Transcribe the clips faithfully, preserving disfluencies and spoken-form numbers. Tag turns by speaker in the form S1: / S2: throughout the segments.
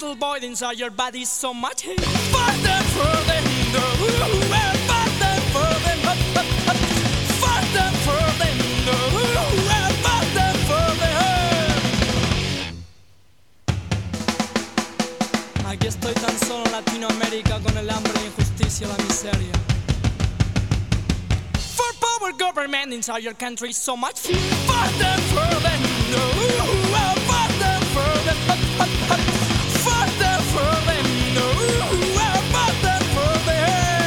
S1: little boy inside your body so much. Farther, further, no, farther, further, hop, hop, hop. Farther, further, no, farther, further. Aquí estoy tan solo en Latinoamérica con el hambre, la injusticia, la miseria. For power government inside your country so much. Farther, further, no, farther, further, hop, hop, hop. Farther, further, no, farther, further.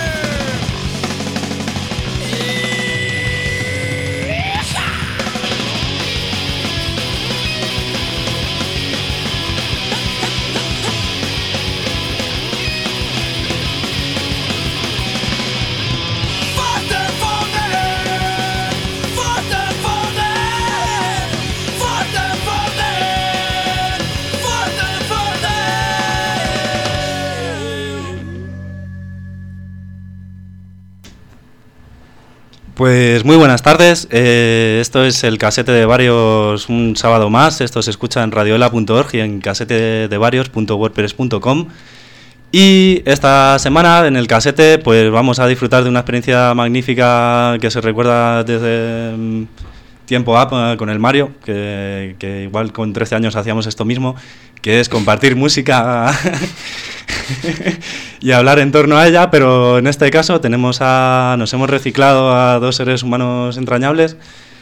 S2: Pues muy buenas tardes, eh, esto es el casete de varios, un sábado más. Esto se escucha en radioela punto org y en casete de varios punto wordpress punto com. Y esta semana en el casete pues vamos a disfrutar de una experiencia magnífica que se recuerda desde um, tiempo up uh, con el Mario, que, que igual con trece años hacíamos esto mismo, que es compartir música y hablar en torno a ella, pero en este caso tenemos a, nos hemos reciclado a dos seres humanos entrañables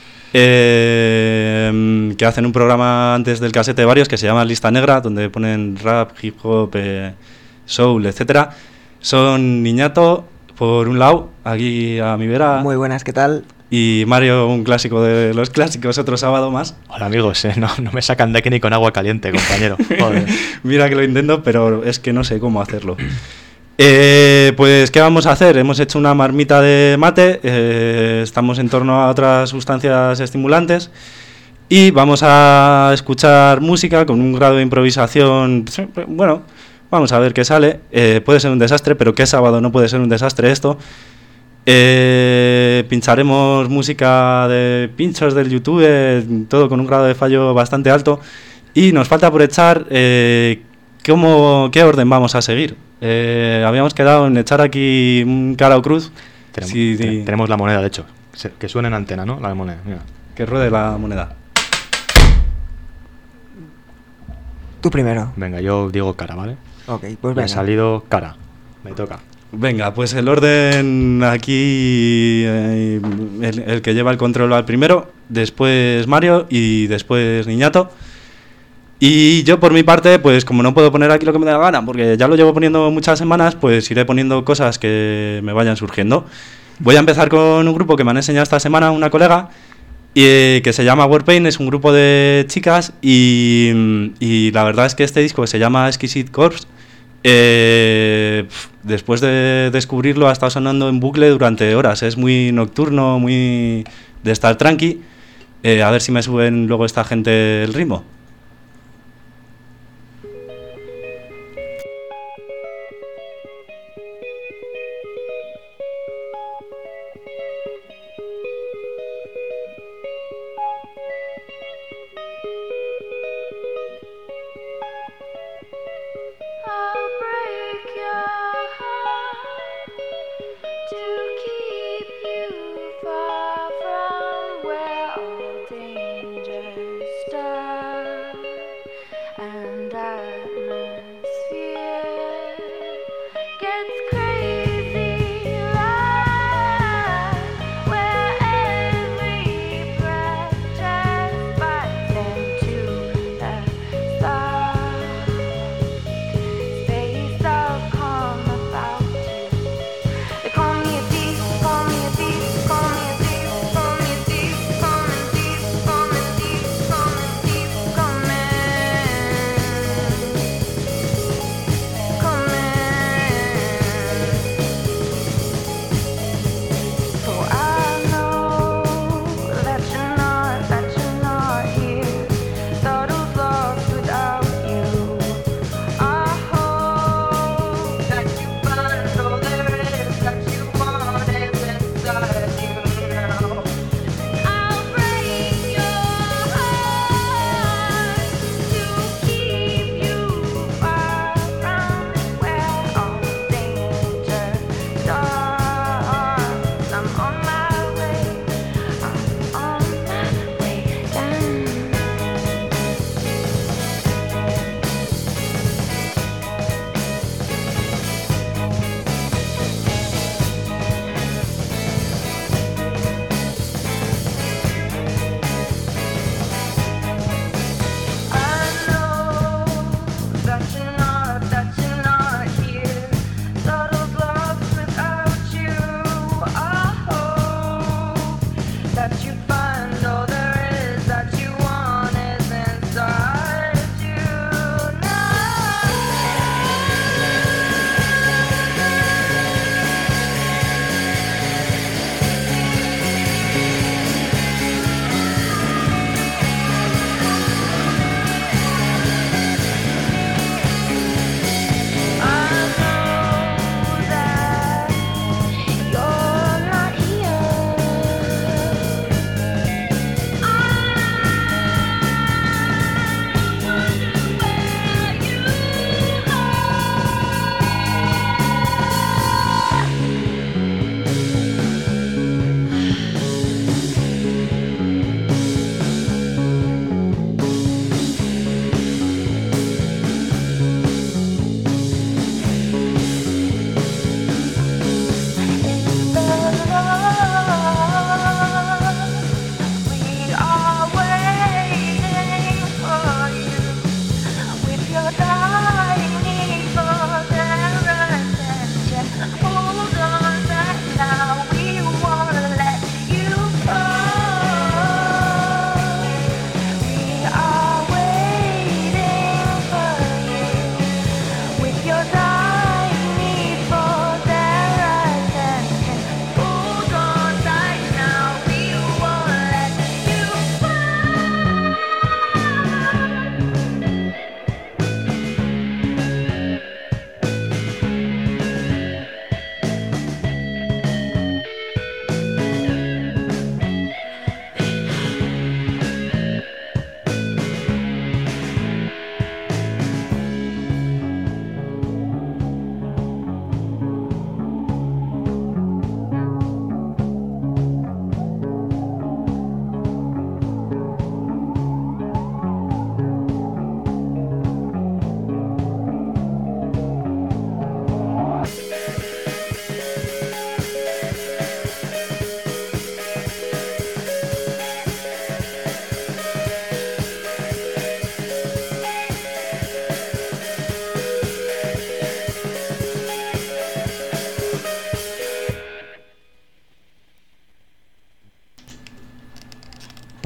S2: eh, que hacen un programa antes del casete de varios que se llama Lista Negra, donde ponen rap, hip hop, eh, soul, etcétera. Son Niñato, por un lado, aquí a mi vera.
S3: Muy buenas, ¿qué tal?
S2: Y Mario, un clásico de los clásicos, otro sábado más.
S4: Hola amigos, eh, no, no me sacan de aquí ni con agua caliente, compañero. Joder.
S2: Mira que lo intento, pero es que no sé cómo hacerlo. Eh, pues, ¿qué vamos a hacer? Hemos hecho una marmita de mate, eh, estamos en torno a otras sustancias estimulantes y vamos a escuchar música con un grado de improvisación, bueno, vamos a ver qué sale. Eh, puede ser un desastre, pero ¿qué sábado no puede ser un desastre esto? Eh, pincharemos música de pinchos del YouTube, todo con un grado de fallo bastante alto. Y nos falta por echar eh, cómo, qué orden vamos a seguir. Eh, habíamos quedado en echar aquí un cara o cruz.
S4: Tenemos,
S2: sí,
S4: te,
S2: sí.
S4: tenemos la moneda, de hecho. Que suene en antena, ¿no? La moneda, mira.
S2: Que ruede la moneda.
S3: Tú primero.
S4: Venga, yo digo cara, ¿vale?
S3: Ok, pues
S4: Me
S3: venga.
S4: ha salido cara. Me toca.
S2: Venga, pues el orden aquí, eh, el, el que lleva el control va primero, después Mario y después Niñato. Y yo por mi parte, pues como no puedo poner aquí lo que me da la gana, porque ya lo llevo poniendo muchas semanas, pues iré poniendo cosas que me vayan surgiendo. Voy a empezar con un grupo que me han enseñado esta semana una colega, y, eh, que se llama Warpaint, es un grupo de chicas, y, y la verdad es que este disco que se llama Exquisite Corpse, Eh, después de descubrirlo ha estado sonando en bucle durante horas. Es muy nocturno, muy de estar tranqui. eh, A ver si me suben luego esta gente el ritmo.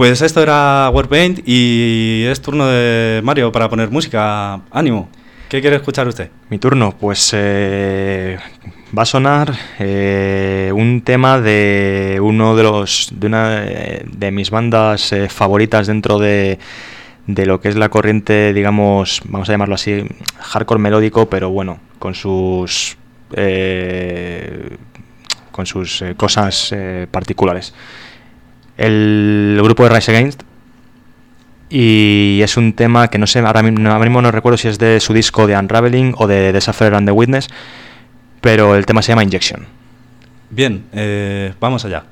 S2: Pues esto era Warpaint y es turno de Mario para poner música. Ánimo. ¿Qué quiere escuchar usted?
S4: Mi turno, pues eh, va a sonar eh, un tema de uno de los de una de mis bandas eh, favoritas dentro de, de lo que es la corriente, digamos, vamos a llamarlo así, hardcore melódico, pero bueno, con sus eh, con sus eh, cosas eh, particulares. El grupo de Rise Against. Y es un tema que no sé, ahora mismo, ahora mismo no recuerdo si es de su disco de Unraveling o de The Sufferer and the Witness, pero el tema se llama Injection.
S2: Bien, eh, vamos allá.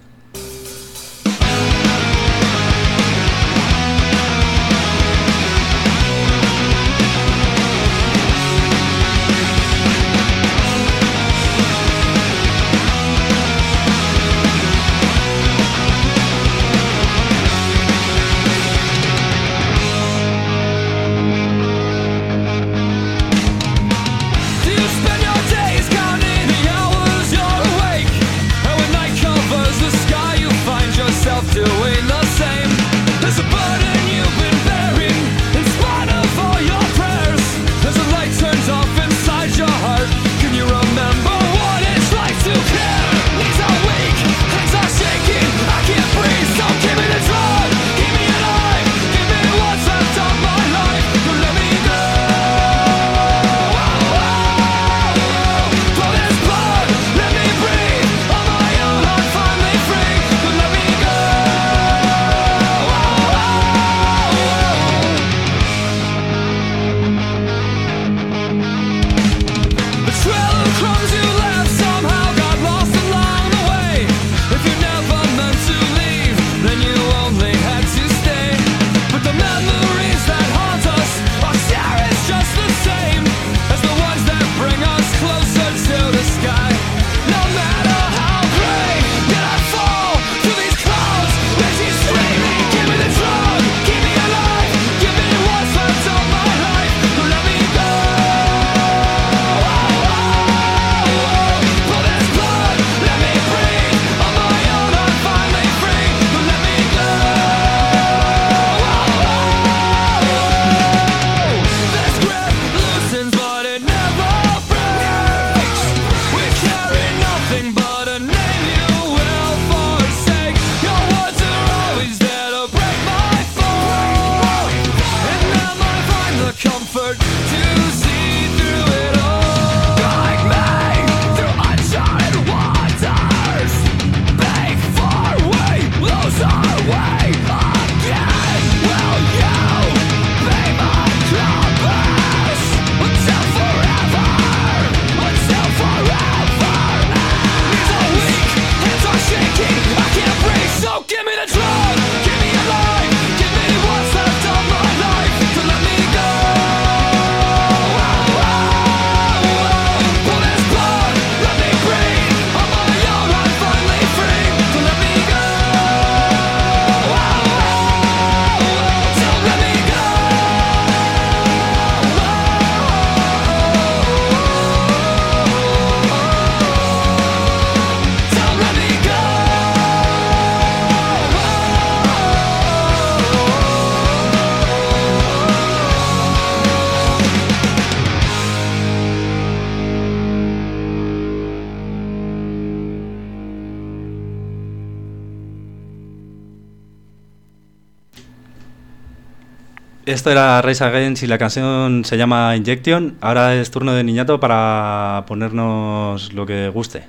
S2: Esto era Rise Against y la canción se llama Injection. Ahora es turno de Niñato para ponernos lo que guste.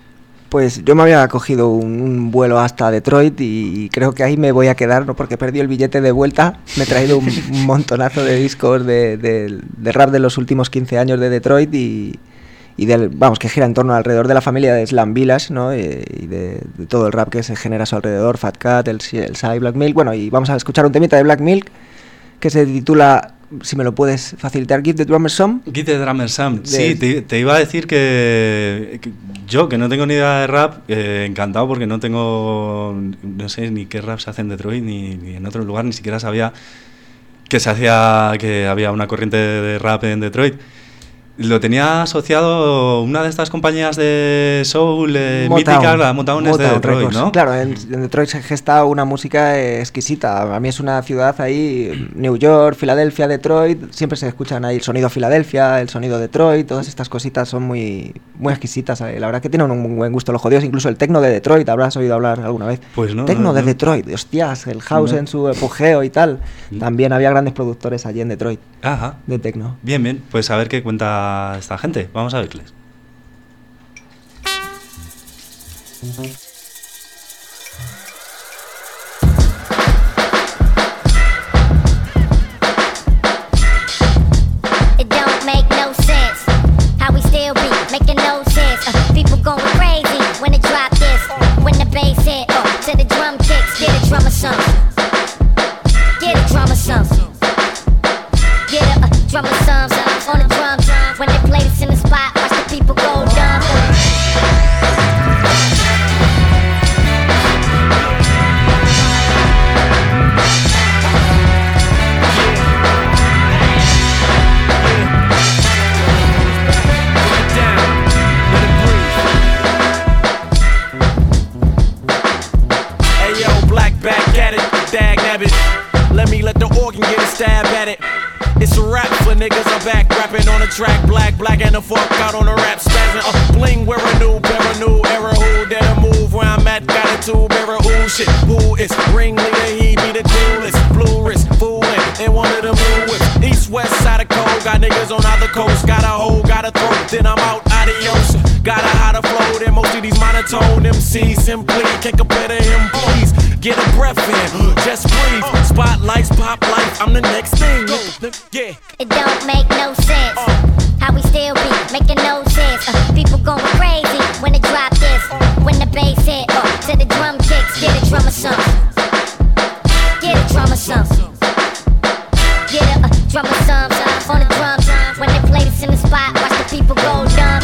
S3: Pues yo me había cogido un, un vuelo hasta Detroit y creo que ahí me voy a quedar, ¿no? Porque perdí el billete de vuelta. Me he traído un, un montonazo de discos de, de, de rap de los últimos quince años de Detroit y, y del, vamos, que gira en torno alrededor de la familia de Slam Village, ¿no? Y, y de, de todo el rap que se genera a su alrededor, Fat Cat, el, el Psy, Black Milk. Bueno, y vamos a escuchar un temita de Black Milk que se titula, si me lo puedes facilitar, Give the Drummer Some.
S2: Give the Drummer Some. De... Sí, te, te iba a decir que, que yo, que no tengo ni idea de rap, eh, encantado porque no tengo, no sé ni qué rap se hace en Detroit ni, ni en otro lugar, ni siquiera sabía que se hacía, que había una corriente de rap en Detroit. Lo tenía asociado una de estas compañías de soul eh, míticas, la Motown, es de Detroit,
S3: Records.
S2: ¿no?
S3: Claro, en, en Detroit se gesta una música exquisita. A mí es una ciudad ahí, New York, Filadelfia, Detroit, siempre se escuchan ahí el sonido Filadelfia, el sonido Detroit, todas estas cositas son muy muy exquisitas. La verdad que tienen un buen gusto los jodidos, incluso el techno de Detroit, ¿habrás oído hablar alguna vez?
S2: Pues no.
S3: Techno
S2: no,
S3: de
S2: no.
S3: Detroit, hostias, el house
S2: No.
S3: en su apogeo y tal. También había grandes productores allí en Detroit
S2: Ajá.
S3: de techno.
S2: Bien, bien. Pues a ver qué cuenta esta gente. Vamos a verles.
S5: It don't make no sense how we still be making no sense. Uh, people going crazy when it drop this, when the bass hit, uh, to the drum kicks, get a drummer some, get a drummer some, get a uh, drummer some on the drum. When they play this in the spot, watch the people go dumb.
S6: Let me let the organ get a stab at it. It's a rap for niggas, I'm back rapping on the track. Black, black and the fuck out on the rap spazzing. Uh, bling, wear a new, bear a new era. Who did a move where I'm at? Got a two, bear a ooh shit. Who is ringleader? He be the coolest. Blue wrist, fooling, and one of the move with. East, west side of cold, got niggas on either coast. Got a hole, got a throat, then I'm out, adios. Got a hotter flow than most of these monotone M Cs. Simply can't compare to him, please. Get a breath in, just breathe. Spotlights, pop life, I'm the next thing. Yeah.
S5: It don't make no sense how we still be making no sense. Uh, people going crazy when it drop this, when the bass hit, uh, to the drum kicks, get a drummer some, get a drummer some, get a uh, drummer some on the drum. When they play this in the spot, watch the people go dumb.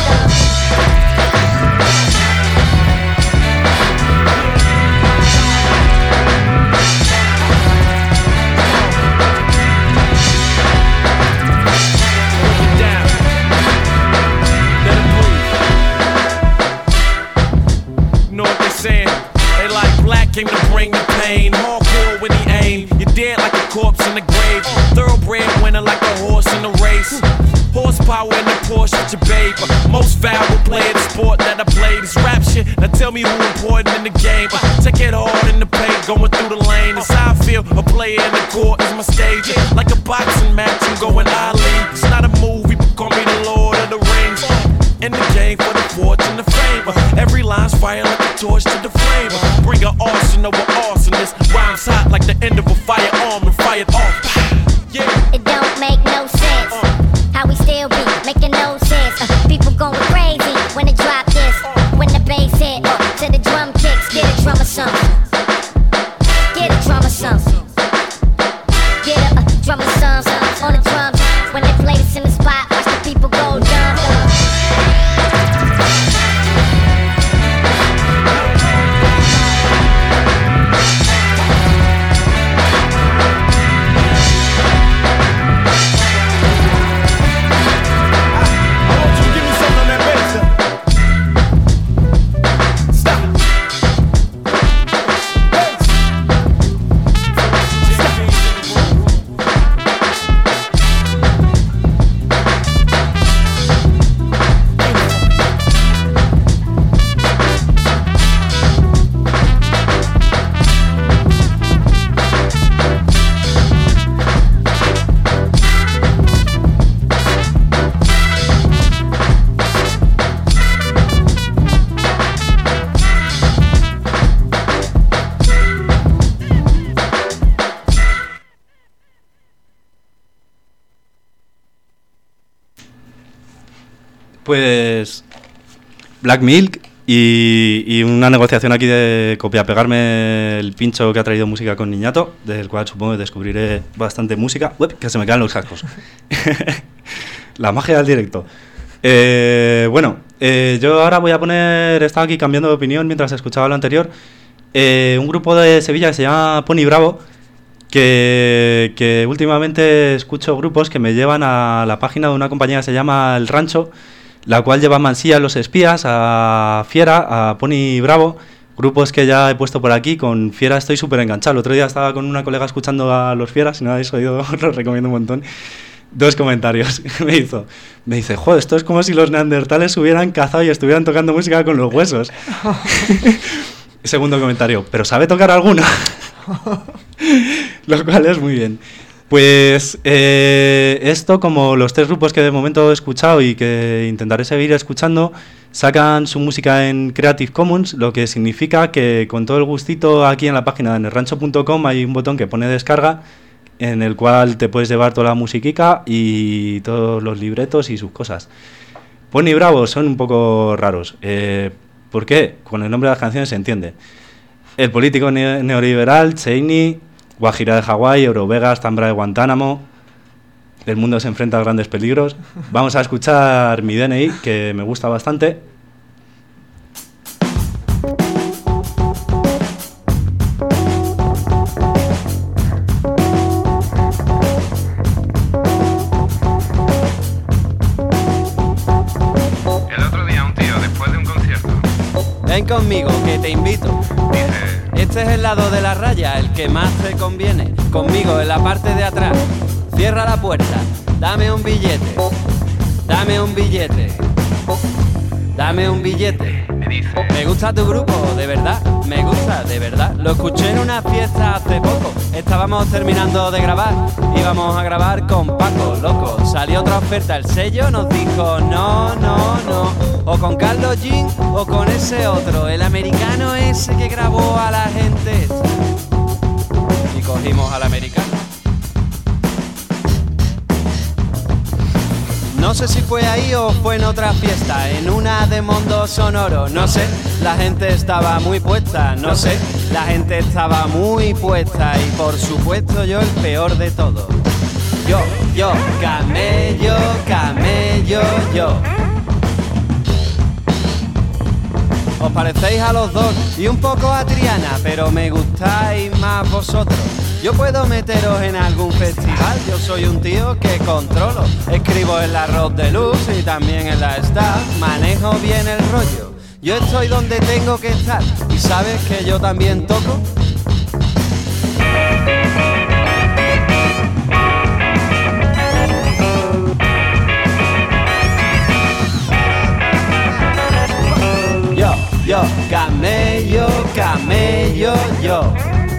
S6: Came to bring the pain, hardcore when he aim. You're dead like a corpse in the grave. Thoroughbred winner like a horse in the race. Horsepower in the Porsche with your babe. Most valuable player the sport that I play. This rap shit, now tell me who important in the game. Take it hard in the paint, going through the lane. It's how I feel, a player in the court is my stage. Like a boxing match, I'm going Ali. It's not a movie, but call me the Lord of the Rings. In the game for the fortune, the fame. Every line's fire like a torch to the flame. Bring an arsenal with awesomeness. Rhymes hot like the end of a firearm and fired off. Yeah.
S5: It don't make no sense how we still be making no sense. Uh, people going crazy when it drop this, when the bass hit, uh, to the drum kicks, get a drummer some, get a drummer some, get a uh, drummer some on the drums. When they play this in the spot, watch the people go dumb.
S2: Pues Black Milk y, y una negociación aquí de copiar-pegarme el pincho que ha traído música con Niñato, del cual supongo que descubriré bastante música. Uep, que se me caen los cascos. La magia del directo. Eh, bueno, eh, yo ahora voy a poner, estaba aquí cambiando de opinión mientras escuchaba lo anterior, eh, un grupo de Sevilla que se llama Pony Bravo, que, que últimamente escucho grupos que me llevan a la página de una compañía que se llama El Rancho, la cual lleva a Mansilla Los Espías, a Fiera, a Pony Bravo, grupos que ya he puesto por aquí. Con Fiera estoy súper enganchado. El otro día estaba con una colega escuchando a Los Fieras, si no habéis oído, os los recomiendo un montón. Dos comentarios me hizo. Me dice, joder, esto es como si los neandertales hubieran cazado y estuvieran tocando música con los huesos. Segundo comentario, ¿pero sabe tocar alguno? Lo cual es muy bien. Pues eh, esto, como los tres grupos que de momento he escuchado y que intentaré seguir escuchando, sacan su música en Creative Commons, lo que significa que con todo el gustito aquí en la página en el rancho punto com hay un botón que pone descarga, en el cual te puedes llevar toda la musiquica y todos los libretos y sus cosas. Pony Bravo son un poco raros. Eh, ¿Por qué? Con el nombre de las canciones se entiende. El político ne- neoliberal, Cheney, Guajira de Hawái, Eurovegas, Tambra de Guantánamo. El mundo se enfrenta a grandes peligros. Vamos a escuchar Mi D N I, que me gusta bastante.
S7: Ven conmigo, que te invito. Este es el lado de la raya, el que más te conviene. Conmigo en la parte de atrás. Cierra la puerta, dame un billete. Dame un billete. Dame un billete. Me gusta tu grupo, de verdad. Me gusta, de verdad. Lo escuché en una fiesta hace poco. Estábamos terminando de grabar. Íbamos a grabar con Paco, loco. Salió otra oferta, el sello nos dijo no, no, no. O con Carlos Jean o con ese otro, el americano ese que grabó a la gente esta. Y cogimos al americano. No sé si fue ahí o fue en otra fiesta, en una de Mondo Sonoro, no sé, la gente estaba muy puesta, no sé, la gente estaba muy puesta y por supuesto yo el peor de todo. Yo, yo, camello, camello, yo. Os parecéis a los dos y un poco a Triana, pero me gustáis más vosotros. Yo puedo meteros en algún festival, yo soy un tío que controlo. Escribo en la Rock de Luz y también en la Star, manejo bien el rollo. Yo estoy donde tengo que estar y sabes que yo también toco. Yo, yo, camello, camello, yo.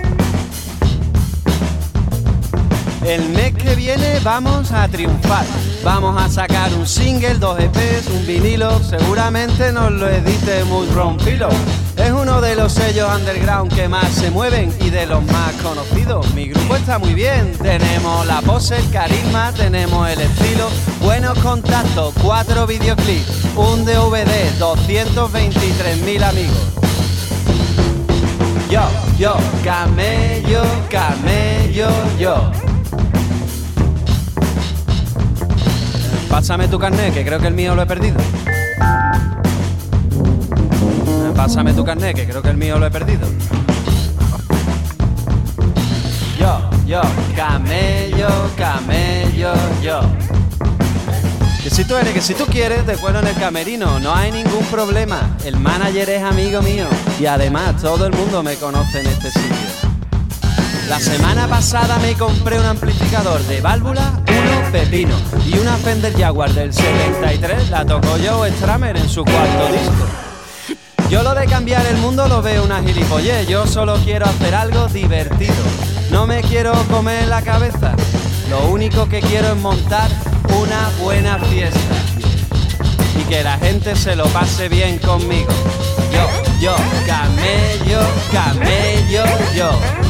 S7: El mes que viene vamos a triunfar. Vamos a sacar un single, dos E Pes, un vinilo. Seguramente nos lo edite Moodroom Pillow. Es uno de los sellos underground que más se mueven y de los más conocidos. Mi grupo está muy bien. Tenemos la pose, el carisma, tenemos el estilo, buenos contactos, cuatro videoclips, un D V D, doscientos veintitrés mil amigos. Yo, yo, camello, camello, yo. Pásame tu carnet, que creo que el mío lo he perdido. Pásame tu carnet, que creo que el mío lo he perdido. Yo, yo, camello, camello, yo. Que si tú eres, que si tú quieres, te cuelo en el camerino, no hay ningún problema. El manager es amigo mío y además todo el mundo me conoce en este sitio. La semana pasada me compré un amplificador de válvula, uno pepino, y una Fender Jaguar del setenta y tres, la tocó Joe Stramer en su cuarto disco. Yo lo de cambiar el mundo lo veo una gilipollez, yo solo quiero hacer algo divertido. No me quiero comer la cabeza, lo único que quiero es montar una buena fiesta y que la gente se lo pase bien conmigo. Yo, yo, camello, camello, yo.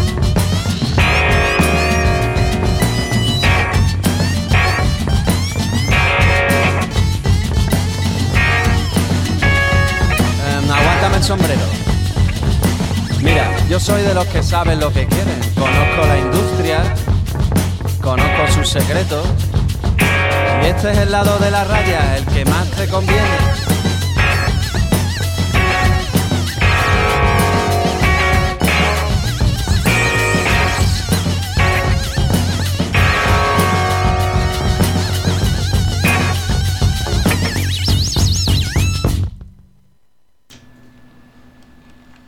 S7: Aguántame el sombrero. Mira, yo soy de los que saben lo que quieren. Conozco la industria, conozco sus secretos. Y este es el lado de la raya, el que más te conviene.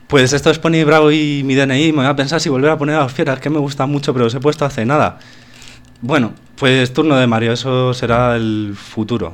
S2: Pues esto es Pony Bravo y mi D N I. Me voy a pensar si volver a poner a los fieras, que me gusta mucho, pero los he puesto hace nada. Bueno, pues turno de Mario, eso será el futuro.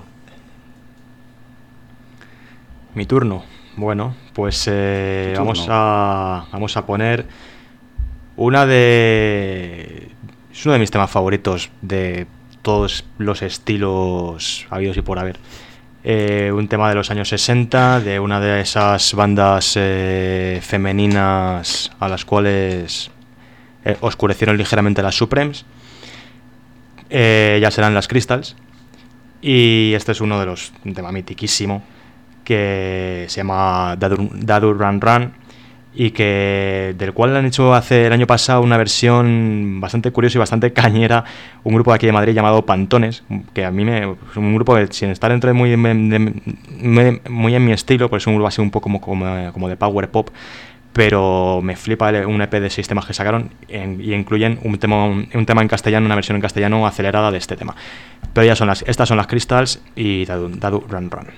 S4: Mi turno. Bueno, pues eh,
S2: turno.
S4: vamos a vamos a poner una de... Es uno de mis temas favoritos de todos los estilos habidos y por haber. Eh, un tema de los años sesenta, de una de esas bandas eh, femeninas a las cuales eh, oscurecieron ligeramente las Supremes. Eh, ya serán las Crystals. Y este es uno de los... un tema mitiquísimo que se llama Dadu, Dadu Run Run, y que del cual han hecho hace el año pasado una versión bastante curiosa y bastante cañera un grupo de aquí de Madrid llamado Pantones, que a mí me es un grupo que sin estar dentro de muy, de, de, muy en mi estilo, pues es un grupo así un poco como, como, como de power pop, pero me flipa el, un E P de seis temas que sacaron en, y incluyen un tema, un, un tema en castellano, una versión en castellano acelerada de este tema. Pero ya son las, estas son las Crystals y Dadu, Dadu Run Run.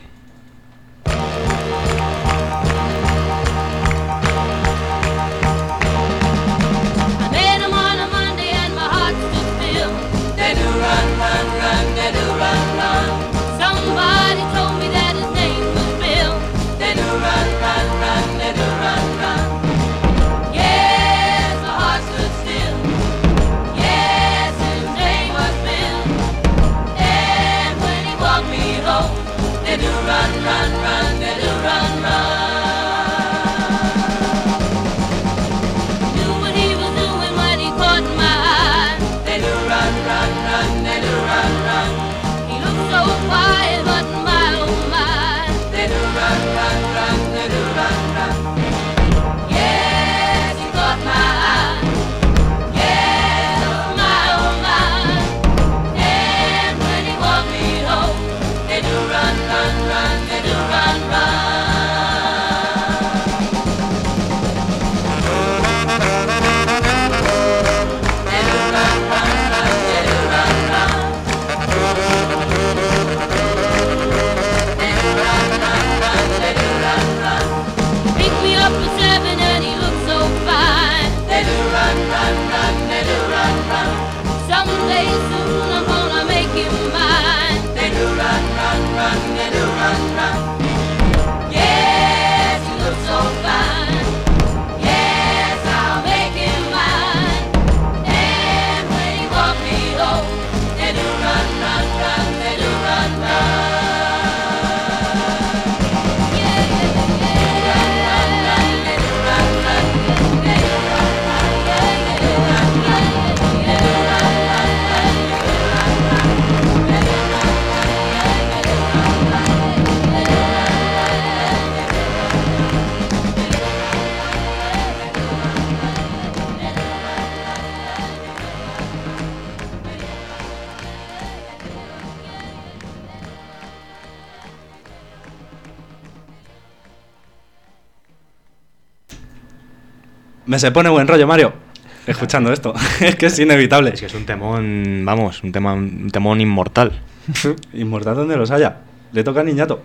S2: Me se pone buen rollo, Mario, escuchando esto. Es que es inevitable.
S4: Es que es un temón, vamos, un, tema, un temón inmortal.
S2: ¿Inmortal donde los haya? Le toca a Niñato.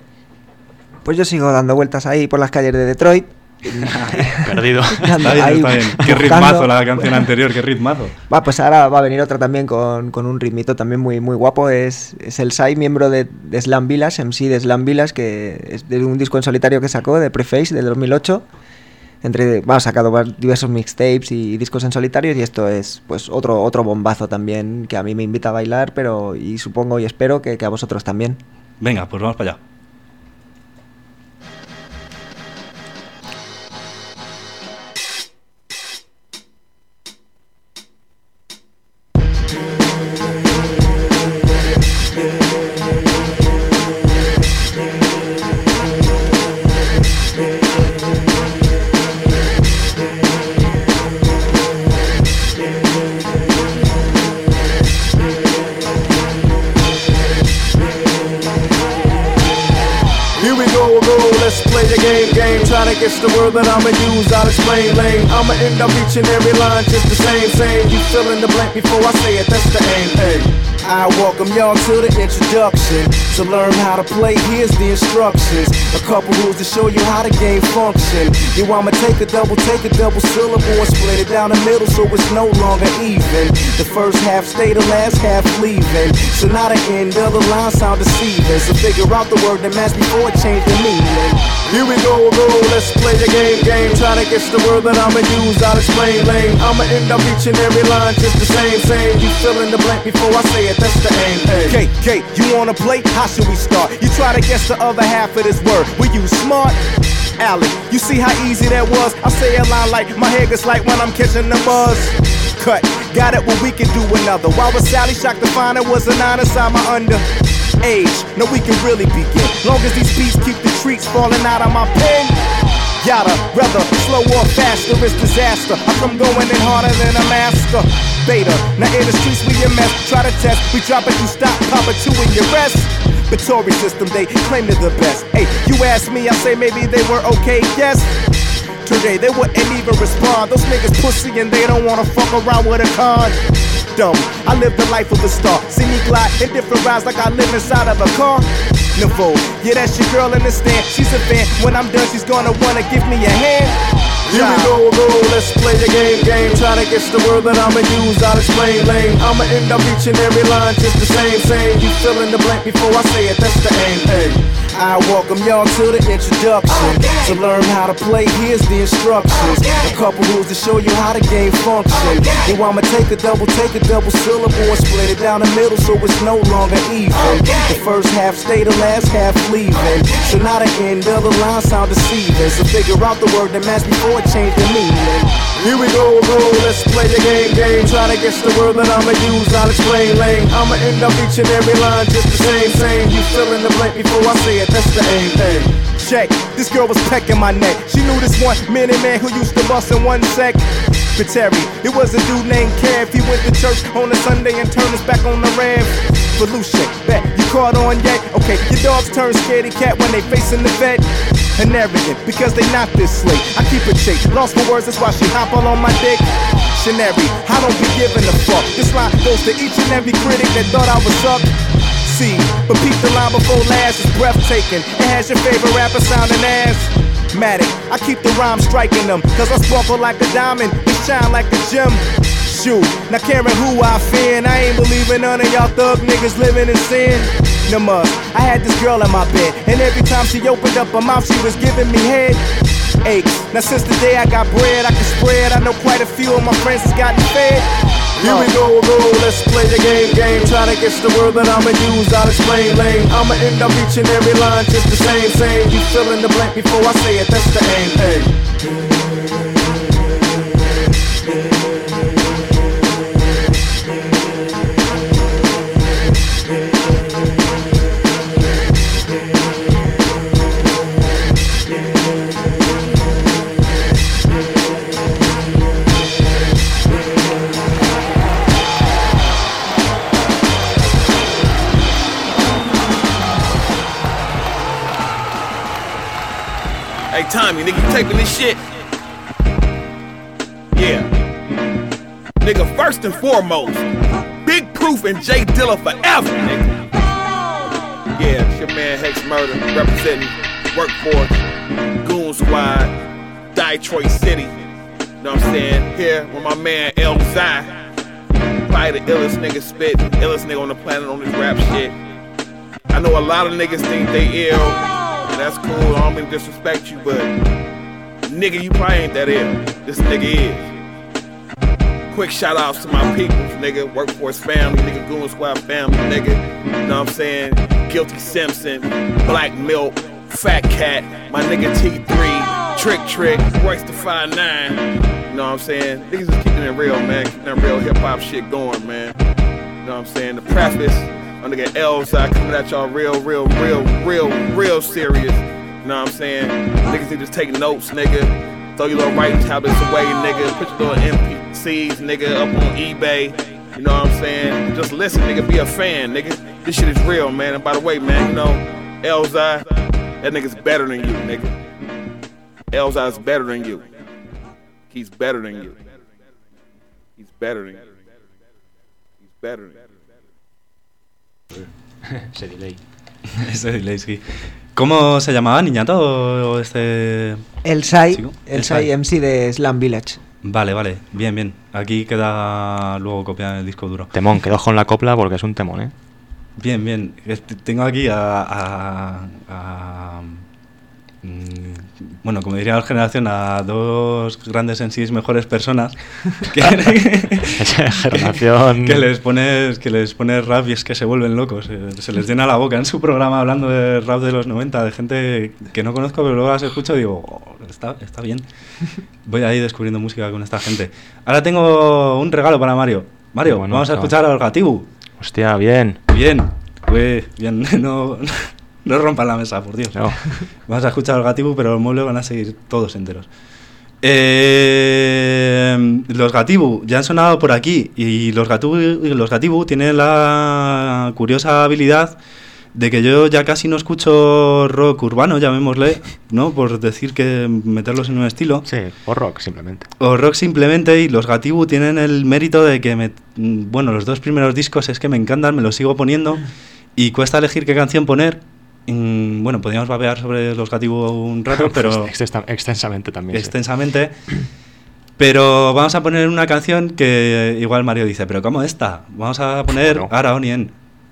S3: Pues yo sigo dando vueltas ahí por las calles de Detroit.
S4: Perdido.
S2: Está bien, está bien. Qué ritmazo la canción anterior, qué ritmazo.
S3: Va, pues ahora va a venir otra también con, con un ritmito también muy, muy guapo. Es, es el Sai, miembro de, de Slam Village, M C de Slam Village, que es de un disco en solitario que sacó, de Preface, del dos mil ocho. Entre, bueno, ha sacado diversos mixtapes y discos en solitarios, y esto es pues otro, otro bombazo también que a mí me invita a bailar, pero y supongo y espero que, que a vosotros también.
S2: Venga, pues vamos para allá.
S8: It's the word that I'ma use, I'll explain lane. I'ma end up reaching every line just the same, same. You fill in the blank before I say it, that's the aim, hey. I welcome y'all to the introduction. To learn how to play, here's the instructions. A couple rules to show you how the game function. You I'ma take a double, take a double syllable and split it down the middle so it's no longer even. The first half stay, the last half leaving. So now the end of the line sound deceiving. So figure out the word that match before it change the meaning. Here we go, go, let's play the game, game. Try to guess the word that I'ma use, I'll explain lame. I'ma end up each and every line just the same, same. You fill in the blank before I say it, that's the aim. Hey, K, K, you wanna play? How should we start? You try to guess the other half of this word. Were you smart? Alec, you see how easy that was? I say a line like my head gets like when I'm catching the buzz. Cut, got it, well we can do another. Why was Sally shocked to find it was a nine inside my under? Age, no we can really begin. Long as these beats keep the treats falling out of my pen. Yada, rather slow or faster is disaster. I come going in harder than a master. Beta, now in the streets we a mess. Try to test, we drop it, you stop, pop it, two in your rest. But Tory system, they claim they're the best. Hey, you ask me, I say maybe they were okay, yes. Today they wouldn't even respond. Those niggas pussy and they don't wanna fuck around with a con. Dumb, I live the life of a star. See me glide in different rides like I live inside of a car. Nouveau, yeah, that's your girl in the stand. She's a fan. When I'm done, she's gonna wanna give me a hand. Here we go, go, let's play the game, game. Try to guess the word that I'ma use, I'll explain lame. I'ma end up each and every line just the same, same. You fill in the blank before I say it, that's the aim, hey. I welcome y'all to the introduction. To learn how to play, here's the instructions. A couple rules to show you how the game function. You I'ma take a double, take a double syllable and split it down the middle so it's no longer even. The first half stay, the last half leaving. So now the end of the line sound deceiving. So figure out the word that match before it change the meaning. Here we go, go, let's play the game, game. Try to guess the word that I'ma use, I'll explain lame. I'ma end up each and every line just the same, same. You fill in the blank before I say it, that's the aim, hey. Check, this girl was pecking my neck. She knew this one minute man who used to bust in one sec. But Terry, it was a dude named Kev. He went to church on a Sunday and turned us back on the rev. Volusia, bet you caught on yet? Okay, your dogs turn scaredy cat when they facing the vet. And arrogant, because they not this slick. I keep it shake, lost for words, that's why she hop all on my dick. Shenary, I don't be giving a fuck. This line goes to each and every critic that thought I was up. See, but peep the line before last is breathtaking. It has your favorite rapper sounding ass Matic. I keep the rhyme striking them, cause I sparkle like a diamond, we shine like a gem. Shoot, now caring who I offend, I ain't believing none of y'all thug niggas living in sin. No must, I had this girl in my bed, and every time she opened up her mouth, she was giving me head. Aches. Now since the day I got bread, I can spread. I know quite a few of my friends has gotten fed. Here we go, go, let's play the game, game. Try to guess the word that I'ma use, I'll explain lame. I'ma end up each and every line just the same, same. You fill in the blank before I say it, that's the aim, hey.
S6: Hey, Tommy, nigga, you taping this shit? Yeah. Nigga, first and foremost, Big Proof and Jay Dilla forever, nigga. Yeah, it's your man Hex Murder, representing Workforce, Goon Squad, Detroit City. You know what I'm saying? Here with my man El Zai. Probably the illest nigga spit, illest nigga on the planet on this rap shit. I know a lot of niggas think they ill. That's cool, I don't mean to disrespect you, but nigga, you probably ain't that ill. This nigga is. Quick shout outs to my peoples, nigga. Workforce family, nigga. Goon Squad family, nigga. You know what I'm saying? Guilty Simpson, Black Milk, Fat Cat, my nigga T three, Trick Trick, Royce the five nine. You know what I'm saying? Niggas just keeping it real, man. Keeping that real hip hop shit going, man. You know what I'm saying? The preface. My nigga Elzai coming at y'all real, real, real, real, real serious. You know what I'm saying? Niggas need to take notes, nigga. Throw your little writing tablets away, nigga. Put your little M P Cs, nigga, up on eBay. You know what I'm saying? Just listen, nigga. Be a fan, nigga. This shit is real, man. And by the way, man, you know, Elzai, that nigga's better than you, nigga. Elzai's better than you. He's better than you. He's better than you. He's better than you.
S4: Ese delay.
S2: Ese delay, sí. ¿Cómo se llamaba, Niñato, o este...?
S3: El Sai,
S2: ¿Chico?
S3: el Sai M C de Slam Village.
S2: Vale, vale, bien, bien. Aquí queda luego copiado en el disco duro.
S4: Temón, quedo con la copla porque es un temón, ¿eh?
S2: Bien, bien. Este, tengo aquí a... a, a mmm, bueno, como diría la generación, a dos grandes en sí mejores personas que,
S4: Esa generación...
S2: que les pones que les pones rap y es que se vuelven locos. Se, se les llena la boca en su programa hablando de rap de los noventa, de gente que no conozco, pero luego las escucho y digo, oh, está, está bien. Voy ahí descubriendo música con esta gente. Ahora tengo un regalo para Mario. Mario,
S4: bueno,
S2: vamos a escuchar a Orgatibu.
S4: Hostia, bien.
S2: Bien, pues bien, no... No rompan la mesa, por Dios.
S4: No.
S2: Vas a escuchar al Gatibu, pero los muebles van a seguir todos enteros. Eh, los Gatibu ya han sonado por aquí y los Gatibu, los Gatibu tienen la curiosa habilidad de que yo ya casi no escucho rock urbano, llamémosle, ¿no? Por decir que meterlos en un estilo.
S4: Sí, o rock simplemente.
S2: O rock simplemente, y los Gatibu tienen el mérito de que, me, bueno, los dos primeros discos es que me encantan, me los sigo poniendo y cuesta elegir qué canción poner. Mm, bueno, podríamos babear sobre los Gatibu un rato, pero...
S4: Extensamente también.
S2: Extensamente. Sí. Pero vamos a poner una canción que igual Mario dice, ¿pero cómo esta? Vamos a poner
S4: no.
S2: Ara Onien.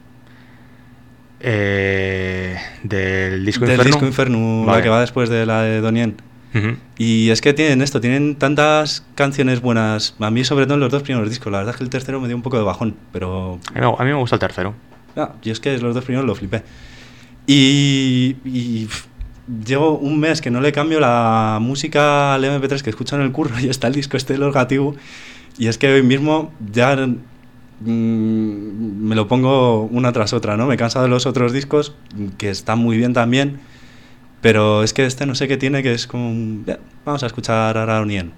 S4: Eh, del disco
S2: del
S4: Inferno.
S2: disco Inferno, vale. La que va después de la de Donien. Uh-huh. Y es que tienen esto, tienen tantas canciones buenas. A mí, sobre todo en los dos primeros discos. La verdad es que el tercero me dio un poco de bajón, pero...
S4: No, a mí me gusta el tercero.
S2: Ah, yo es que los dos primeros lo flipé. Y, y pff, llevo un mes que no le cambio la música al eme pe tres que escucho en el curro y está el disco este de los Gatibu. Y es que hoy mismo ya mmm, me lo pongo una tras otra, ¿no? Me he cansado de los otros discos, que están muy bien también, pero es que este no sé qué tiene, que es como... Un, yeah, vamos a escuchar Ara Onien.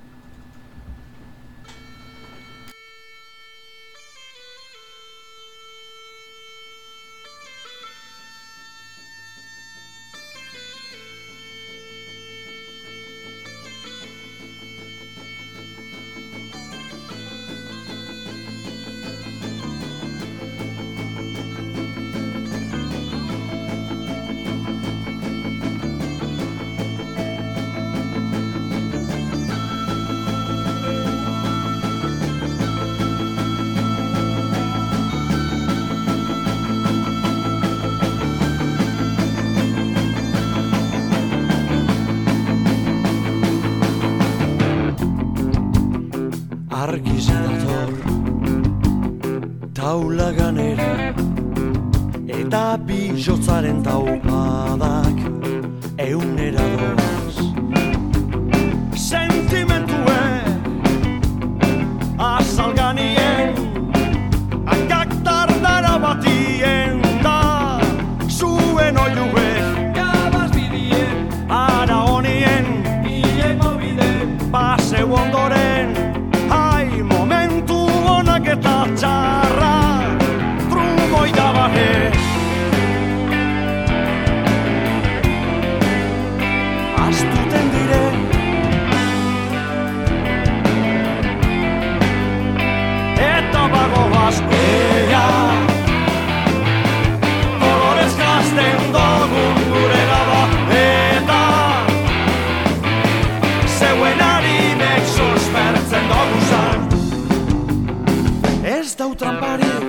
S9: Bizotzaren taupadak eunera doaz sentimentuek azalganien akaktar dara batien da zuen oiuek gabaz bidien Ara Onien ile mobide paseu ondoren hai momentu onak eta txarra trumoi da bahe astuten dire eta bagoaz ea kolorez gazten dogun gure gaba eta zeuen harinek suspertzen doguzan ez dau tramparik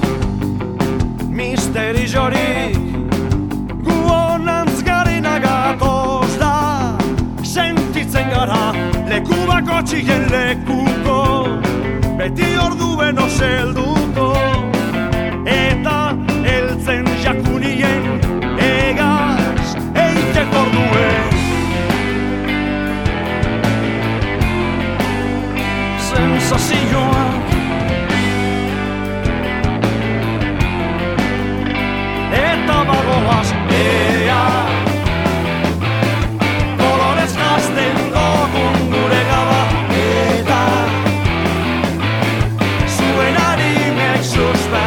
S9: misteriorik gu honantz garina gatoz da sentitzen gara leku bako txien lekuko beti orduen oselduko eta eltzen jakunien egaz eitek orduen sensazioak eta bagoaz ea kolorez gazten dogun gure gaba eta zuen harimek suspe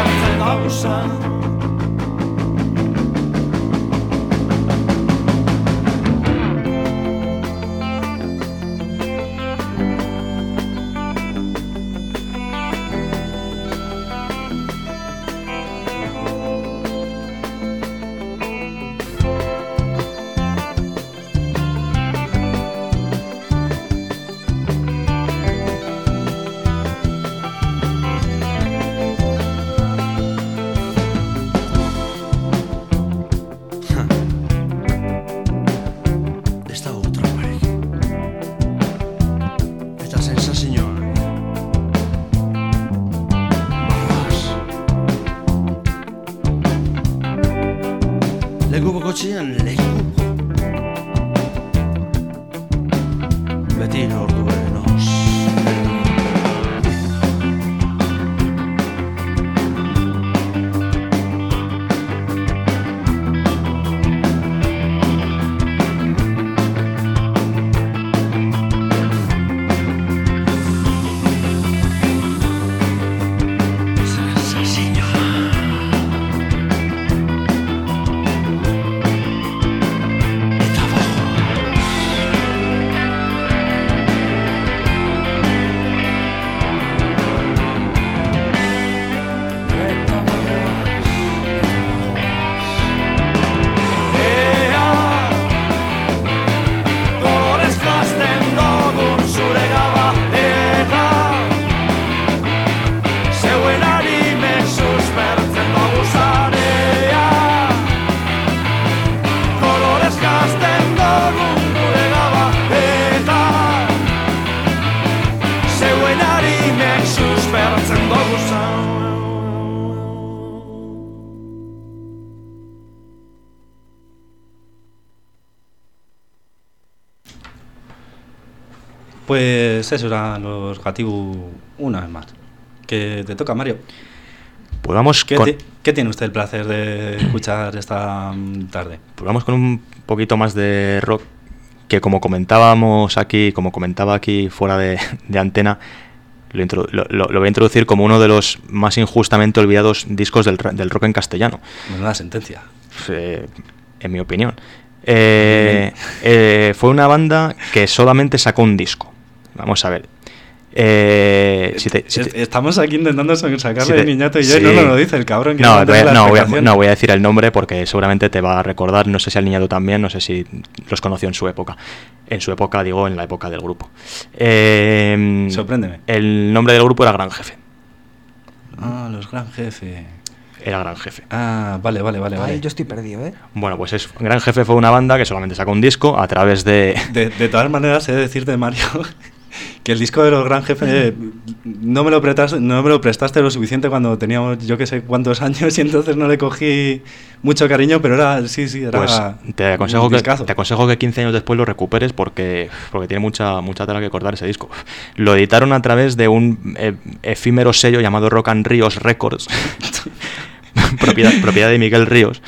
S10: Lekuko txian leku beti orduen os
S2: Pues eso eran los Gatibu una vez más. Que te toca, Mario.
S4: Pues vamos
S2: ¿Qué,
S4: con...
S2: te, ¿Qué tiene usted el placer de escuchar esta tarde?
S4: Pues vamos con un poquito más de rock, que como comentábamos aquí, como comentaba aquí fuera de, de antena, lo, introdu- lo, lo, lo voy a introducir como uno de los más injustamente olvidados discos del, del rock en castellano.
S2: Una sentencia.
S4: Eh, en mi opinión. Eh, eh, fue una banda que solamente sacó un disco. Vamos a ver. Eh, si te, si te,
S2: Estamos aquí intentando sacarle
S4: si te,
S2: de niñato y yo
S4: sí.
S2: no nos lo dice el cabrón. Que
S4: no,
S2: no,
S4: voy a,
S2: la
S4: no, voy a, no voy a decir el nombre porque seguramente te va a recordar. No sé si al niñato también, no sé si los conoció en su época. En su época, digo, en la época del grupo. Eh,
S2: Sorpréndeme.
S4: El nombre del grupo era Gran Jefe.
S2: Ah, los Gran Jefe.
S4: Era Gran Jefe.
S2: Ah, vale, vale, vale.
S3: Ay,
S2: vale.
S3: yo estoy perdido, ¿eh?
S4: Bueno, pues es, Gran Jefe fue una banda que solamente sacó un disco a través de...
S2: De, de todas maneras, he de decirte, Mario, que el disco de los Gran Jefe no me lo prestaste, no me lo prestaste lo suficiente cuando teníamos yo que sé cuántos años y entonces no le cogí mucho cariño, pero era, sí, sí, era
S4: pues te aconsejo
S2: un
S4: que
S2: discazo.
S4: te aconsejo que quince años después lo recuperes porque, porque tiene mucha mucha tela que cortar ese disco. Lo editaron a través de un eh, efímero sello llamado Rock and Ríos Records. propiedad, propiedad de Miguel Ríos.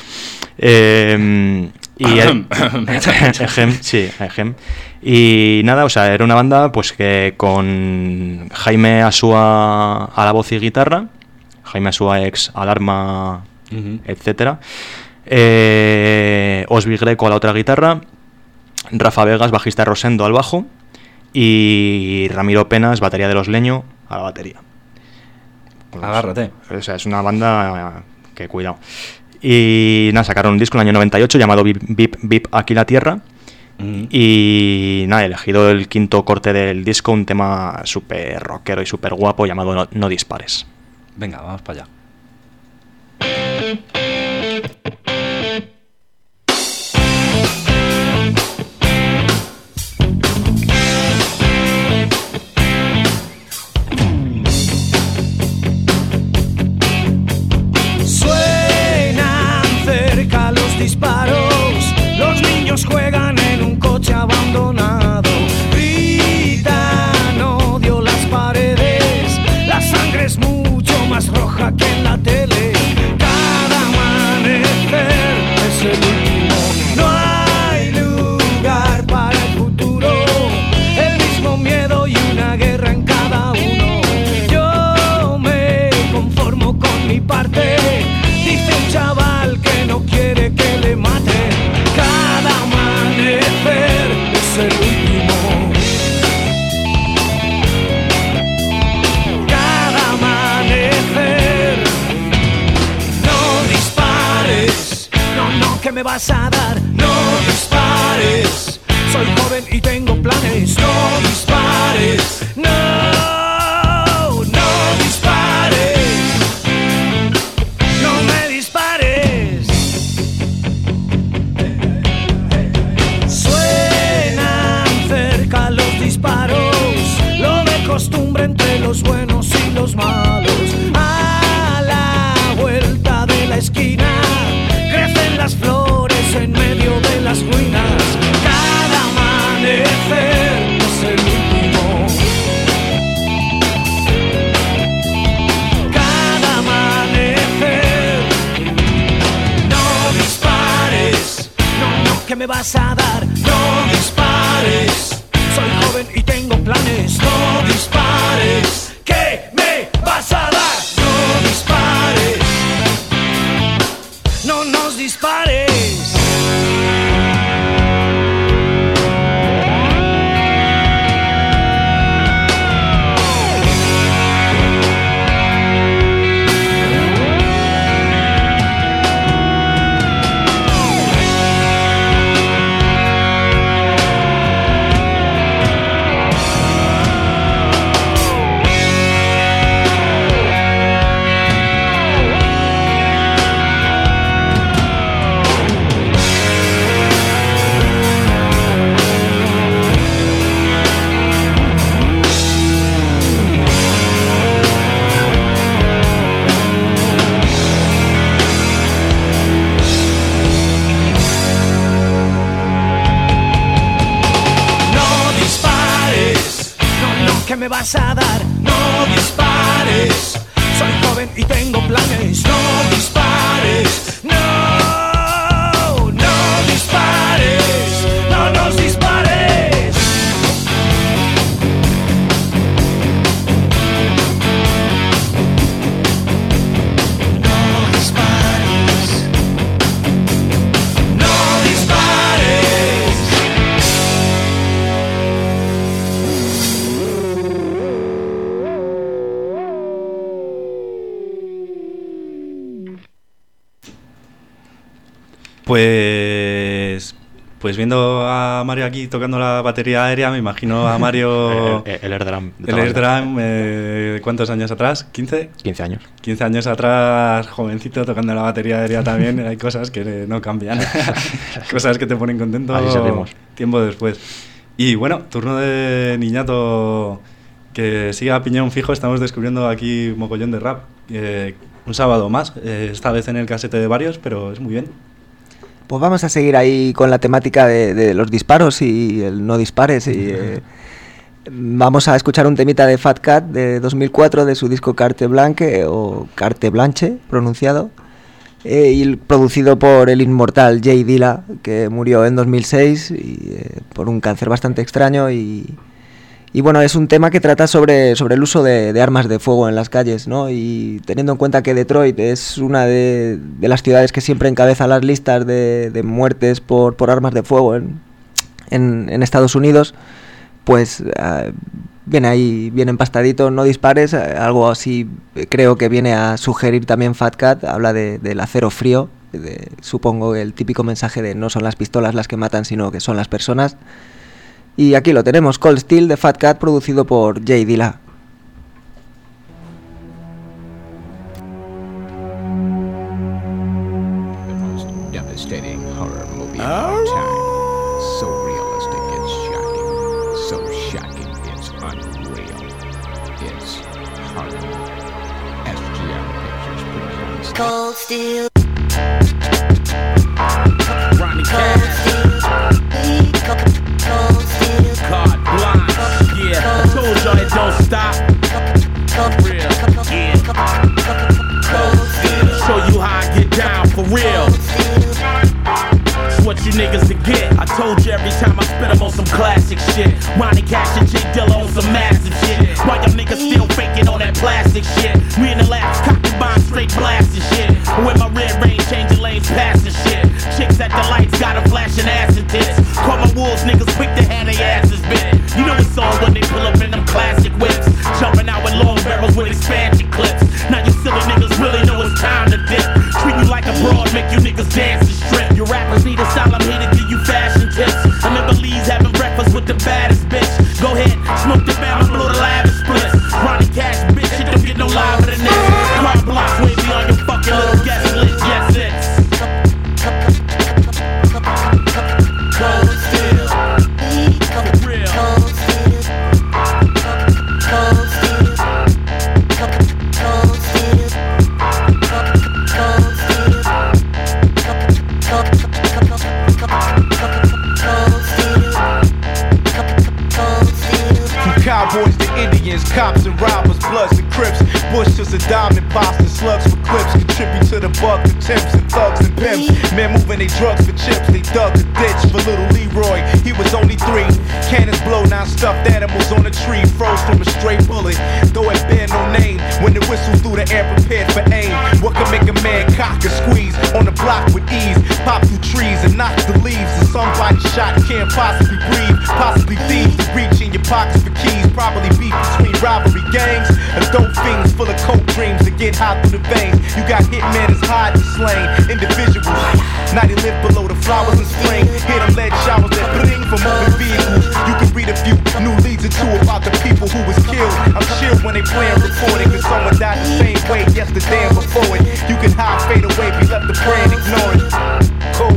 S4: Eh, y el, ejem, sí, ejem. Y nada, o sea, era una banda pues que con Jaime Asúa a la voz y guitarra, Jaime Asúa ex Alarma, uh-huh. etcétera. Eh, Osby Greco a la otra guitarra, Rafa Vegas, bajista de Rosendo al bajo y Ramiro Penas, batería de Los Leño, a la batería.
S2: Pues, agárrate.
S4: O sea, es una banda que cuidado. Y nada, sacaron un disco en el año noventa y ocho llamado Bip Bip Bip Aquí la Tierra. Uh-huh. Y nada, he elegido el quinto corte del disco, un tema súper rockero y súper guapo llamado No, no dispares.
S2: Venga, vamos para allá.
S9: Disparos, los niños juegan en un coche abandonado, gritan odio las paredes, la sangre es mucho más roja que en la tele, cada amanecer es el último, no hay lugar para el futuro, el mismo miedo y una guerra en cada uno, yo me conformo con mi parte, dice un chaval que no quiere que le maten. Cada amanecer es el último. Cada amanecer. No dispares. No, no, ¿qué me vas a dar? No dispares. Soy joven y tengo planes. No dispares. No, no dispares. No me dispares. Suenan cerca los disparos, lo de costumbre entre los buenos y los malos. A la vuelta de la esquina crecen las flores ¿qué me vas a dar? No dispares. Soy joven y tengo planes. No dispares. ¿Qué me vas a dar? No dispares. No nos dispares. ¿Qué me vas a dar? No dispares. Soy joven y tengo planes. No dispares. No, no dispares. No nos dispares. No dispares. No dispares.
S2: Pues, pues viendo a Mario aquí tocando la batería aérea, me imagino a Mario...
S4: el, el air drum.
S2: El air drum, eh, ¿cuántos años atrás? ¿quince?
S4: quince años.
S2: quince años atrás, jovencito, tocando la batería aérea también. Hay cosas que no cambian. Cosas que te ponen contento
S4: Así seguimos.
S2: Tiempo después. Y bueno, turno de Niñato, que sigue a piñón fijo. Estamos descubriendo aquí mogollón de rap. Eh, un sábado más, eh, esta vez en el casete de varios, pero es muy bien.
S3: Pues vamos a seguir ahí con la temática de, de los disparos y el no dispares. Y, eh, vamos a escuchar un temita de Fat Cat de dos mil cuatro de su disco Carte Blanche, o Carte Blanche pronunciado, eh, y producido por el inmortal Jay Dilla, que murió en dos mil seis y, eh, por un cáncer bastante extraño. Y, y bueno, es un tema que trata sobre, sobre el uso de, de armas de fuego en las calles, ¿no? Y teniendo en cuenta que Detroit es una de, de las ciudades que siempre encabeza las listas de, de muertes por, por armas de fuego en, en, en Estados Unidos, pues uh, viene ahí bien empastadito, no dispares, algo así creo que viene a sugerir también Fat Cat. Habla de, del acero frío, de, supongo el típico mensaje de no son las pistolas las que matan, sino que son las personas. Y aquí lo tenemos, Cold Steel de Fat Cat, producido por Jay Dilla.
S11: The most devastating horror movie of all time. So realistic, it's shocking. So shocking, it's unreal. It's horror. S G M Pictures presents
S5: Cold Steel.
S6: Ronnie Cash. Carte Blanche, yeah. I told y'all it don't stop. Real, yeah. Show you how I get down for real. It's what you niggas to get. I told you every time I spit I'm on some classic shit. Ronnie Cash and J Dilla on some massive shit. Why y'all niggas still faking on that plastic shit? Me in the lab, cocking bomb, straight blasting shit. With my red range, changing lanes, passing shit. Chicks at the lights got them flashing acid tits. Call my wolves, niggas quick to have their asses bit. You know it's on when they pull up in them classic whips. Jumping out with long barrels with expansion clips. Now you silly niggas really know it's time to dip. Treat you like a broad, make you niggas dance and strip. Your rappers need a style, I'm here to give you fashion tips. I remember Lee's having breakfast with the baddest bitch. Go ahead, smoke the bam, I blow the lavish splits. Ronnie Cash, bitch, shit don't get no liver than this. Car blocks way beyond your fucking little guest list, yes it's Cold Steel, for real. Cold Steel, Cold Steel, Cold Steel, Cold Steel,
S12: From cowboys to Indians, cops and robbers, bloods and crips, bush is a diamond box and slugs for clips contribute to the buck, the temps and thugs and pimps. Men moving they drugs for chips, they dug the ditch for little Leroy. He was only three. Cannons blow, now stuffed animals on a tree, froze from a stray bullet. Though it bear no name, when the whistle through the air prepared for aim. What can make a man cock and squeeze on the block with ease? Pop through trees and knock the leaves. And somebody shot can't possibly breathe. Possibly thieves to reach in your pockets for keys. Probably beef between rivalry gangs. Adult fiends full of coke dreams to get hot through the veins. You got hitmen as hide and slain individuals. Now they live below the flowers and spring. Hear them lead showers that bling from moving vehicles. You can read a few new leads or two about the people who was killed. I'm chill when they playing recording, cause someone died the same way yesterday and before it. You can hide, fade away, be left to pray and ignore it. Cold.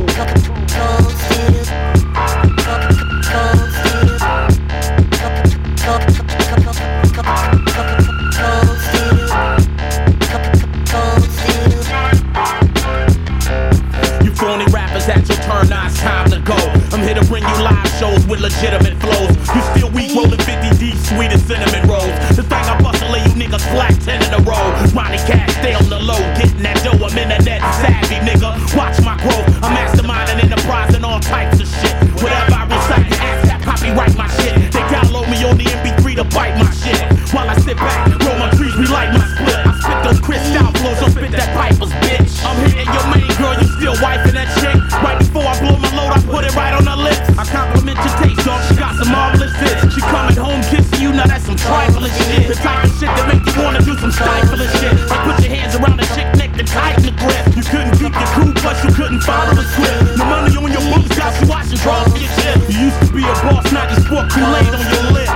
S6: You phony rappers at your turn, now it's time to go. I'm here to bring you live shows with legitimate flows. You still weak, rolling fifty deep, sweet as cinnamon rolls. The thing I bustle, lay you niggas flat ten in a row. Ronnie Cash, stay on the low, getting that dough. I'm internet savvy, nigga. Watch my growth. I'm masterminding enterprise and all types of shit. Whatever I recite, ask that copyright my shit. They download me on the M P three to bite my shit. While I sit back, roll my trees, relight my split. I spit those crystal flows, so spit that pipers, bitch. I'm hitting your main girl, you still wiping that chick. Right before I blow my load, I put it right on her lips. I compliment your taste, dog, she got some marvelous hits. She coming home kissing you, now that's some trifling shit. The type of shit that make you wanna do some stifling shit. Like put your hands around a chick neck to tighten the grip. You couldn't keep your cool, plus you couldn't follow the script. No money on your books, got you watching draws for your shit. You used to be a boss, now you sport Kool-Aid on your lips.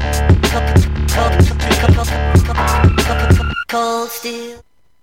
S5: Cold steel.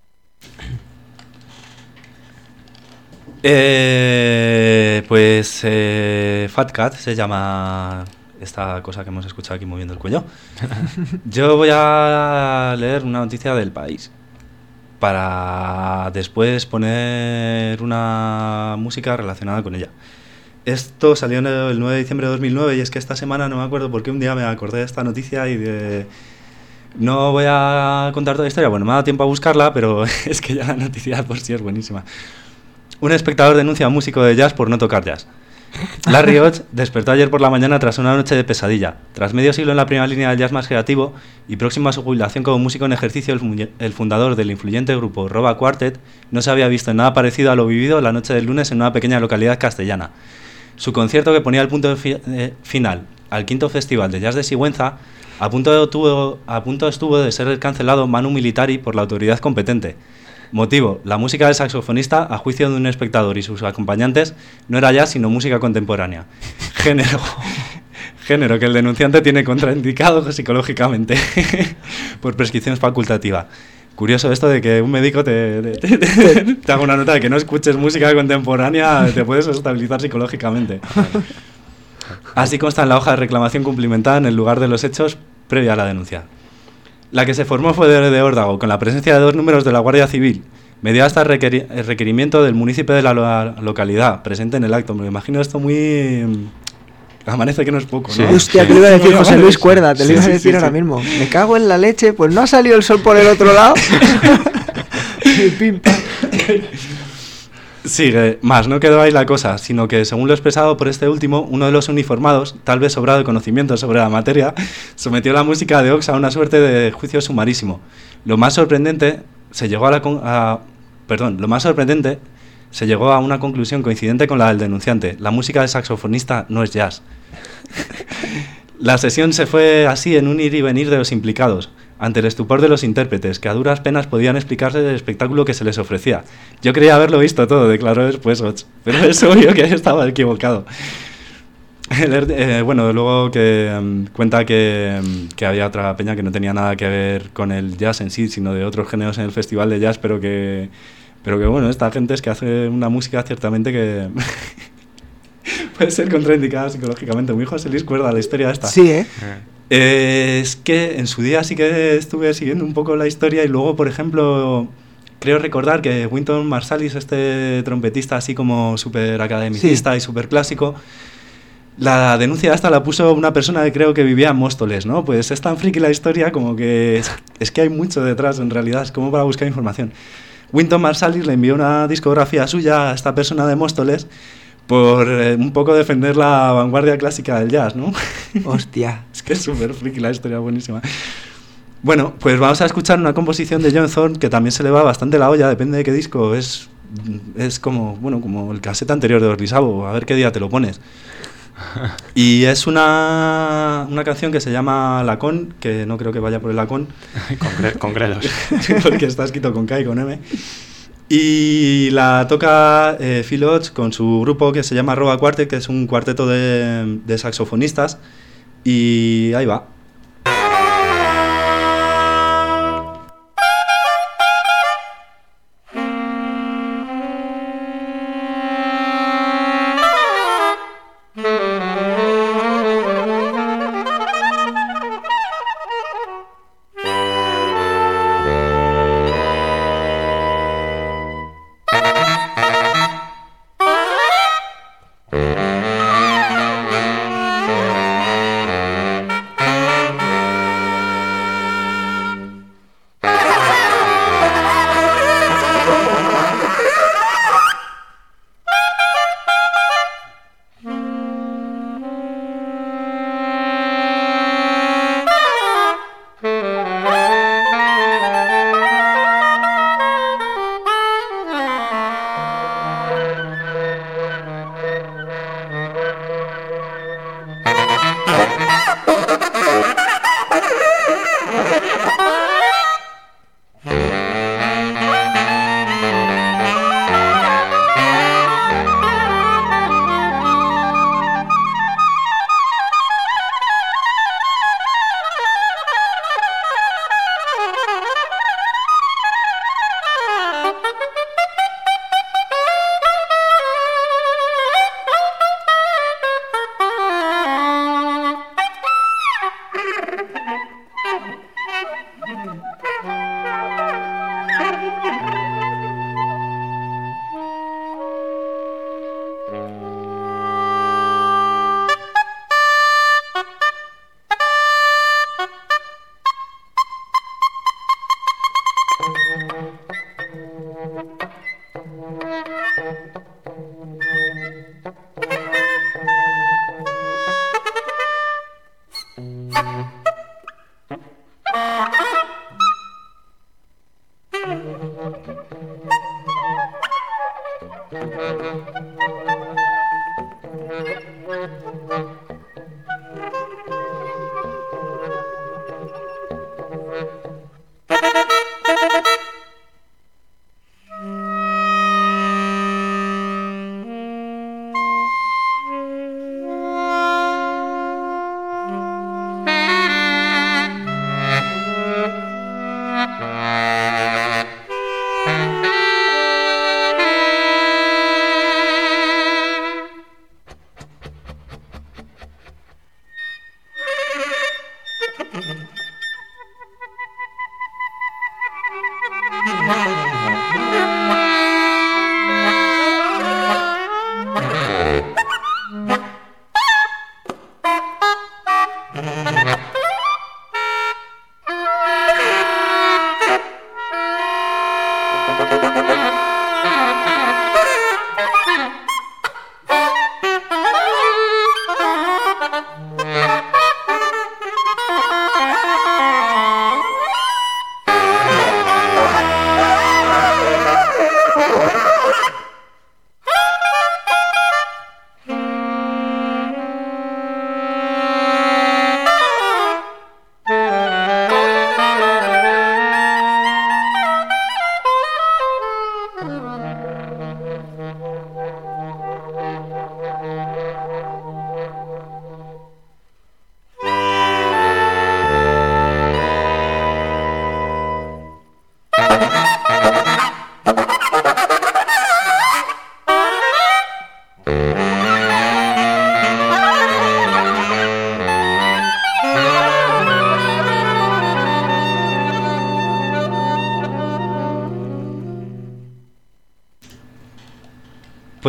S2: Eh, pues eh, Fat Cat se llama esta cosa que hemos escuchado aquí moviendo el cuello. Yo voy a leer una noticia del país para después poner una música relacionada con ella. Esto salió el nueve de diciembre de dos mil nueve y es que esta semana no me acuerdo por qué un día me acordé de esta noticia y de... No voy a contar toda la historia, bueno, me ha dado tiempo a buscarla, pero es que ya la noticia por sí es buenísima. Un espectador denuncia a un músico de jazz por no tocar jazz. Larry Hodge despertó ayer por la mañana tras una noche de pesadilla. Tras medio siglo en la primera línea del jazz más creativo y próximo a su jubilación como músico en ejercicio, el, el fundador del influyente grupo Roba Quartet no se había visto en nada parecido a lo vivido la noche del lunes en una pequeña localidad castellana. Su concierto, que ponía el punto fi eh, final al quinto Festival de Jazz de Sigüenza, a punto, tuvo, a punto estuvo de ser cancelado manu militari por la autoridad competente. Motivo: la música del saxofonista, a juicio de un espectador y sus acompañantes, no era jazz sino música contemporánea. Género, género que el denunciante tiene contraindicado psicológicamente por prescripción facultativa. Curioso esto de que un médico te, te, te, te, te haga una nota de que no escuches música contemporánea, te puedes estabilizar psicológicamente. Así consta en la hoja de reclamación cumplimentada en el lugar de los hechos previa a la denuncia. La que se formó fue de, de órdago, con la presencia de dos números de la Guardia Civil. Medido hasta el, requeri el requerimiento del municipio de la lo localidad, presente en el acto. Me imagino esto muy... Amanece que no es poco, ¿no?
S3: Sí. Hostia, te lo iba a decir José Luis Cuerda, te lo sí, iba a decir sí, sí, ahora sí. mismo. Me cago en la leche, pues no ha salido el sol por el otro lado. Y pim, pam.
S2: Sigue, más no quedó ahí la cosa, sino que según lo expresado por este último, uno de los uniformados, tal vez sobrado de conocimiento sobre la materia, sometió la música de Ox a una suerte de juicio sumarísimo. Lo más sorprendente se llegó a la con a, perdón, lo más sorprendente se llegó a una conclusión coincidente con la del denunciante. La música del saxofonista no es jazz. La sesión se fue así en un ir y venir de los implicados, ante el estupor de los intérpretes, que a duras penas podían explicarse del espectáculo que se les ofrecía. Yo creía haberlo visto todo, declaró después Hodge, pero es obvio que estaba equivocado. El, eh, bueno, luego que um, cuenta que, um, que había otra peña que no tenía nada que ver con el jazz en sí, sino de otros géneros en el festival de jazz, pero que, pero que bueno, esta gente es que hace una música ciertamente que... puede ser contraindicada psicológicamente. Muy José Luis Cuerda la historia esta.
S3: Sí, ¿eh?
S2: Eh, es que en su día sí que estuve siguiendo un poco la historia y luego, por ejemplo, creo recordar que Wynton Marsalis, este trompetista así como súper academicista sí. y súper clásico, La denuncia esta la puso una persona que creo que vivía en Móstoles, ¿no? Pues es tan friki la historia como que es, es que hay mucho detrás, en realidad, es como para buscar información. Wynton Marsalis le envió una discografía suya a esta persona de Móstoles por eh, un poco defender la vanguardia clásica del jazz, ¿no?
S3: Hostia.
S2: Es que es súper friki la historia, buenísima. Bueno, pues vamos a escuchar una composición de John Thorne que también se le va bastante la olla, depende de qué disco, es, es como, bueno, como el casete anterior de Orlisabo, a ver qué día te lo pones. Y es una, una canción que se llama Lacón, que no creo que vaya por el Lacón.
S4: Concre- concretos.
S2: Porque está escrito con K y con M. Y la toca eh, Phil Hodge con su grupo que se llama Roba Quartet, que es un cuarteto de, de saxofonistas. Y ahí va.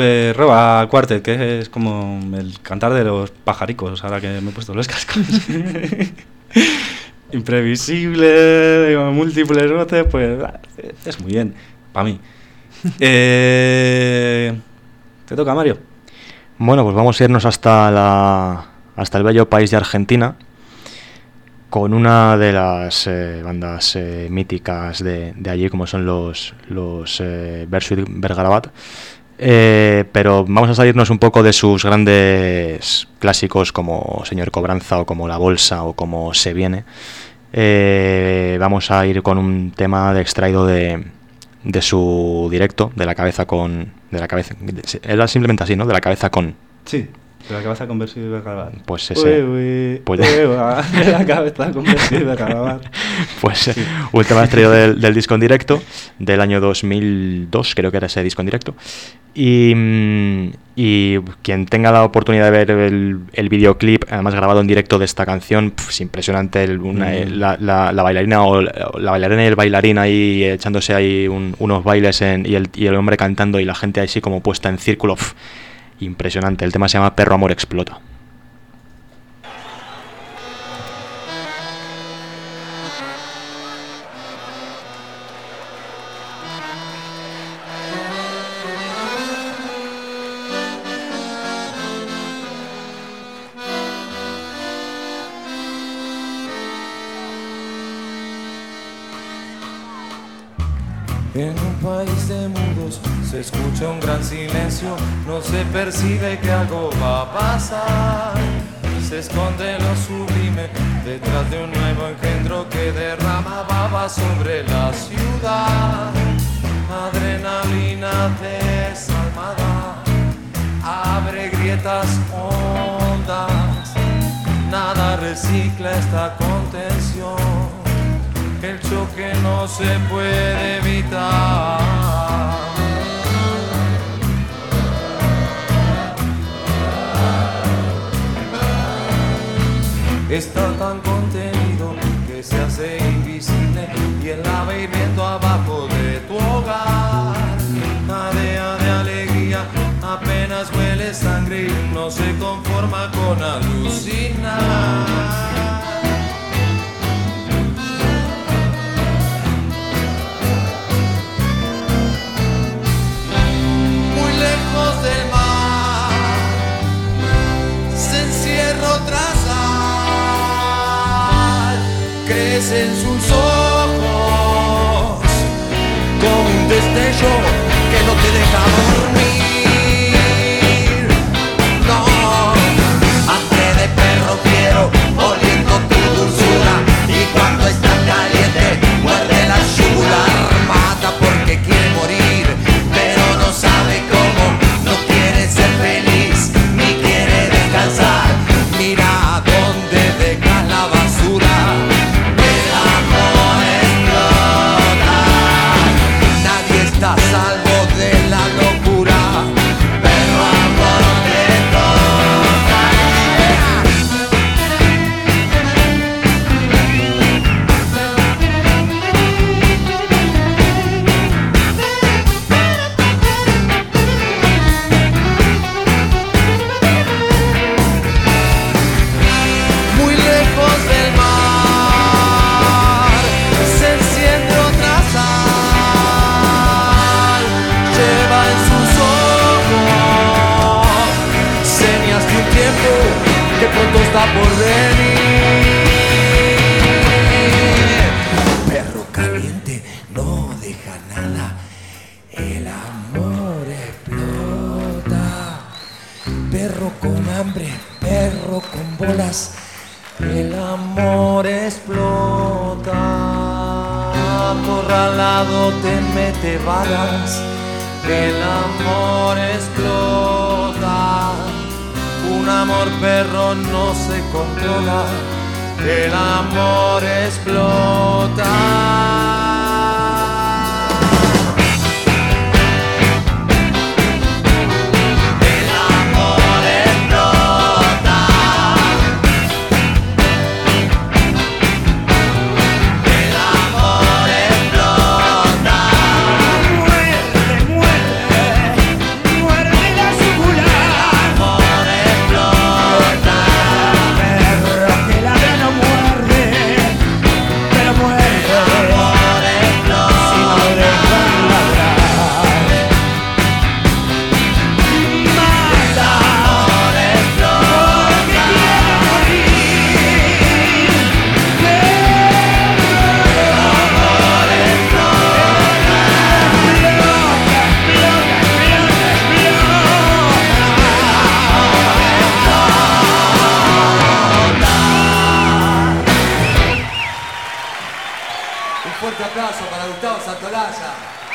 S2: pues Roba Quartet, que es como el cantar de los pajaricos, ahora que me he puesto los cascos. Imprevisible, con múltiples voces, pues es muy bien, para mí. Eh, ¿Te toca, Mario?
S4: Bueno, pues vamos a irnos hasta la hasta el bello país de Argentina, con una de las eh, bandas eh, míticas de, de allí, como son los, los eh, Bersuit Vergarabat. Eh, pero vamos a salirnos un poco de sus grandes clásicos como Señor Cobranza o como La Bolsa o como Se Viene. Eh, vamos a ir con un tema de extraído de, de su directo, de la cabeza con... de la cabeza, era simplemente así, ¿no? De la cabeza con...
S2: Sí. De la cabeza con Bersuit Vergarabat.
S4: Pues ese.
S2: Uy, uy,
S4: pues,
S2: uy, de la cabeza con Bersuit Vergarabat.
S4: Pues
S2: sí.
S4: Un tema extraído del, del disco en directo, del año dos mil dos, creo que era ese disco en directo. Y, y quien tenga la oportunidad de ver el, el videoclip, además grabado en directo de esta canción, pf, es impresionante. El, una, mm. la, la, la bailarina o la bailarina y el bailarín ahí echándose ahí un, unos bailes en, y, el, y el hombre cantando y la gente así como puesta en círculo. Pf, impresionante. El tema se llama Perro Amor Explota.
S13: En un país de mudos se escucha un gran silencio, no se percibe que algo va a pasar. Se esconde lo sublime detrás de un nuevo engendro que derrama baba sobre la ciudad. Adrenalina desalmada abre grietas hondas, nada recicla esta contención. El choque no se puede evitar. Está tan contenido que se hace invisible y él la va hirviendo abajo de tu hogar. Jadea de alegría, apenas huele sangre y no se conforma con alucinar. Del mar se encierra otra sal, crece en sus ojos como un destello que no te deja dormir. No, hambre de perro quiero, oliendo tu dulzura, y cuando está caliente muerde la yugular. Mata porque quiere morir, pero no sabe cómo. No quiere ser feliz, ni quiere descansar. Mira dónde deja la basura. El amor explota. Nadie está a salvo de la locura. Pero amor te toca. Que pronto está por venir. Perro caliente no deja nada. El amor explota. Perro con hambre, perro con bolas. El amor explota. Acorralado te mete balas. El amor explota. Un amor perro no se controla, el amor explota. El amor explota. El amor explota. Muerde, muerde, muerde. Santolaya.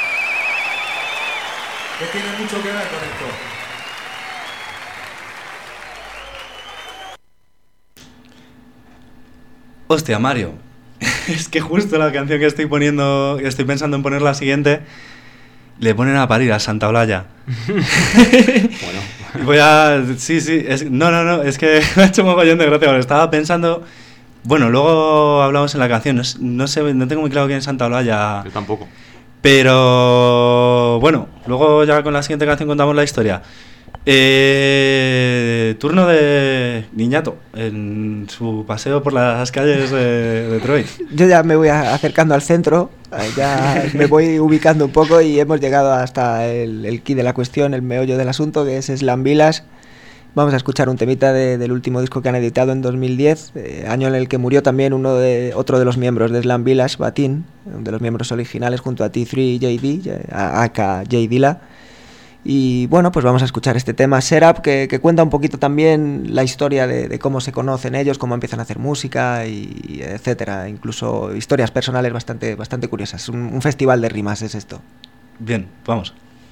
S13: Que tiene mucho que ver con esto.
S2: Hostia, Mario. Es que justo la canción que estoy poniendo, que estoy pensando en poner la siguiente, le ponen a parir a Santa Olalla.
S4: Bueno.
S2: Voy a... Sí, sí. Es, no, no, no. Es que me ha hecho un mogollón de gracia. Porque estaba pensando... Bueno, luego hablamos en la canción. No, no sé, no tengo muy claro quién es Santa Olalla.
S4: Yo tampoco.
S2: Pero... Bueno, luego ya con la siguiente canción contamos la historia. Eh, turno de Niñato en su paseo por las calles de Detroit.
S3: Yo ya me voy acercando al centro, ya me voy ubicando un poco y hemos llegado hasta el, el quid de la cuestión, el meollo del asunto, que es Slam Village. Vamos a escuchar un temita de, del último disco que han editado en dos mil diez, eh, año en el que murió también uno de, otro de los miembros de Slam Village, Batin, uno de los miembros originales junto a T tres J D, aka J Dilla. Y bueno, pues vamos a escuchar este tema, Setup, que, que cuenta un poquito también la historia de, de cómo se conocen ellos, cómo empiezan a hacer música, y etcétera. Incluso historias personales bastante, bastante curiosas. Un, un festival de rimas es esto.
S2: Bien, vamos.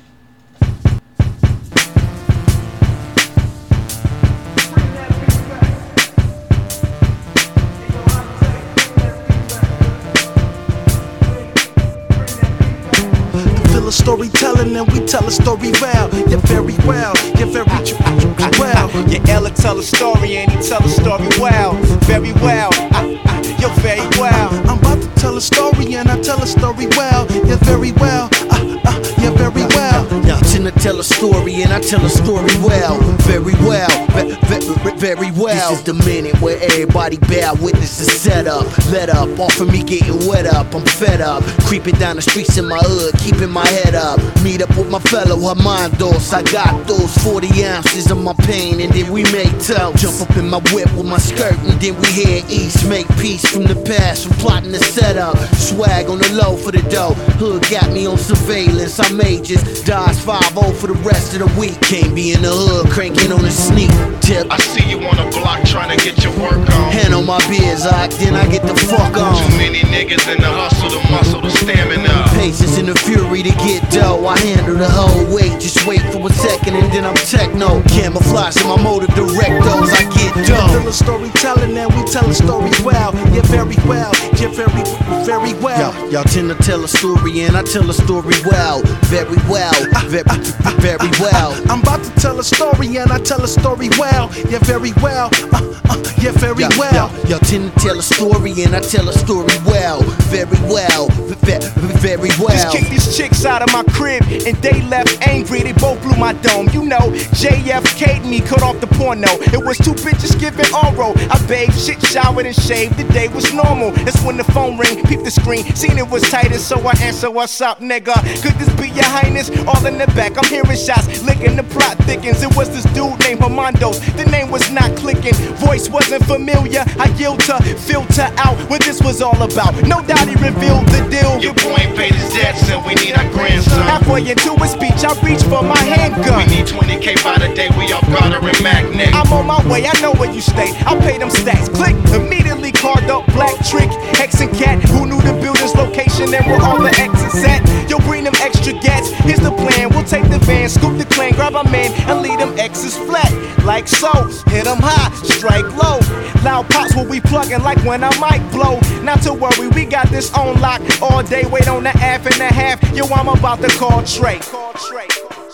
S14: Storytelling and we tell a story well, yeah very well, yeah very well.
S12: Yeah, Ella tell a story and he tell a story well, very well, uh, uh, you're very well.
S14: I'm about to tell a story and I tell a story well, yeah very well, uh, uh, yeah very well.
S13: Yeah, I tend to tell a story and I tell a story well, very well, ve- ve- very well. This is the minute where everybody bear witness the setup. Let up, off of me getting wet up, I'm fed up. Creeping down the streets in my hood, keeping my head up. Meet up with my fellow Armandos. I got those forty ounces of my pain and then we make toast. Jump up in my whip with my skirt and then we head east. Make peace from the past, from plotting the setup. Swag on the low for the dough. Hood got me on surveillance. I may just dodge five oh for the rest of the week. Can't be in the hood, cranking on the sneak tip.
S12: I see you on the block trying to get your work on.
S13: Hand on my beers, I, then I get the fuck on.
S12: Too many niggas in the hustle, the muscle, the stamina.
S13: Patience and the fury to get dough. I handle the whole weight, just wait for a second and then I'm techno. Camouflage in my motor direct those, I get dough.
S14: Tell a storytelling and we tell a story well, yeah very well, yeah very, very well.
S13: Yo, y'all tend to tell a story and I tell a story well, very well, very, very well.
S14: I'm about to tell a story and I tell a story well, yeah very well, uh, uh, yeah very
S13: yo,
S14: well.
S13: Yo, y'all tend to tell a story and I tell a story well, very well, very, very well.
S12: Just kicked these chicks out of my crib and they left angry, they both blew my dome. You know, J F K'd me, cut off the porno. It was two bitches giving oral. I bathed, shit, showered and shaved, the day was normal. That's when the phone ring, peeped the screen, seen it was tighter, so I answer, what's up, nigga? Could this be your highness? All in the back, I'm hearing shots, licking the plot thickens. It was this dude named Armandos, the name was not clicking, voice wasn't familiar. I yelled to filter out what this was all about. No doubt he revealed the deal.
S15: Your boy ain't paid his debts and we need our grandson.
S12: Halfway into his speech, I reach for my handgun.
S15: We need twenty K by the day, we off Garter and Magnet.
S12: I'm on my way, I know where you stay. I pay them stacks. Click, immediately called up Black Trick, Hex and Cat, who knew the building's location and where all the exits at. Yo, bring them extra gats. Here's the plan. We'll take the van, scoop the clan, grab our man, and leave them X's flat. Like so, hit them high, strike low. Loud pops will we plugging like when I mic blow. Not to worry, we got this on lock all day. Wait on the half and a half. Yo, I'm about to call Trey. Call Trey.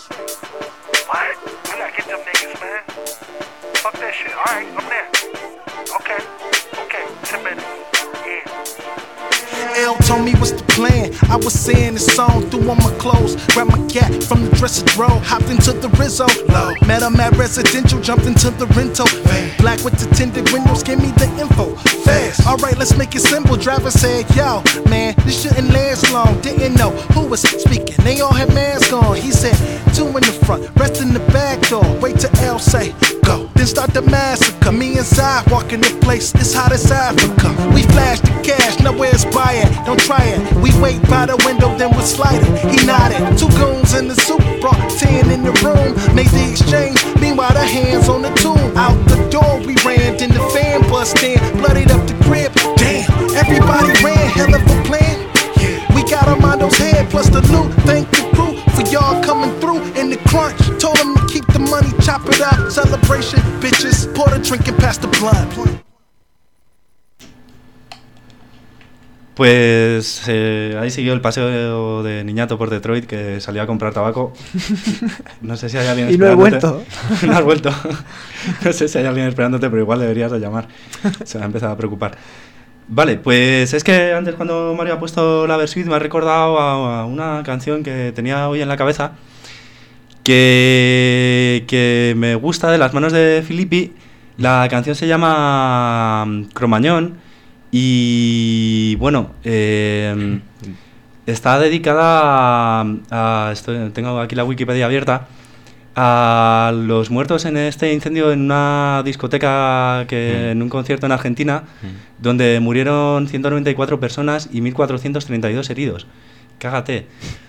S16: What? We gotta get them niggas, man. Fuck that shit. Alright, I'm there. Okay. Okay. Ten minutes. Yeah.
S14: L told me what's the plan. I was saying the song, threw on my clothes, grabbed my cat from the dresser drawer, hopped into the Rizzo. Low. Met him at residential, jumped into the rental. Black with the tinted windows, give me the info. Fast. Alright, let's make it simple. Driver said, yo, man, this shouldn't last long. Didn't know who was speaking. They all had masks on. He said, two in the front, rest in the back door. Wait till L say, go. Then start the massacre. Me and Zai walk in the place, it's hot as Africa. We flash the cash, nowhere's buy it. Don't try it. We wait by the window, then we slide it. He nodded. Two goons in the suit, brought ten in the room. Made the exchange, meanwhile the hands on the tomb. Out the door we ran, then the fan bust in. Bloodied up the crib, damn. Everybody ran, hell of a plan. We out Armando's head, plus the loot. Thank the crew for y'all coming through in the crunch. Told them to keep the money, chop it up. Celebration, bitches, pour the drink and pass the blunt.
S2: Pues eh, ahí siguió el paseo de niñato por Detroit, que salió a comprar tabaco. No sé si hay alguien
S3: y no he
S2: esperándote.
S3: vuelto.
S2: No has vuelto. No sé si hay alguien esperándote, pero igual deberías de llamar. Se me ha empezado a preocupar. Vale, pues es que antes cuando Mario ha puesto la Versuit me ha recordado a, a una canción que tenía hoy en la cabeza que, que me gusta, de las manos de Filippi. La canción se llama Cromañón. Y bueno, eh, está dedicada a, a estoy, tengo aquí la Wikipedia abierta, a los muertos en este incendio en una discoteca, que mm. en un concierto en Argentina, mm. donde murieron ciento noventa y cuatro personas y mil cuatrocientos treinta y dos heridos. Cágate.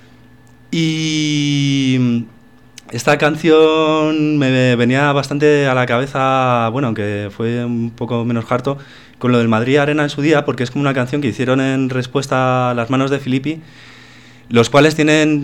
S2: Y esta canción me venía bastante a la cabeza, bueno, aunque fue un poco menos harto, con lo del Madrid Arena en su día, porque es como una canción que hicieron en respuesta a las manos de Filippi, los cuales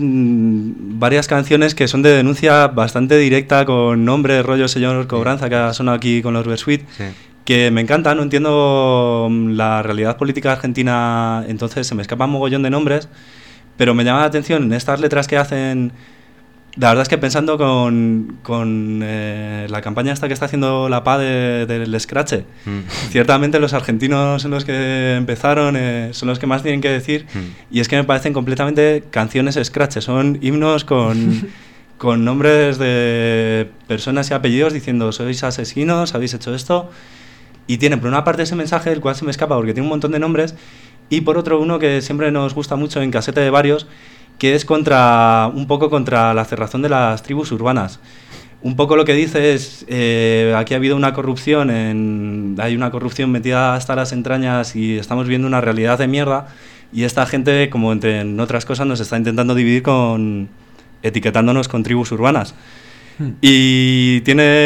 S2: tienen varias canciones que son de denuncia bastante directa, con nombre, rollo señor Cobranza, que ha sonado aquí con los Versuit, sí. que me encanta. No entiendo la realidad política argentina, entonces se me escapan un mogollón de nombres, pero me llama la atención en estas letras que hacen. La verdad es que pensando con, con eh, la campaña esta que está haciendo la P A del de, de Scratch, mm. ciertamente los argentinos son los que empezaron, eh, son los que más tienen que decir, mm. y es que me parecen completamente canciones Scratch, son himnos con, con nombres de personas y apellidos diciendo sois asesinos, habéis hecho esto, y tienen por una parte ese mensaje del cual se me escapa porque tiene un montón de nombres, y por otro uno que siempre nos gusta mucho en Casete de Varios, que es contra un poco contra la cerrazón de las tribus urbanas. Un poco lo que dice es, eh, aquí ha habido una corrupción, en, hay una corrupción metida hasta las entrañas y estamos viendo una realidad de mierda, y esta gente, como entre en otras cosas, nos está intentando dividir con etiquetándonos con tribus urbanas. Hmm. Y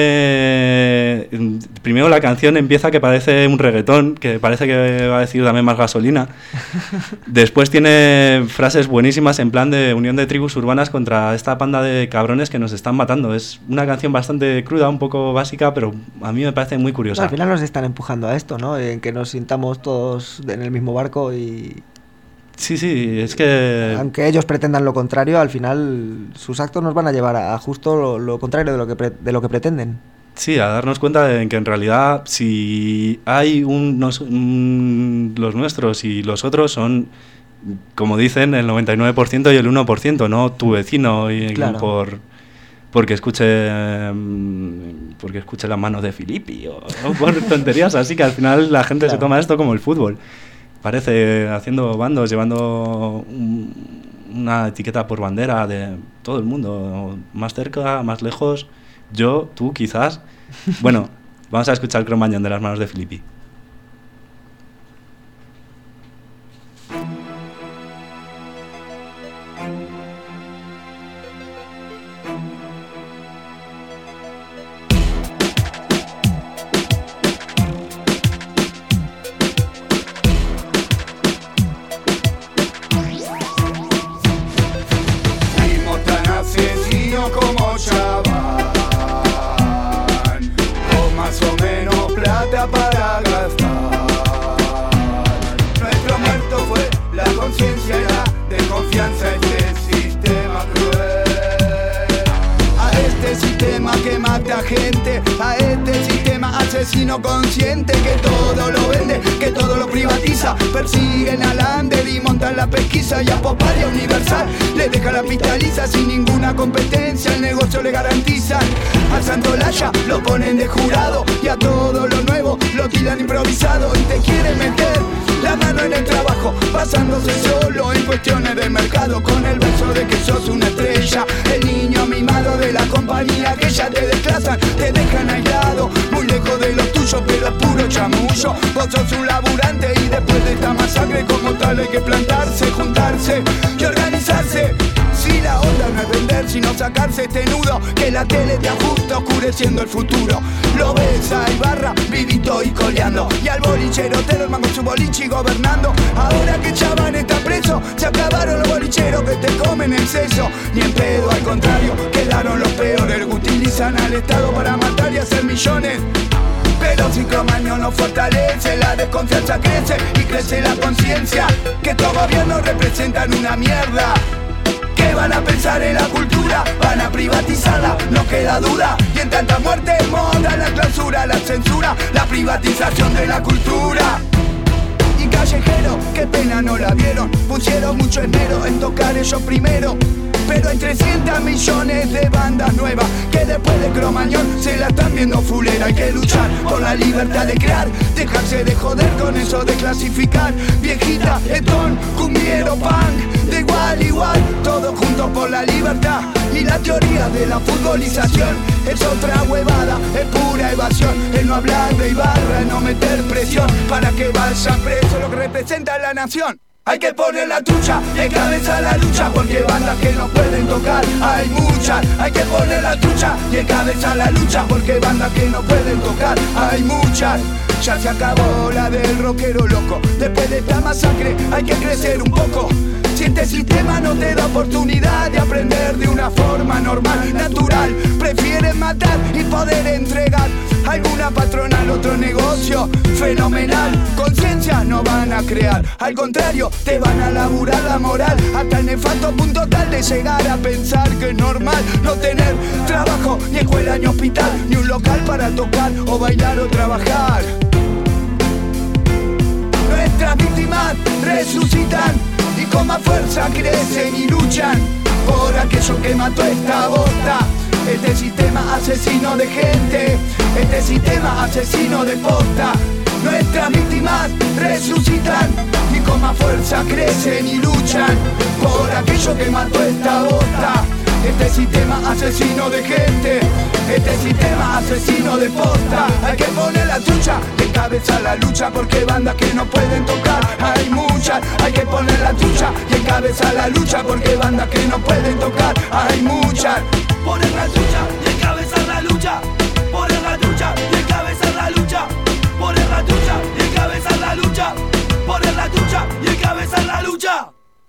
S2: tiene... Primero la canción empieza que parece un reggaetón, que parece que va a decir dame más gasolina. Después tiene frases buenísimas en plan de unión de tribus urbanas contra esta panda de cabrones que nos están matando. Es una canción bastante cruda, un poco básica, pero a mí me parece muy curiosa.
S3: Al final nos están empujando a esto, ¿no? En que nos sintamos todos en el mismo barco y...
S2: Sí, sí, es que...
S3: Aunque ellos pretendan lo contrario, al final sus actos nos van a llevar a justo lo, lo contrario de lo que pre- de lo que pretenden.
S2: Sí, a darnos cuenta de que en realidad si hay unos, un, los nuestros y los otros son, como dicen, el noventa y nueve por ciento y el uno por ciento, no tu vecino, y claro. por porque escuche porque escuche las manos de Filippi o, o por tonterías así, que al final la gente claro. se toma esto como el fútbol. Parece haciendo bandos, llevando un, una etiqueta por bandera de todo el mundo, más cerca, más lejos, yo, tú, quizás. Bueno, vamos a escuchar Cromañón de las manos de Filippi.
S17: Para gastar. Nuestro muerto fue la conciencia y la desconfianza a este sistema cruel, a este sistema que mata gente, a este sistema asesino consciente que todo lo vende, que todo lo privatiza, persiguen al Ander y montan la pesquisa, y a Poparia Universal le deja la pistaliza sin ninguna competencia, el negocio le garantizan. Al Santolaya lo ponen de jurado y a todo lo nuevo lo tiran improvisado, y te quieren meter la mano en el trabajo, basándose solo en cuestiones de mercado, con el verso de que sos una estrella, el niño mimado de la compañía, que ya te desclasan, te dejan aislado, muy lejos de lo tuyo, pero es puro chamullo. Vos sos un laburante y después de esta masacre como tal hay que plantarse, juntarse y organizarse. Si la onda no es venderse, sino sacarse este nudo que la tele te ajusta oscureciendo el futuro. Lo ves a Ibarra vivito y coleando, y al bolichero te lo con su boliche y gobernando. Ahora que Chaván está preso, se acabaron los bolicheros que te comen el seso. Ni en pedo, al contrario, quedaron los peores que utilizan al Estado para matar y hacer millones. Pero si Cromañón no fortalece, la desconfianza crece y crece la conciencia que estos gobiernos representan una mierda. ¿Qué van a pensar en la cultura? Van a privatizarla, no queda duda. Y en tanta muerte moda la clausura, la censura, la privatización de la cultura. Y Callejero, qué pena no la vieron, pusieron mucho esmero en tocar ellos primero. Pero hay trescientos millones de bandas nuevas que después de Cromañón se la están viendo fulera. Hay que luchar por la libertad de crear, dejarse de joder con eso de clasificar. Viejita, etón, cumbiero, punk, de igual igual, todos juntos por la libertad. Y la teoría de la futbolización es otra huevada, es pura evasión. El no hablar de Ibarra, el no meter presión para que vaya preso lo que representa la nación. Hay que poner la trucha de cabeza a la lucha, porque bandas que no pueden tocar hay muchas. Hay que poner la trucha de cabeza a la lucha, porque bandas que no pueden tocar hay muchas. Ya se acabó la del rockero loco, después de esta masacre hay que crecer un poco. Si este sistema no te da oportunidad de aprender de una forma normal, natural, prefieren matar y poder entregar alguna patronal, otro negocio fenomenal. Conciencia no van a crear, al contrario, te van a laburar la moral hasta el nefasto punto tal de llegar a pensar que es normal no tener trabajo, ni escuela, ni hospital, ni un local para tocar o bailar o trabajar. Nuestras víctimas resucitan y con más fuerza crecen y luchan por aquello que mató esta bosta. Este sistema asesino de gente, este sistema asesino de posta. Nuestras víctimas resucitan y con más fuerza crecen y luchan por aquello que mató esta bosta. Este sistema asesino de gente, este sistema asesino de posta. Hay que poner la trucha de cabeza a la lucha, porque bandas que no pueden tocar hay muchas. Hay que poner la trucha de cabeza a la lucha, porque bandas que no pueden tocar hay muchas. Poner la trucha de cabeza a la lucha, poner la trucha de cabeza a la lucha, poner la trucha de cabeza a la lucha, poner la trucha de cabeza a la lucha.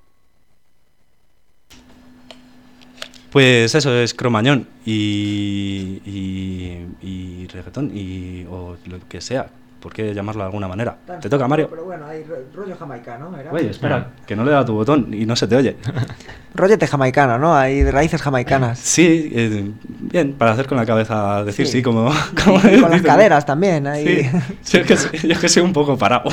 S2: Pues eso es Cromañón y, y, y reggaetón y, o lo que sea. ¿Por qué llamarlo de alguna manera?
S3: Tan
S2: ¿Te toca, Mario?
S3: Pero bueno, hay rollo jamaicano, ¿era?
S2: Oye, espera, que no le he dado tu botón y no se te oye.
S3: Rollete jamaicano, ¿no? Hay raíces jamaicanas.
S2: Sí, eh, bien, para hacer con la cabeza, decir sí, sí como, como...
S3: Y con las caderas también. Hay...
S2: Sí, yo que, yo que soy un poco parado.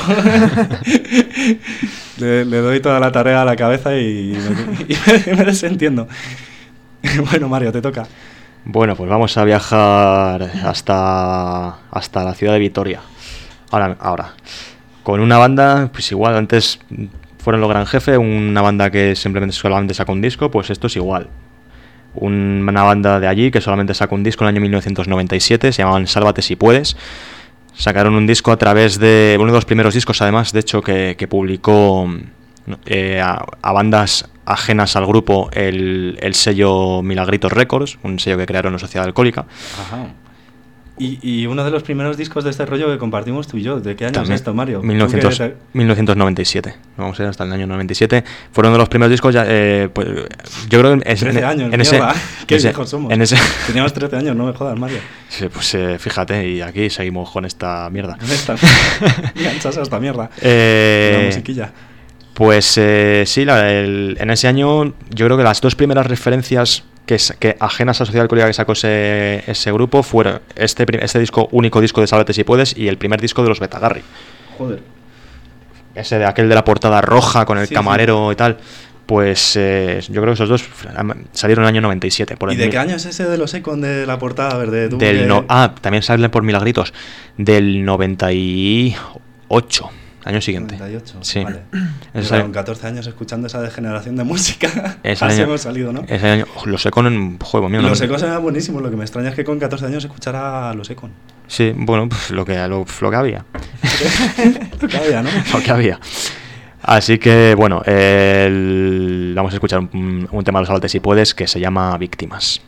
S2: le, le doy toda la tarea a la cabeza y me, y me, me desentiendo. Bueno, Mario, te toca.
S4: Bueno, pues vamos a viajar hasta, hasta la ciudad de Vitoria. Ahora, ahora, con una banda, pues igual, antes fueron los Gran Jefe, una banda que simplemente solamente sacó un disco, pues esto es igual. Un, una banda de allí que solamente sacó un disco en el año mil novecientos noventa y siete, se llamaban Sálvate si puedes. Sacaron un disco a través de uno de los primeros discos, además, de hecho, que, que publicó eh, a, a bandas ajenas al grupo el, el sello Milagritos Records, un sello que crearon en Sociedad Alcohólica.
S2: Ajá. Y, y uno de los primeros discos de este rollo que compartimos tú y yo, ¿de qué año
S4: También,
S2: es esto, Mario?
S4: mil novecientos, te... mil novecientos noventa y siete, vamos a ir hasta el año noventa y siete. Fueron uno de los primeros discos, ya, eh, pues, yo creo que... Es,
S2: trece
S4: en,
S2: años,
S4: en ese,
S2: qué
S4: ese,
S2: viejos somos.
S4: En ese...
S2: Teníamos trece años, no me jodas, Mario.
S4: Sí, pues eh, fíjate, y aquí seguimos con esta mierda.
S2: Con esta, enganchas a esta mierda.
S4: Eh,
S2: Una musiquilla.
S4: Pues eh, sí, la, el, en ese año yo creo que las dos primeras referencias que, que ajenas a Sociedad Alcohólica que sacó ese, ese grupo fueron este, este disco, único disco de Sálvate si puedes, y el primer disco de los Betagarri.
S2: Joder.
S4: Ese de aquel de la portada roja con el
S2: sí,
S4: camarero
S2: sí.
S4: y tal. Pues eh, yo creo que esos dos salieron en el año noventa y siete. Por
S2: ¿Y
S4: el
S2: de
S4: mil...
S2: qué año es ese de los Econ de la portada verde?
S4: Del
S2: que...
S4: no... Ah, también salen por Milagritos. Del noventa y ocho. Año siguiente.
S2: noventa y ocho,
S4: sí.
S2: Vale.
S4: Es
S2: Con catorce años escuchando esa degeneración de música.
S4: Ese
S2: Así
S4: año,
S2: hemos salido, ¿no?
S4: Ese año, los Econ en juego mío.
S2: Los
S4: no,
S2: Econ eran buenísimos. Lo que me extraña es que con catorce años escuchara a los Econ.
S4: Sí, bueno, pues lo que, lo, lo que había.
S2: Lo que había, ¿no?
S4: Lo que había. Así que, bueno, el... vamos a escuchar un, un tema de los Salvajes si puedes, que se llama Víctimas.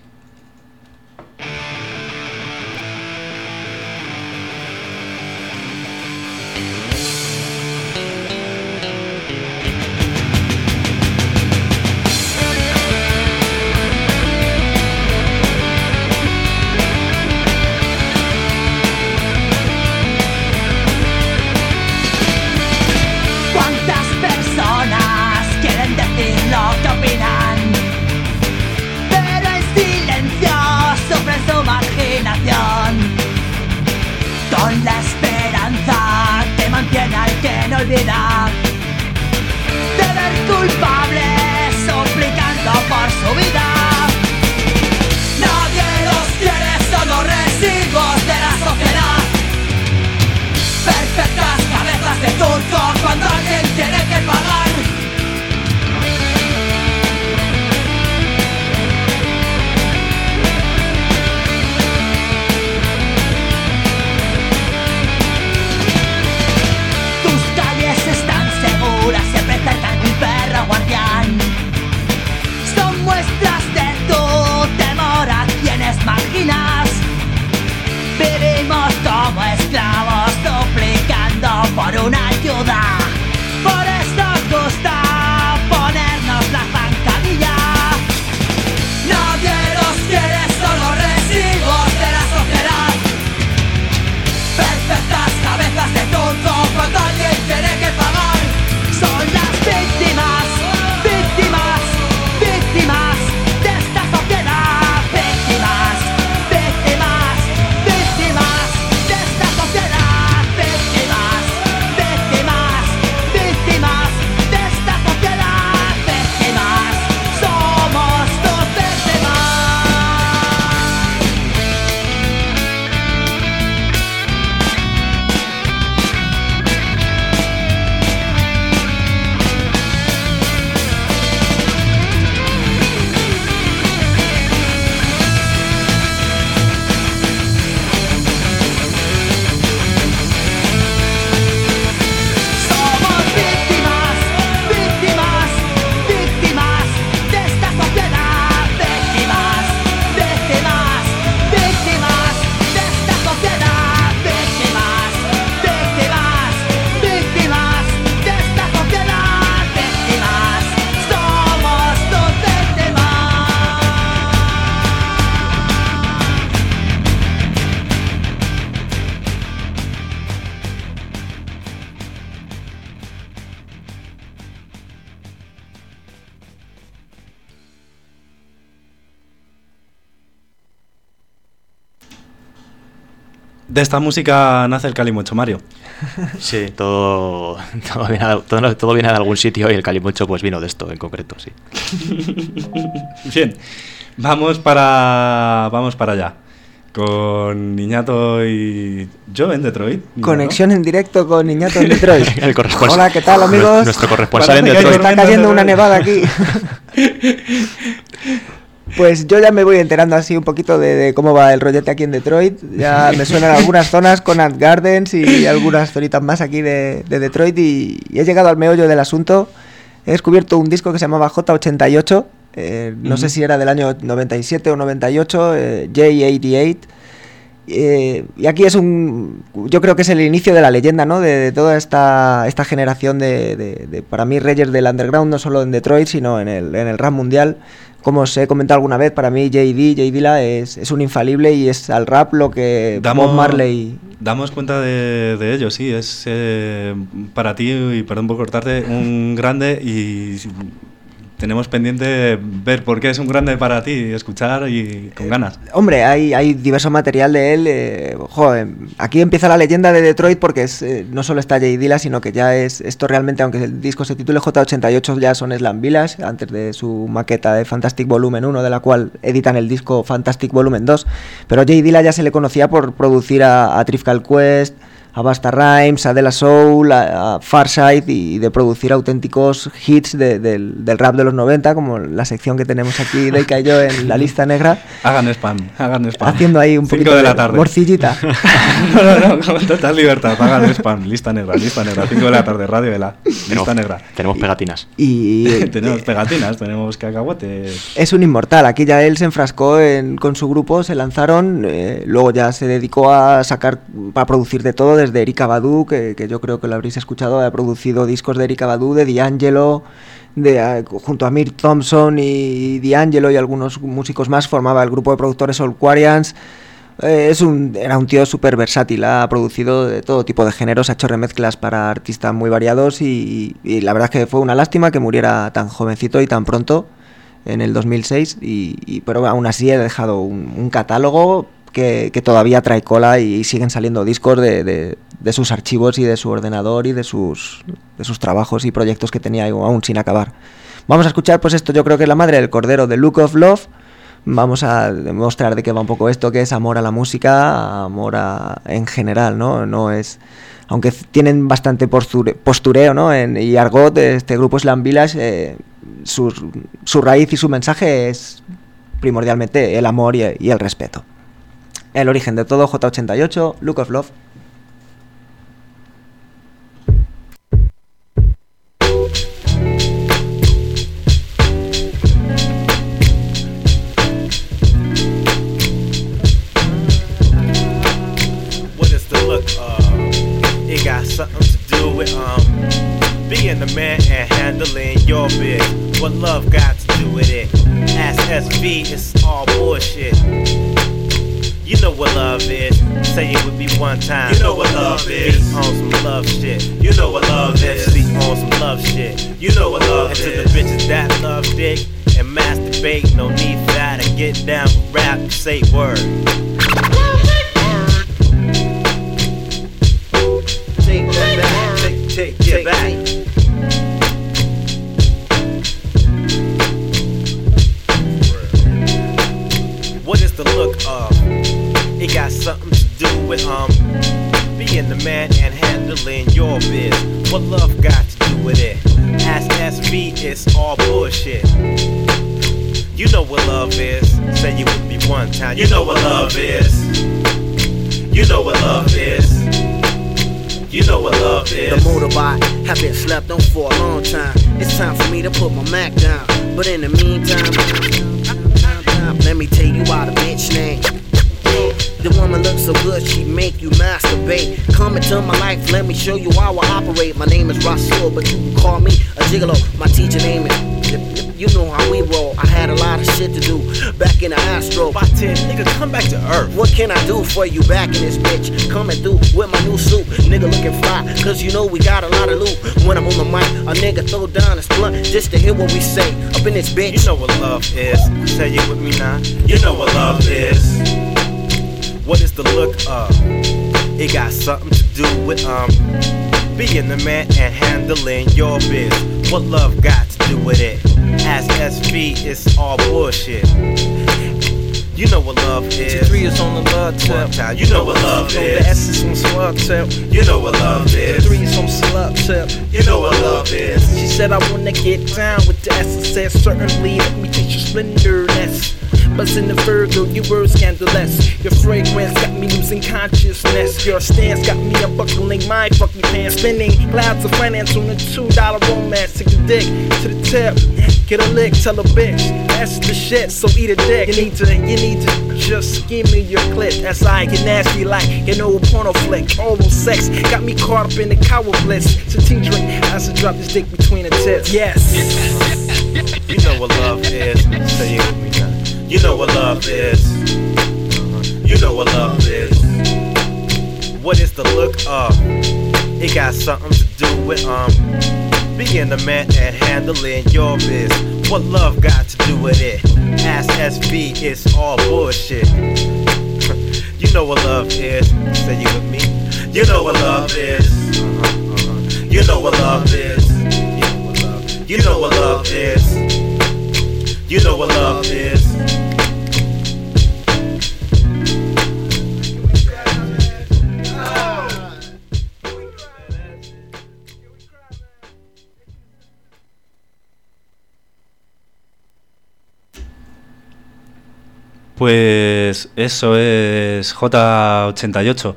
S18: olvidar de ver culpables suplicando por su vida. Nadie los quiere, son los residuos de la sociedad. Perfectas cabezas de turco cuando alguien tiene que pagar. Siempre cerca de un perro guardián. Son muestras de tu temor a quienes marginas. Vivimos como esclavos suplicando por una ayuda. Por eso nos gusta ponernos la zancadilla. Nadie los quiere, son los residuos de la sociedad. Perfectas cabezas de turco cuando alguien tiene que pagar. Son las víctimas, víctimas, víctimas de esta sociedad. Víctimas, víctimas, víctimas de esta sociedad. Víctimas, víctimas, víctimas de esta sociedad. Víctimas, somos tus víctimas.
S2: De esta música nace el calimocho, Mario.
S4: Sí, todo, todo, viene de, todo, todo viene de algún sitio y el calimocho pues vino de esto en concreto, sí.
S2: Bien, vamos para, vamos para allá. Con Niñato y yo en Detroit. Niñato.
S3: Conexión en directo con Niñato en Detroit.
S4: El corresponsal.
S3: Hola, ¿qué tal, amigos?
S4: Nuestro corresponsal en
S3: Parece
S4: Detroit.
S3: que está cayendo una nevada aquí. Pues yo ya me voy enterando así un poquito de, de cómo va el rollete aquí en Detroit. Ya me suenan algunas zonas con Ant Gardens y algunas zonitas más aquí de, de Detroit y, y he llegado al meollo del asunto. He descubierto un disco que se llamaba J ochenta y ocho, eh, no uh-huh. sé si era del año noventa y siete o noventa y ocho, eh, J ochenta y ocho. Eh, y aquí es un, yo creo que es el inicio de la leyenda, ¿no? De, de toda esta, esta generación de, de, de, para mí, reyes del underground, no solo en Detroit, sino en el, en el rap mundial. Como os he comentado alguna vez, para mí J D, J Dilla es, es un infalible y es al rap lo que
S2: damos,
S3: Bob Marley...
S2: Damos cuenta de, de ello, sí, es eh, para ti, y perdón por cortarte, un grande y... Tenemos pendiente ver por qué es un grande para ti, escuchar y con ganas.
S3: Eh, hombre, hay, hay diverso material de él. Eh, joder, aquí empieza la leyenda de Detroit porque es, eh, no solo está J Dilla, sino que ya es esto realmente, aunque el disco se titule J ochenta y ocho, ya son Slam Village, antes de su maqueta de Fantastic Volumen uno, de la cual editan el disco Fantastic Volumen dos. Pero J Dilla ya se le conocía por producir a, a Trivial Quest, a Busta Rhymes, a De La Soul, a, a Pharcyde y de producir auténticos hits de, de, del rap de los noventa, como la sección que tenemos aquí de Ika y yo en la lista negra.
S2: Hagan spam, hagan spam.
S3: Haciendo ahí un poquito
S2: de,
S3: de
S2: la tarde.
S3: morcillita.
S2: no, no, no, con total libertad, hagan spam, lista negra, lista negra, cinco de la tarde, radio de la lista
S4: tenemos,
S2: negra.
S4: Tenemos pegatinas.
S3: Y, y
S2: tenemos pegatinas, tenemos cacahuetes.
S3: Es un inmortal, aquí ya él se enfrascó en, con su grupo, se lanzaron, eh, luego ya se dedicó a sacar, a producir de todo, desde Erykah Badu, que, que yo creo que lo habréis escuchado, ha producido discos de Erykah Badu, de D'Angelo, de, uh, junto a Mir Thompson y D'Angelo y algunos músicos más, formaba el grupo de productores Soulquarians. Eh, es un, era un tío súper versátil, ha producido de todo tipo de géneros, ha hecho remezclas para artistas muy variados y, y la verdad es que fue una lástima que muriera tan jovencito y tan pronto, en el dos mil seis, y, y, pero aún así he dejado un, un catálogo que, que todavía trae cola y siguen saliendo discos de, de, de sus archivos y de su ordenador y de sus, de sus trabajos y proyectos que tenía aún sin acabar. Vamos a escuchar pues esto, yo creo que es la madre del cordero, de Look of Love. Vamos a demostrar de qué va un poco esto, que es amor a la música, amor a, en general, ¿no? No es, aunque tienen bastante posture, postureo, ¿no? En, y argot, este grupo Slam Village, eh, su, su raíz y su mensaje es primordialmente el amor y, y el respeto. El origen de todo, J ochenta y ocho, Look of Love.
S6: It got something to do with um being the man and handling your biz. What love got to do with it? Ask S V, it's all bullshit. You know what love is. Say it with me one time.
S15: You know what love is.
S6: Be on some love shit.
S15: You know what love is.
S6: Sleep on some love shit.
S15: You know what love
S6: and
S15: is.
S6: And to the bitches that love dick and masturbate, no need for that to get down, rap, say word.
S15: Take that back, take, take, take, back.
S6: What is the look of? It got something to do with um being the man and handling your biz. What love got to do with it? Ask S V, it's all bullshit. You know what love is. Say it with me one time.
S15: You know what love is. You know what love is. You know what love is.
S19: The motorbike have been slept on for a long time. It's time for me to put my Mac down. But in the meantime, let me tell you why the bitch name. The woman looks so good, she make you masturbate. Come into my life, let me show you how I operate. My name is Rasul, but you can call me a gigolo. My teacher name is, you know how we roll. I had a lot of shit to do back in the Astro.
S6: By ten, nigga, come back to earth.
S19: What can I do for you back in this bitch? Coming through with my new suit. Nigga looking fly, cause you know we got a lot of loot. When I'm on the mic, a nigga throw down his blunt just to hear what we say. Up in this bitch.
S6: You know what love is. Say it with me now.
S15: You know what love is.
S6: What is the look of? It got something to do with um being the man and handling your biz. What love got to do with it? Ask S V, it's all bullshit. You know what love is.
S1: Two three is on the love tip.
S6: You know what love is.
S1: The S is on slug tip.
S15: You know what love is.
S1: Three is on slug tip.
S15: You know what love is.
S1: She said I wanna get down with the S. I said certainly, let me teach you splendorness. Buzz in the Virgo, you were scandalous. Your fragrance got me losing consciousness. Your stance got me unbuckling my fucking pants. Spending clouds of finance on a two dollar romance. Take the dick to the tip, get a lick, tell a bitch that's the shit. So eat a dick. You need to, you need to just give me your clit. As I get nasty like an old porno flick. Oral sex got me caught up in the cow bliss. So tea drink as I drop this dick between the tits. Yes.
S6: You know what love is. Say it with me now.
S15: You know what love is. You know what love is.
S6: What is the look of? It got something to do with um being the man and handling your biz. What love got to do with it? Ask S V, it's all bullshit. You know what love is. Say you with me.
S15: You know what love is. You know what love is. You know what love is. You know what love is.
S2: Pues eso es J ochenta y ocho.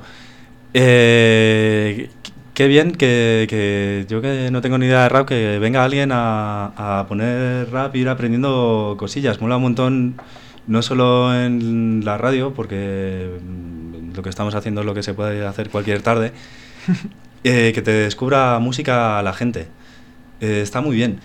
S2: Eh, qué bien que, que yo que no tengo ni idea de rap, que venga alguien a, a poner rap e ir aprendiendo cosillas. Mola un montón, no solo en la radio, porque lo que estamos haciendo es lo que se puede hacer cualquier tarde, eh, que te descubra música a la gente. Eh, está muy bien.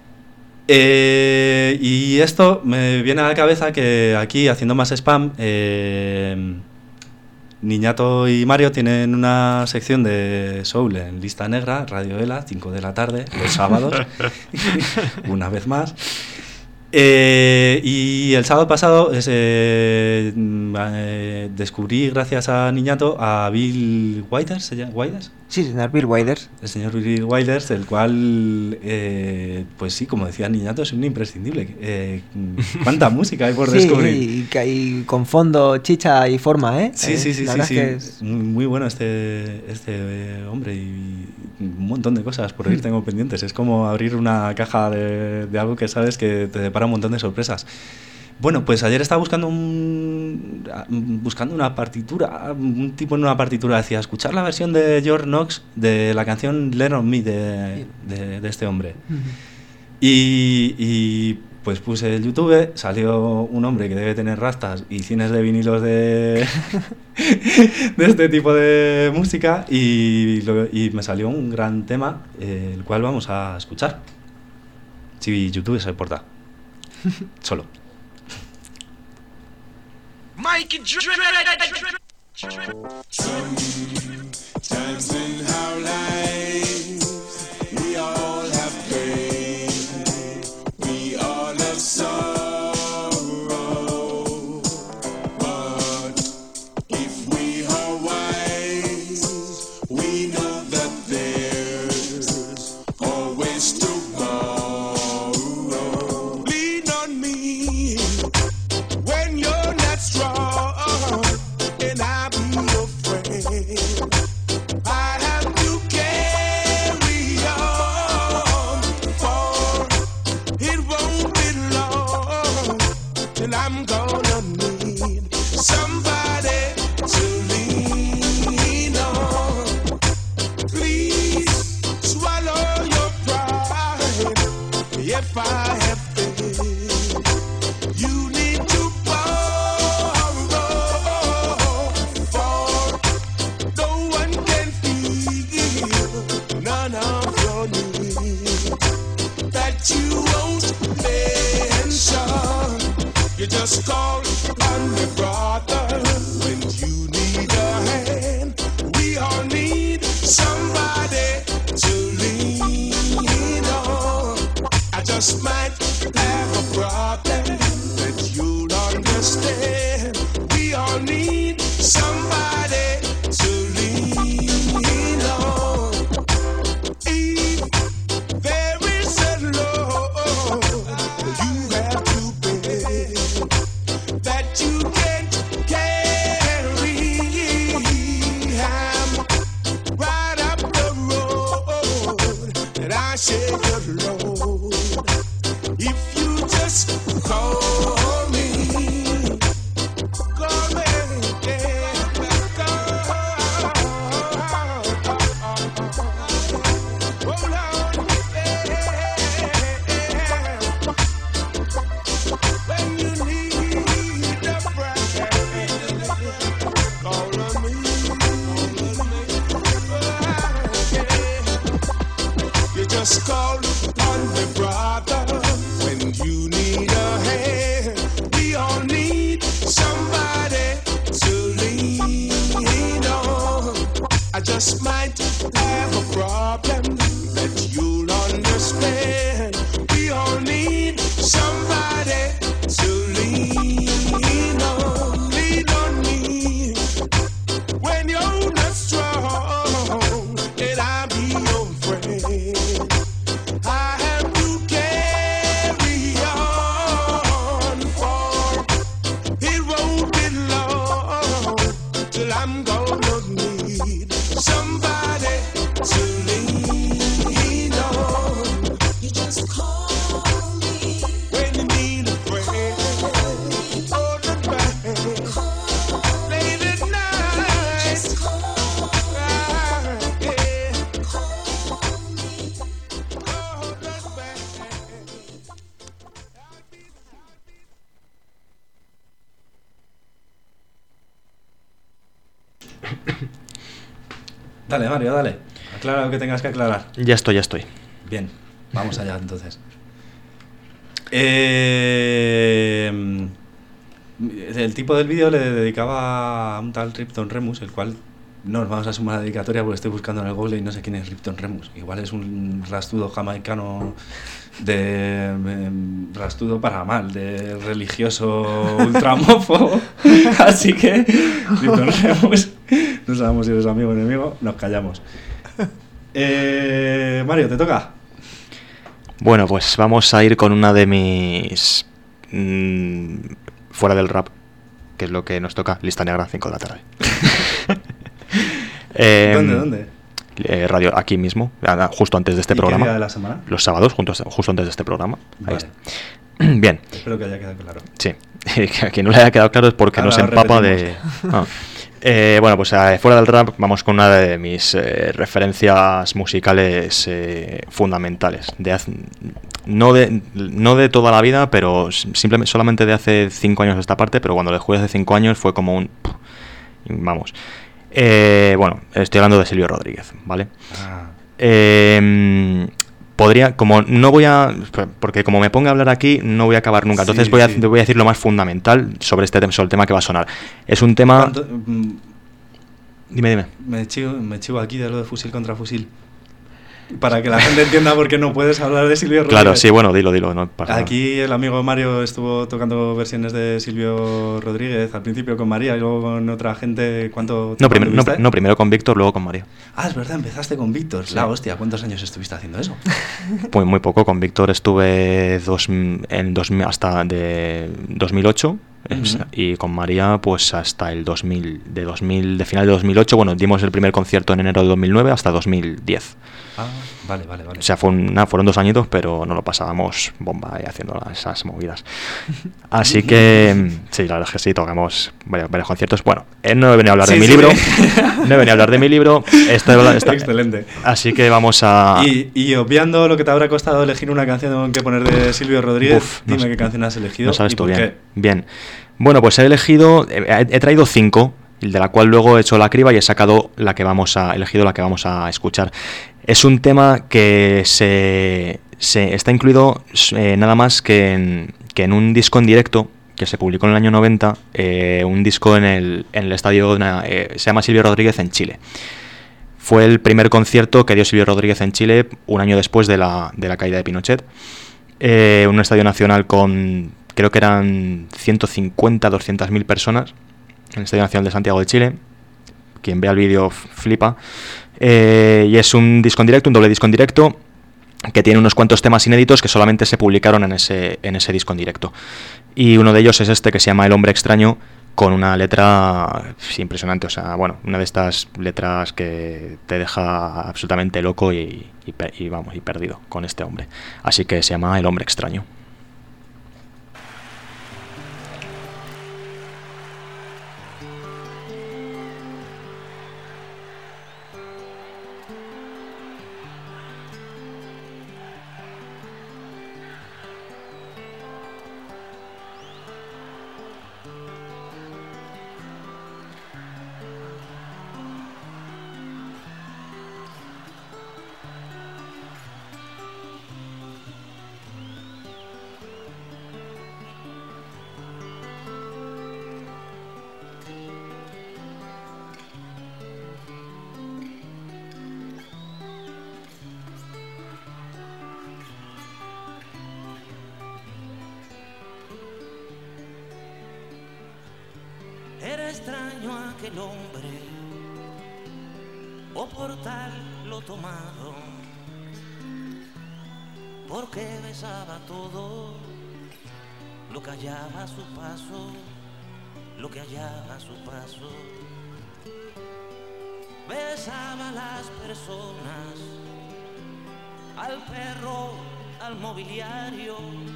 S2: Eh, y esto me viene a la cabeza que aquí, haciendo más spam, eh, Niñato y Mario tienen una sección de soul en Lista Negra, Radio Ela, cinco de la tarde, los sábados, una vez más. Eh, y el sábado pasado es, eh, eh, descubrí, gracias a Niñato, a Bill Withers, ¿se llama? ¿Withers?
S3: Sí, señor Bill Withers.
S2: El señor Bill Withers, el cual, eh, pues sí, como decía Niñato, es un imprescindible. Eh, ¿Cuánta música hay por
S3: sí,
S2: descubrir?
S3: Y que hay con fondo, chicha y forma, ¿eh?
S2: Sí,
S3: eh,
S2: sí, sí,
S3: la
S2: sí,
S3: verdad
S2: sí.
S3: Es que es...
S2: Muy, muy bueno este, este eh, hombre, y un montón de cosas por oír tengo pendientes. Es como abrir una caja de, de algo que sabes que te depara un montón de sorpresas. Bueno, pues ayer estaba buscando un buscando una partitura, un tipo en una partitura decía, escuchar la versión de George Knox de la canción Lean on Me de, de, de este hombre. Uh-huh. y, y pues puse el YouTube, salió un hombre que debe tener rastas y cines de vinilos de de este tipo de música, y, lo, y me salió un gran tema, eh, el cual vamos a escuchar, si YouTube se porta. Solo.
S20: Mikey Sometimes in our lives we all have pain, we all have sorrow, but if we are wise, we know that there's always tomorrow. Lean on me when you're not strong, and I'll be your friend. I have to carry on, for it won't be long till I'm gonna need somebody to lean on. Please swallow your pride if I have failed. You need to borrow, for no one can feel none of your needs that you won't mention. You just call on me, brother, when you need a hand. We all need somebody to lean on. I just might have a problem that you'll understand. We all need somebody to lean on. If there is a load you have to bear that you can't carry, I'm right up the road and I share your load. If you just call me, call me, yeah, hold on, yeah. When you need a friend, call on me, yeah. You just call on me, brother, when you need a hand. We all need somebody to lean on. I just might have a problem that you'll understand. We all need somebody to lean on. Lean on me when you're not strong, and I'll be your friend. I have to carry on, for it won't be long till I'm gonna need somebody
S2: Dale, Mario, dale. Aclara lo que tengas que aclarar.
S4: Ya estoy, ya estoy.
S2: Bien, vamos allá entonces. Eh, el tipo del vídeo le dedicaba a un tal Ripton Remus, el cual no nos vamos a sumar a la dedicatoria porque estoy buscando en el Google y no sé quién es Ripton Remus. Igual es un rastudo jamaicano de eh, rastudo para mal, de religioso ultramófobo. Así que Ripton Remus, no sabemos si eres amigo o enemigo, nos callamos. Eh, Mario, ¿te toca?
S4: Bueno, pues vamos a ir con una de mis... Mmm, fuera del rap, que es lo que nos toca, lista negra, cinco de la tarde. eh,
S2: ¿Dónde, dónde?
S4: Eh, radio, aquí mismo, justo antes de este
S2: ¿Y
S4: programa.
S2: qué día de la semana?
S4: Los sábados, justo, justo antes de este programa.
S2: Vale.
S4: Ahí está. Bien.
S2: Espero que haya quedado claro.
S4: Sí, que a quien no le haya quedado claro es porque
S2: Ahora
S4: no se empapa de... Ah. Eh, bueno, pues eh, fuera del rap vamos con una de mis eh, referencias musicales eh, fundamentales. De hace, no, de, no de toda la vida, pero simplemente solamente de hace cinco años esta parte, pero cuando le jugué hace cinco años fue como un... Vamos. Eh, bueno, estoy hablando de Silvio Rodríguez, ¿vale?
S2: Ah.
S4: Eh, podría, como no voy a... Porque como me ponga a hablar aquí, no voy a acabar nunca. Entonces
S2: Sí,
S4: voy, a,
S2: sí.
S4: voy a decir lo más fundamental sobre este tema, sobre el tema que va a sonar. Es un tema...
S2: ¿Cuánto- mm,
S4: Dime, dime.
S2: Me chivo, me chivo aquí de lo de fusil contra fusil. Para que la gente entienda por qué no puedes hablar de Silvio Rodríguez.
S4: Claro, sí, bueno, dilo, dilo. No pasa nada.
S2: Aquí el amigo Mario estuvo tocando versiones de Silvio Rodríguez, al principio con María y luego con otra gente. ¿Cuánto
S4: No,
S2: tiempo
S4: primero, no,
S2: tuviste?
S4: no, primero con Víctor, luego con María.
S2: Ah, es verdad, empezaste con Víctor.
S4: Sí.
S2: La hostia, ¿cuántos años estuviste haciendo eso?
S4: Pues muy poco. Con Víctor estuve dos, en dos, hasta de dos mil ocho. Es-
S2: Ujú.
S4: Y con María pues hasta el dos mil, de dos mil, de final de dos mil ocho. Bueno, dimos el primer concierto en enero de dos mil nueve hasta dos mil diez.
S2: Ah, vale, vale, vale.
S4: O sea, fue una, fueron dos añitos, pero no lo pasábamos bomba ahí haciendo la- esas movidas. Así que sí, la verdad es que sí, tocamos varios, varios conciertos. Bueno, eh, no he venido a hablar
S2: Sí,
S4: de mi
S2: sí.
S4: libro. No he venido a hablar de mi libro. Esta- esta-
S2: Excelente.
S4: Así que vamos a...
S2: Y, y obviando lo que te habrá costado elegir una canción que poner de Silvio Rodríguez,
S4: Uf, no
S2: dime
S4: sé.
S2: qué canción has elegido.
S4: No sabes
S2: y
S4: tú
S2: por
S4: bien.
S2: qué.
S4: Bien. Bueno, pues he elegido, he, he traído cinco, de la cual luego he hecho la criba y he sacado la que vamos a, elegido la que vamos a escuchar. Es un tema que se, se está incluido eh, nada más que en, que en un disco en directo que se publicó en el año noventa, eh, un disco en el, en el estadio, eh, se llama Silvio Rodríguez en Chile. Fue el primer concierto que dio Silvio Rodríguez en Chile un año después de la, de la caída de Pinochet. Eh, un estadio nacional con, creo que eran ciento cincuenta, doscientas mil personas, en el Estadio Nacional de Santiago de Chile. Quien vea el vídeo f- flipa. Eh, y es un disco en directo, un doble disco en directo, que tiene unos cuantos temas inéditos que solamente se publicaron en ese, en ese disco en directo. Y uno de ellos es este, que se llama El Hombre Extraño, con una letra sí, impresionante. O sea, bueno, una de estas letras que te deja absolutamente loco y, y, pe- y, vamos, y perdido con este hombre. Así que se llama El Hombre Extraño.
S21: Era extraño aquel hombre, o por tal lo tomado, porque besaba todo lo que hallaba a su paso, lo que hallaba a su paso. Besaba a las personas, al perro, al mobiliario,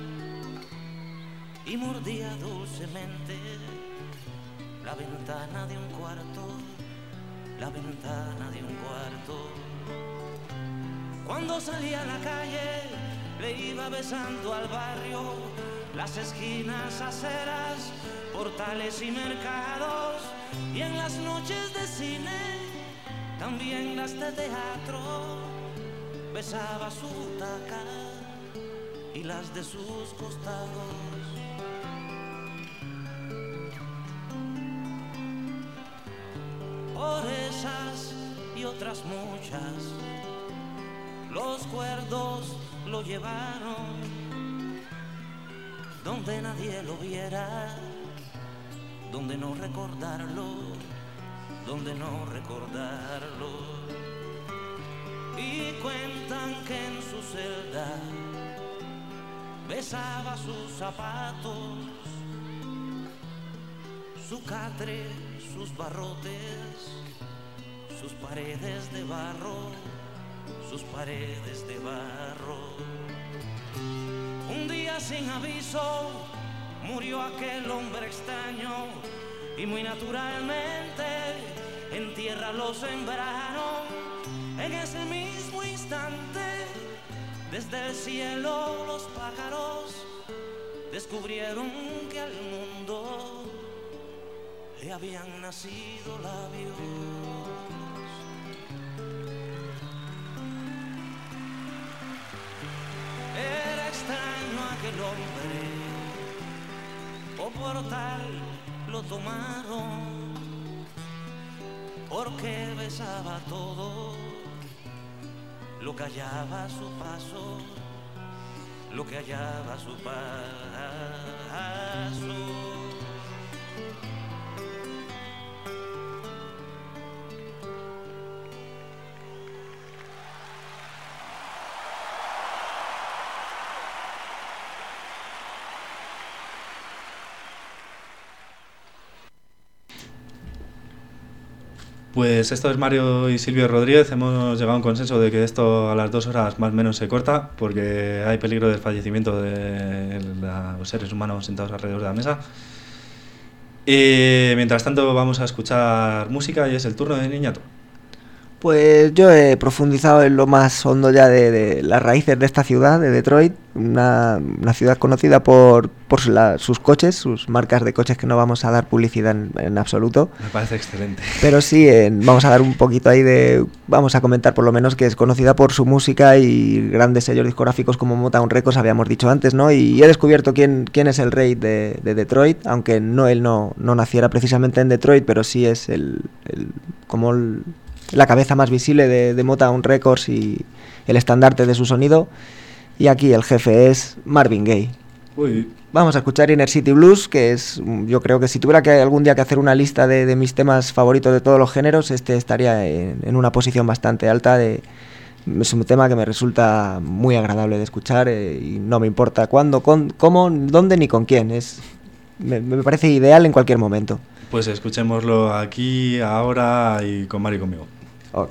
S21: y mordía dulcemente la ventana de un cuarto, la ventana de un cuarto. Cuando salía a la calle, le iba besando al barrio, las esquinas, aceras, portales y mercados, y en las noches de cine, también las de teatro, besaba su butaca y las de sus costados. Por esas y otras muchas, los cuerdos lo llevaron donde nadie lo viera, donde no recordarlo, donde no recordarlo. Y cuentan que en su celda besaba sus zapatos, su catre, sus barrotes, sus paredes de barro, sus paredes de barro. Un día sin aviso murió aquel hombre extraño y muy naturalmente en tierra lo sembraron. En ese mismo instante, desde el cielo los pájaros descubrieron que al mundo le habían nacido labios. Era extraño aquel hombre, o por tal lo tomaron, porque besaba todo, lo que hallaba a su paso, lo que hallaba a su paso.
S2: Pues esto es Mario y Silvio Rodríguez. Hemos llegado a un consenso de que esto a las dos horas más o menos se corta porque hay peligro del fallecimiento de los seres humanos sentados alrededor de la mesa. Y mientras tanto vamos a escuchar música y es el turno de Niñato.
S3: Pues yo he profundizado en lo más hondo ya de, de las raíces de esta ciudad, de Detroit, una, una ciudad conocida por, por la, sus coches, sus marcas de coches que no vamos a dar publicidad en, en absoluto.
S2: Me parece excelente.
S3: Pero sí, en, vamos a dar un poquito ahí de... Vamos a comentar por lo menos que es conocida por su música y grandes sellos discográficos como Motown Records, habíamos dicho antes, ¿no? Y he descubierto quién, quién es el rey de, de Detroit, aunque no él no, no naciera precisamente en Detroit, pero sí es el, el como el... la cabeza más visible de, de Motown Records y el estandarte de su sonido. Y aquí el jefe es Marvin Gaye.
S2: Uy.
S3: Vamos a escuchar Inner City Blues, que es, yo creo que si tuviera que algún día que hacer una lista de, de mis temas favoritos de todos los géneros, este estaría en, en una posición bastante alta. De, es un tema que me resulta muy agradable de escuchar eh, y no me importa cuándo, con, cómo, dónde ni con quién. Es, me, me parece ideal en cualquier momento.
S2: Pues escuchémoslo aquí, ahora y con Mario y conmigo.
S3: Ok.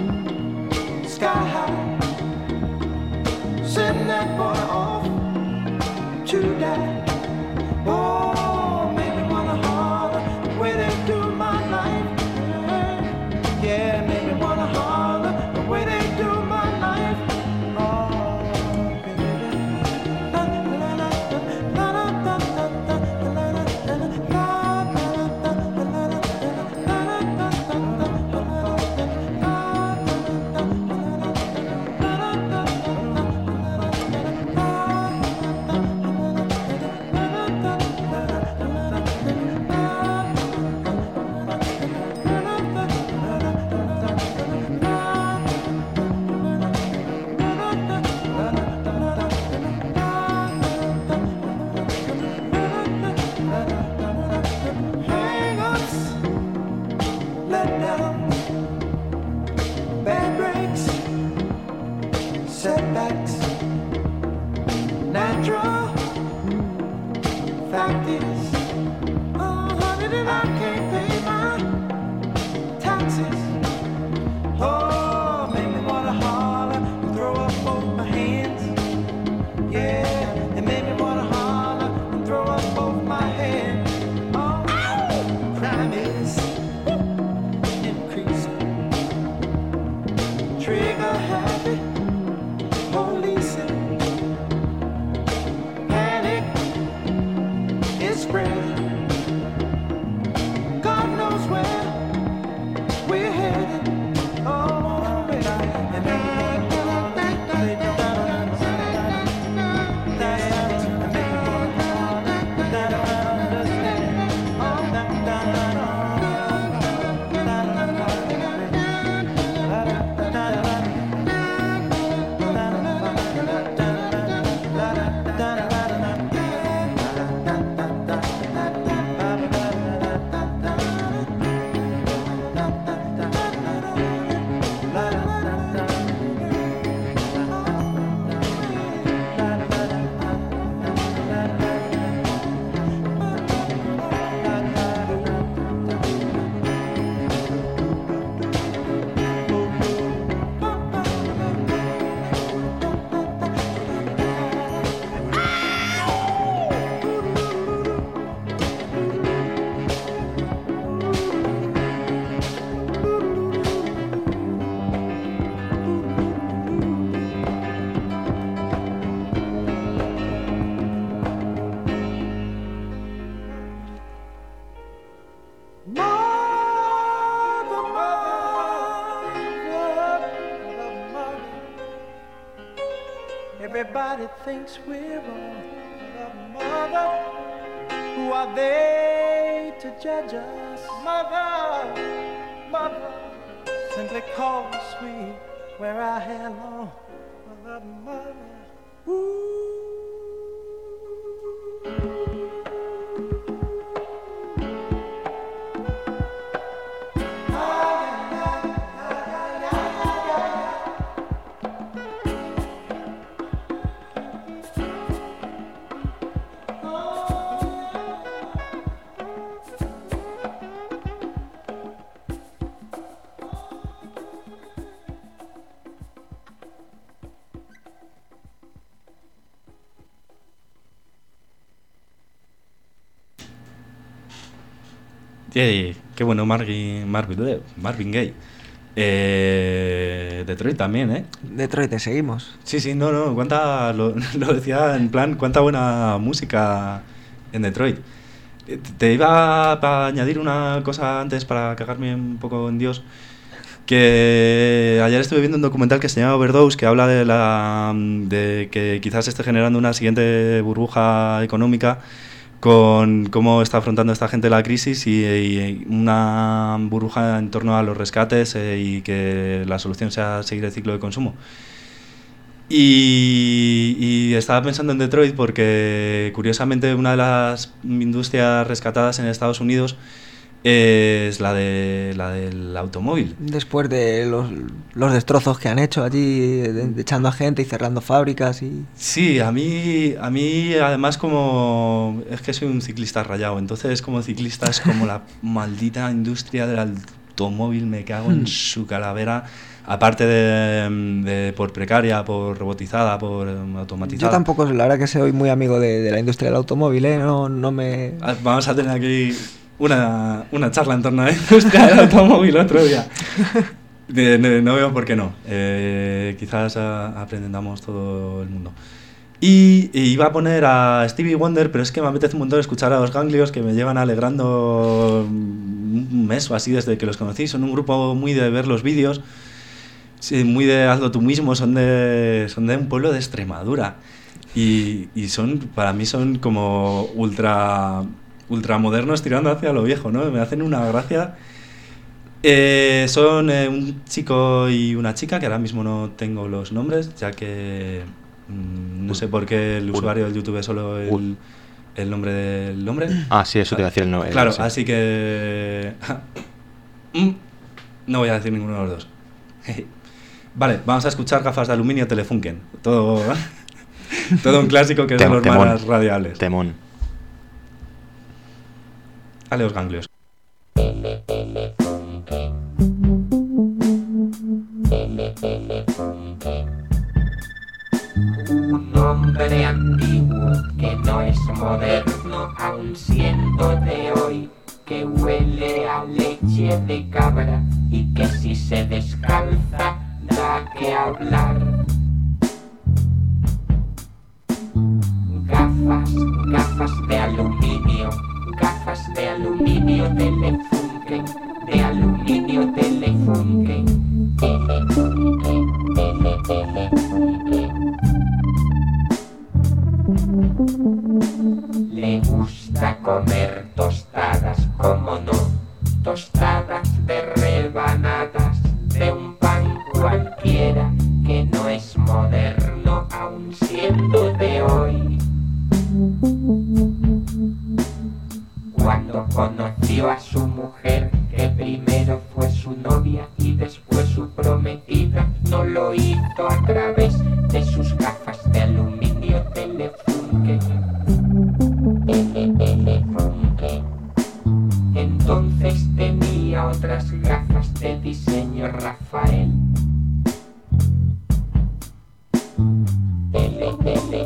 S7: Send that boy off
S9: to die. Oh, make me wanna holler the way they do my life. Yeah, make me wanna holler the way they do my life. Oh, setbacks, natural. Fact is, oh, honey, that I can't pay my taxes. Oh, make me wanna holler and throw up both my hands. Yeah, it made me wanna holler and throw up both my hands. Oh, crime is increasing. Trigger happy. Policing, panic is spreading. God knows where we're headed. Oh, baby, and they don't understand. They don't understand. Oh, da da da everybody thinks we're wrong. Mother, who are they to judge us? Mother, mother, simply cause we wear our hair long. Mother, mother, ooh.
S2: Yay, qué bueno, Marvin, Marvin, Marvin Gaye. Eh, Detroit también, ¿eh?
S3: Detroit, te seguimos.
S2: Sí, sí, no, no, cuánta, lo, lo decía en plan, cuánta buena música en Detroit. Te iba a añadir una cosa antes para cagarme un poco en Dios. Que ayer estuve viendo un documental que se llama Overdose, que habla de, la, de que quizás esté generando una siguiente burbuja económica con cómo está afrontando esta gente la crisis y, y una burbuja en torno a los rescates eh, y que la solución sea seguir el ciclo de consumo. Y, y estaba pensando en Detroit porque, curiosamente, una de las industrias rescatadas en Estados Unidos es la de la del automóvil.
S3: Después de los, los destrozos que han hecho allí, de, de echando a gente y cerrando fábricas y...
S2: Sí, a mí, a mí además como... Es que soy un ciclista rayado, entonces como ciclista es como la maldita industria del automóvil, me cago en su calavera. Aparte de, de por precaria, por robotizada, por automatizada.
S3: Yo tampoco, la verdad que soy muy amigo de, de la industria del automóvil, ¿eh? No, no me...
S2: Vamos a tener aquí una, una charla en torno a la industria del automóvil otro día. De, de, no veo por qué no. Eh, quizás a, aprendamos todo el mundo. Y, y iba a poner a Stevie Wonder, pero es que me apetece un montón escuchar a los Ganglios, que me llevan alegrando un mes o así desde que los conocí. Son un grupo muy de ver los vídeos. Sí, muy de hazlo tú mismo, son de, son de un pueblo de Extremadura y, y son, para mí son como ultra, ultra modernos tirando hacia lo viejo, ¿no? Me hacen una gracia. Eh, son eh, un chico y una chica, que ahora mismo no tengo los nombres, ya que mmm, no sé por qué el usuario del YouTube es solo el, el nombre del hombre.
S4: Ah, sí, eso te iba a decir el nombre.
S2: Claro,
S4: sí.
S2: Así que... no voy a decir ninguno de los dos. Vale, vamos a escuchar Gafas de Aluminio Telefunken. Todo, todo un clásico que es
S4: Tem,
S2: de los
S4: temón,
S2: manas radiales.
S4: Temón.
S2: Dale los Ganglios.
S7: Un hombre antiguo que no es moderno, aun siendo de hoy, que huele a leche de cabra y que si se descalza da que hablar. Gafas, gafas de aluminio, gafas de aluminio Telefunken, de aluminio Telefunken. Telefunken, tele, Telefunken. Le gusta comer tostadas, como no, tostadas de rebanadas, de un pan cualquiera que no es moderno, aun siendo de hoy. Cuando conoció a su mujer, que primero fue su novia y después su prometida, no lo hizo a través de sus gafas de aluminio Telefunken. Telefunken. Entonces tenía otras gafas de diseño Rafael. Tele, tele.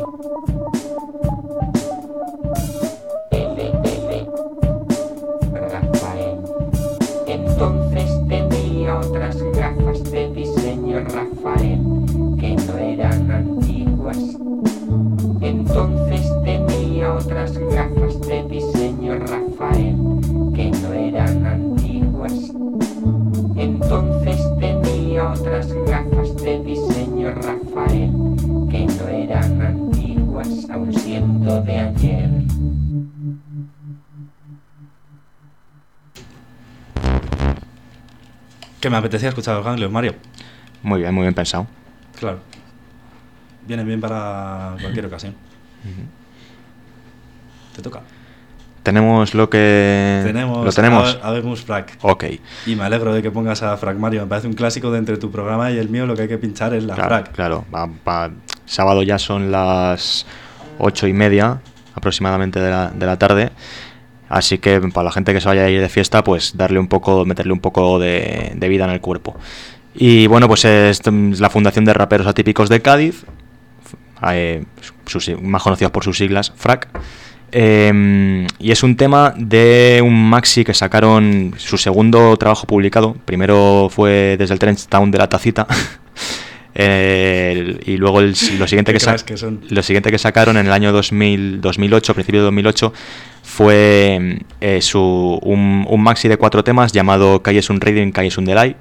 S7: Tele, tele. Rafael. Entonces tenía otras gafas de diseño Rafael, que no eran antiguas. Entonces tenía otras gafas de diseño Rafael, que no eran antiguas. Entonces tenía otras gafas de diseño Rafael, que no eran antiguas, aun siendo de ayer.
S2: Que me apetecía escuchar a los Ganglios, Mario.
S4: Muy bien, muy bien pensado.
S2: Claro. Vienen bien para cualquier ocasión.
S4: Uh-huh.
S2: Te toca.
S4: Tenemos lo que...
S2: Tenemos,
S4: ¿Lo tenemos?
S2: A, a Vermus Frack.
S4: Ok.
S2: Y me alegro de que pongas a Frack, Mario. Me parece un clásico de entre tu programa y el mío. Lo que hay que pinchar es la
S4: claro,
S2: Frack.
S4: Claro, va, va. Sábado ya son las ocho y media aproximadamente de la, de la tarde. Así que para la gente que se vaya a ir de fiesta, pues darle un poco, meterle un poco de, de vida en el cuerpo. Y bueno, pues es la Fundación de Raperos Atípicos de Cádiz, eh, sus, más conocidos por sus siglas, Frack. Eh, y es un tema de un maxi que sacaron, su segundo trabajo publicado. Primero fue desde el Trench Town de la Tacita. Eh, y luego el, lo, siguiente que sa-
S2: que son?
S4: lo siguiente que sacaron en el año dos mil, dos mil ocho, principio de dos mil ocho, fue eh, su, un, un maxi de cuatro temas llamado Calle es un Reading, Calle es un Delay.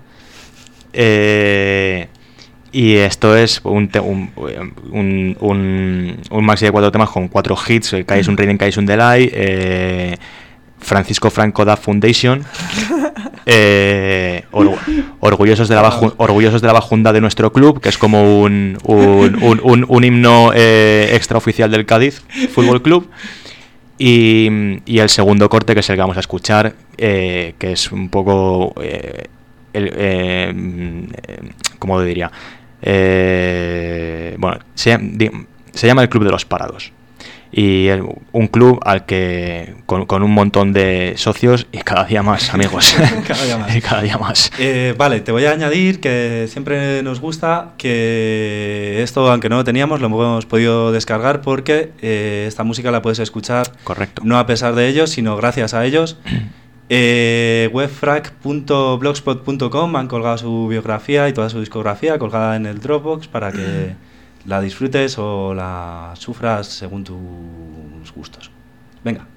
S4: Eh, y esto es un, te- un, un, un, un maxi de cuatro temas con cuatro hits: eh, Calle es un Reading, Calle es un Delay, eh, Francisco Franco Da Foundation. Eh, or, orgullosos de la baju, orgullosos de la bajunda de nuestro club, que es como un, un, un, un, un himno eh, extraoficial del Cádiz Fútbol Club. Y, y el segundo corte, que es el que vamos a escuchar, eh, que es un poco eh, el, eh, ¿cómo diría? Eh, bueno, se, se llama El Club de los Parados. y el- un club al que con, con un montón de socios y cada día más amigos.
S2: Cada día más.
S4: Y cada día más.
S2: Eh, vale, te voy a añadir que siempre nos gusta que esto, aunque no lo teníamos, lo hemos podido descargar porque eh, esta música la puedes escuchar.
S4: Correcto.
S2: No a pesar de ellos, sino gracias a ellos. Eh, webfrag punto blogspot punto com han colgado su biografía y toda su discografía colgada en el Dropbox para que la disfrutes o la sufras según tus gustos. Venga.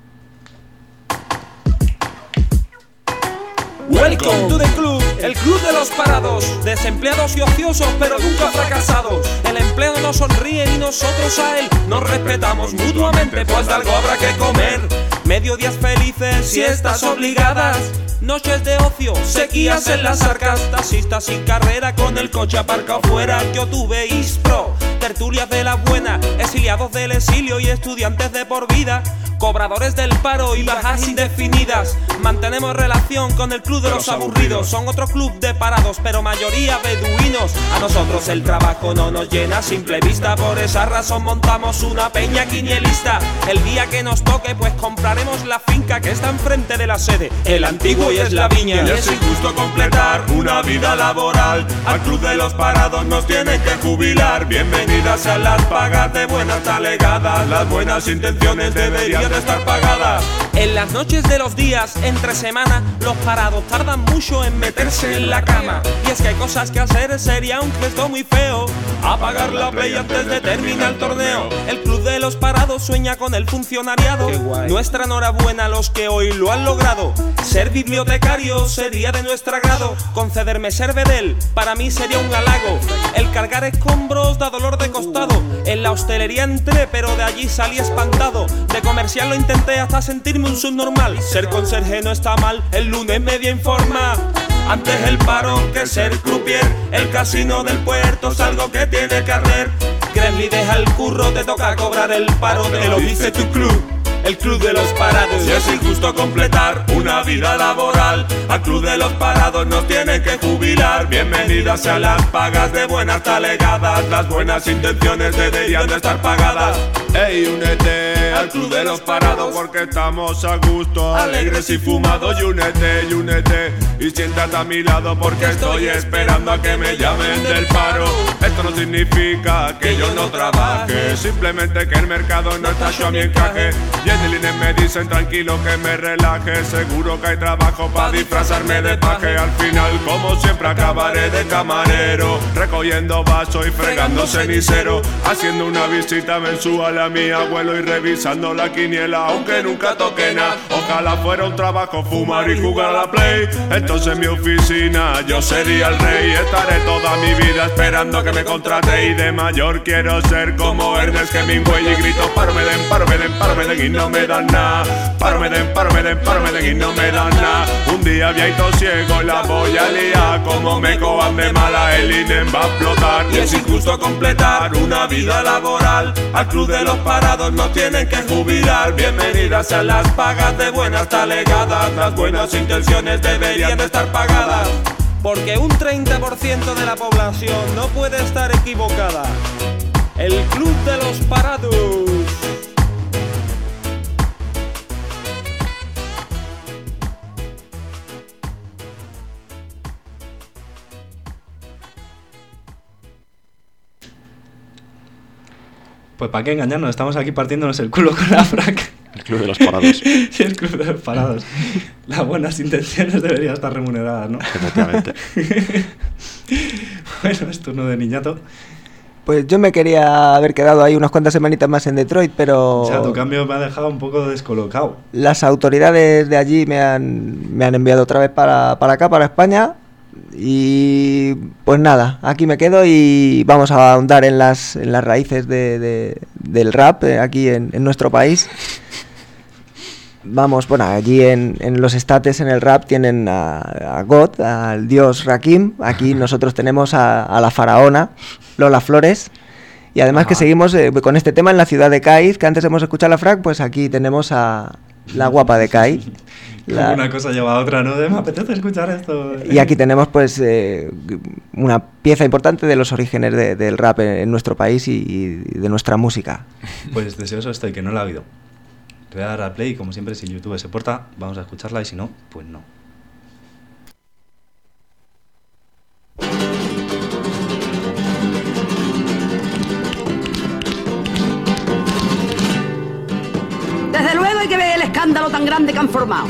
S8: Welcome to the club, el club de los parados, desempleados y ociosos pero nunca fracasados. El empleo nos sonríe y nosotros a él nos respetamos mutuamente, pues de algo habrá que comer. Mediodías felices, siestas obligadas, noches de ocio, sequías en las arcas, taxistas sin carrera con el coche aparcado fuera. Yo tuve ISPRO, tertulias de la buena, exiliados del exilio y estudiantes de por vida, cobradores del paro y bajas indefinidas. Mantenemos relación con el club de los aburridos, son otro club de parados pero mayoría beduinos. A nosotros el trabajo no nos llena a simple vista, por esa razón montamos una peña quinielista. El día que nos toque pues compraremos la finca que está enfrente de la sede, el antiguo y es la viña.
S22: Y es injusto completar una vida laboral, al club de los parados nos tienen que jubilar. Bienvenidas a las pagas de buenas talegadas, las buenas intenciones deberían de estar pagadas.
S8: En las noches de los días, entre semana, los parados tardan mucho en meterse en la cama. Y es que hay cosas que hacer, sería un gesto muy feo apagar la play antes de terminar el torneo. El club de los parados sueña con el funcionariado. Nuestra enhorabuena a los que hoy lo han logrado. Ser bibliotecario sería de nuestro agrado. Concederme ser bedel, para mí sería un halago. El cargar escombros da dolor de costado. En la hostelería entré, pero de allí salí espantado. De comercial lo intenté hasta sentirme un subnormal. Ser conserje no está mal, el lunes media informa. Antes el paro que ser croupier, el casino del puerto es algo que tiene que arder. Gremlin deja el curro, te toca cobrar el paro. Te lo dice tu club, el club de los parados.
S22: Si es injusto completar una vida laboral, al club de los parados nos tienen que jubilar. Bienvenidas a las pagas de buenas talegadas, las buenas intenciones deberían de estar pagadas. Ey, únete al club de los parados porque estamos a gusto, alegres y fumados. Y únete, y únete y siéntate a mi lado porque estoy esperando a que me llamen del paro. Esto no significa que yo no trabaje, simplemente que el mercado no está hecho a mi encaje. Y en el I N E me dicen tranquilo que me relaje, seguro que hay trabajo para disfrazarme de paje. Al final, como siempre, acabaré de camarero, recogiendo vasos y fregando cenicero, haciendo una visita mensual a mi abuelo y revisando la quiniela, aunque nunca toque nada. Ojalá fuera un trabajo fumar y jugar a la play, entonces en mi oficina yo sería el rey. Estaré toda mi vida esperando que me contrate y de mayor quiero ser como Ernest Hemingway y grito paro me den, paro me den, paro me den y no me dan nada. Paro me den, paro me den, paro me den y no me dan nada. Un día viaito ciego la voy a liar, como me cojan de mala el I N E va a explotar. Y es injusto completar una vida laboral, al club de los parados nos tienen que jubilar. Bienvenidas a las pagas de buenas talegadas, las buenas intenciones deberían de estar pagadas.
S8: Porque un treinta por ciento de la población no puede estar equivocada. El club de los parados.
S2: Pues para qué engañarnos, estamos aquí partiéndonos el culo con la frac.
S4: El club de los parados.
S2: Sí, el club de los parados. Las buenas intenciones deberían estar remuneradas, ¿no?
S4: Efectivamente.
S2: Bueno, es turno de Niñato.
S3: Pues yo me quería haber quedado ahí unas cuantas semanitas más en Detroit, pero...
S2: O sea, tu cambio me ha dejado un poco descolocado.
S3: Las autoridades de allí me han, me han enviado otra vez para, para acá, para España. Y pues nada, aquí me quedo y vamos a ahondar en las, en las raíces de, de, del rap eh, aquí en, en nuestro país. Vamos, bueno, allí en, en los estates, en el rap, tienen a, a God, al dios Rakim. Aquí nosotros tenemos a, a la faraona, Lola Flores. Y además, ajá, que seguimos eh, con este tema en la ciudad de Cádiz, que antes hemos escuchado la frac, pues aquí tenemos a la guapa de Cádiz. La-
S2: Una cosa lleva a otra, ¿no? De, me apetece escuchar esto.
S3: Y aquí tenemos pues eh, una pieza importante de los orígenes de- del rap en, en nuestro país y, y de nuestra música.
S2: Pues deseoso estoy, que no la he oído. Le voy a dar a play y como siempre, si YouTube se porta, vamos a escucharla y si no, pues no.
S10: Desde luego hay que ver el escándalo tan grande que han formado.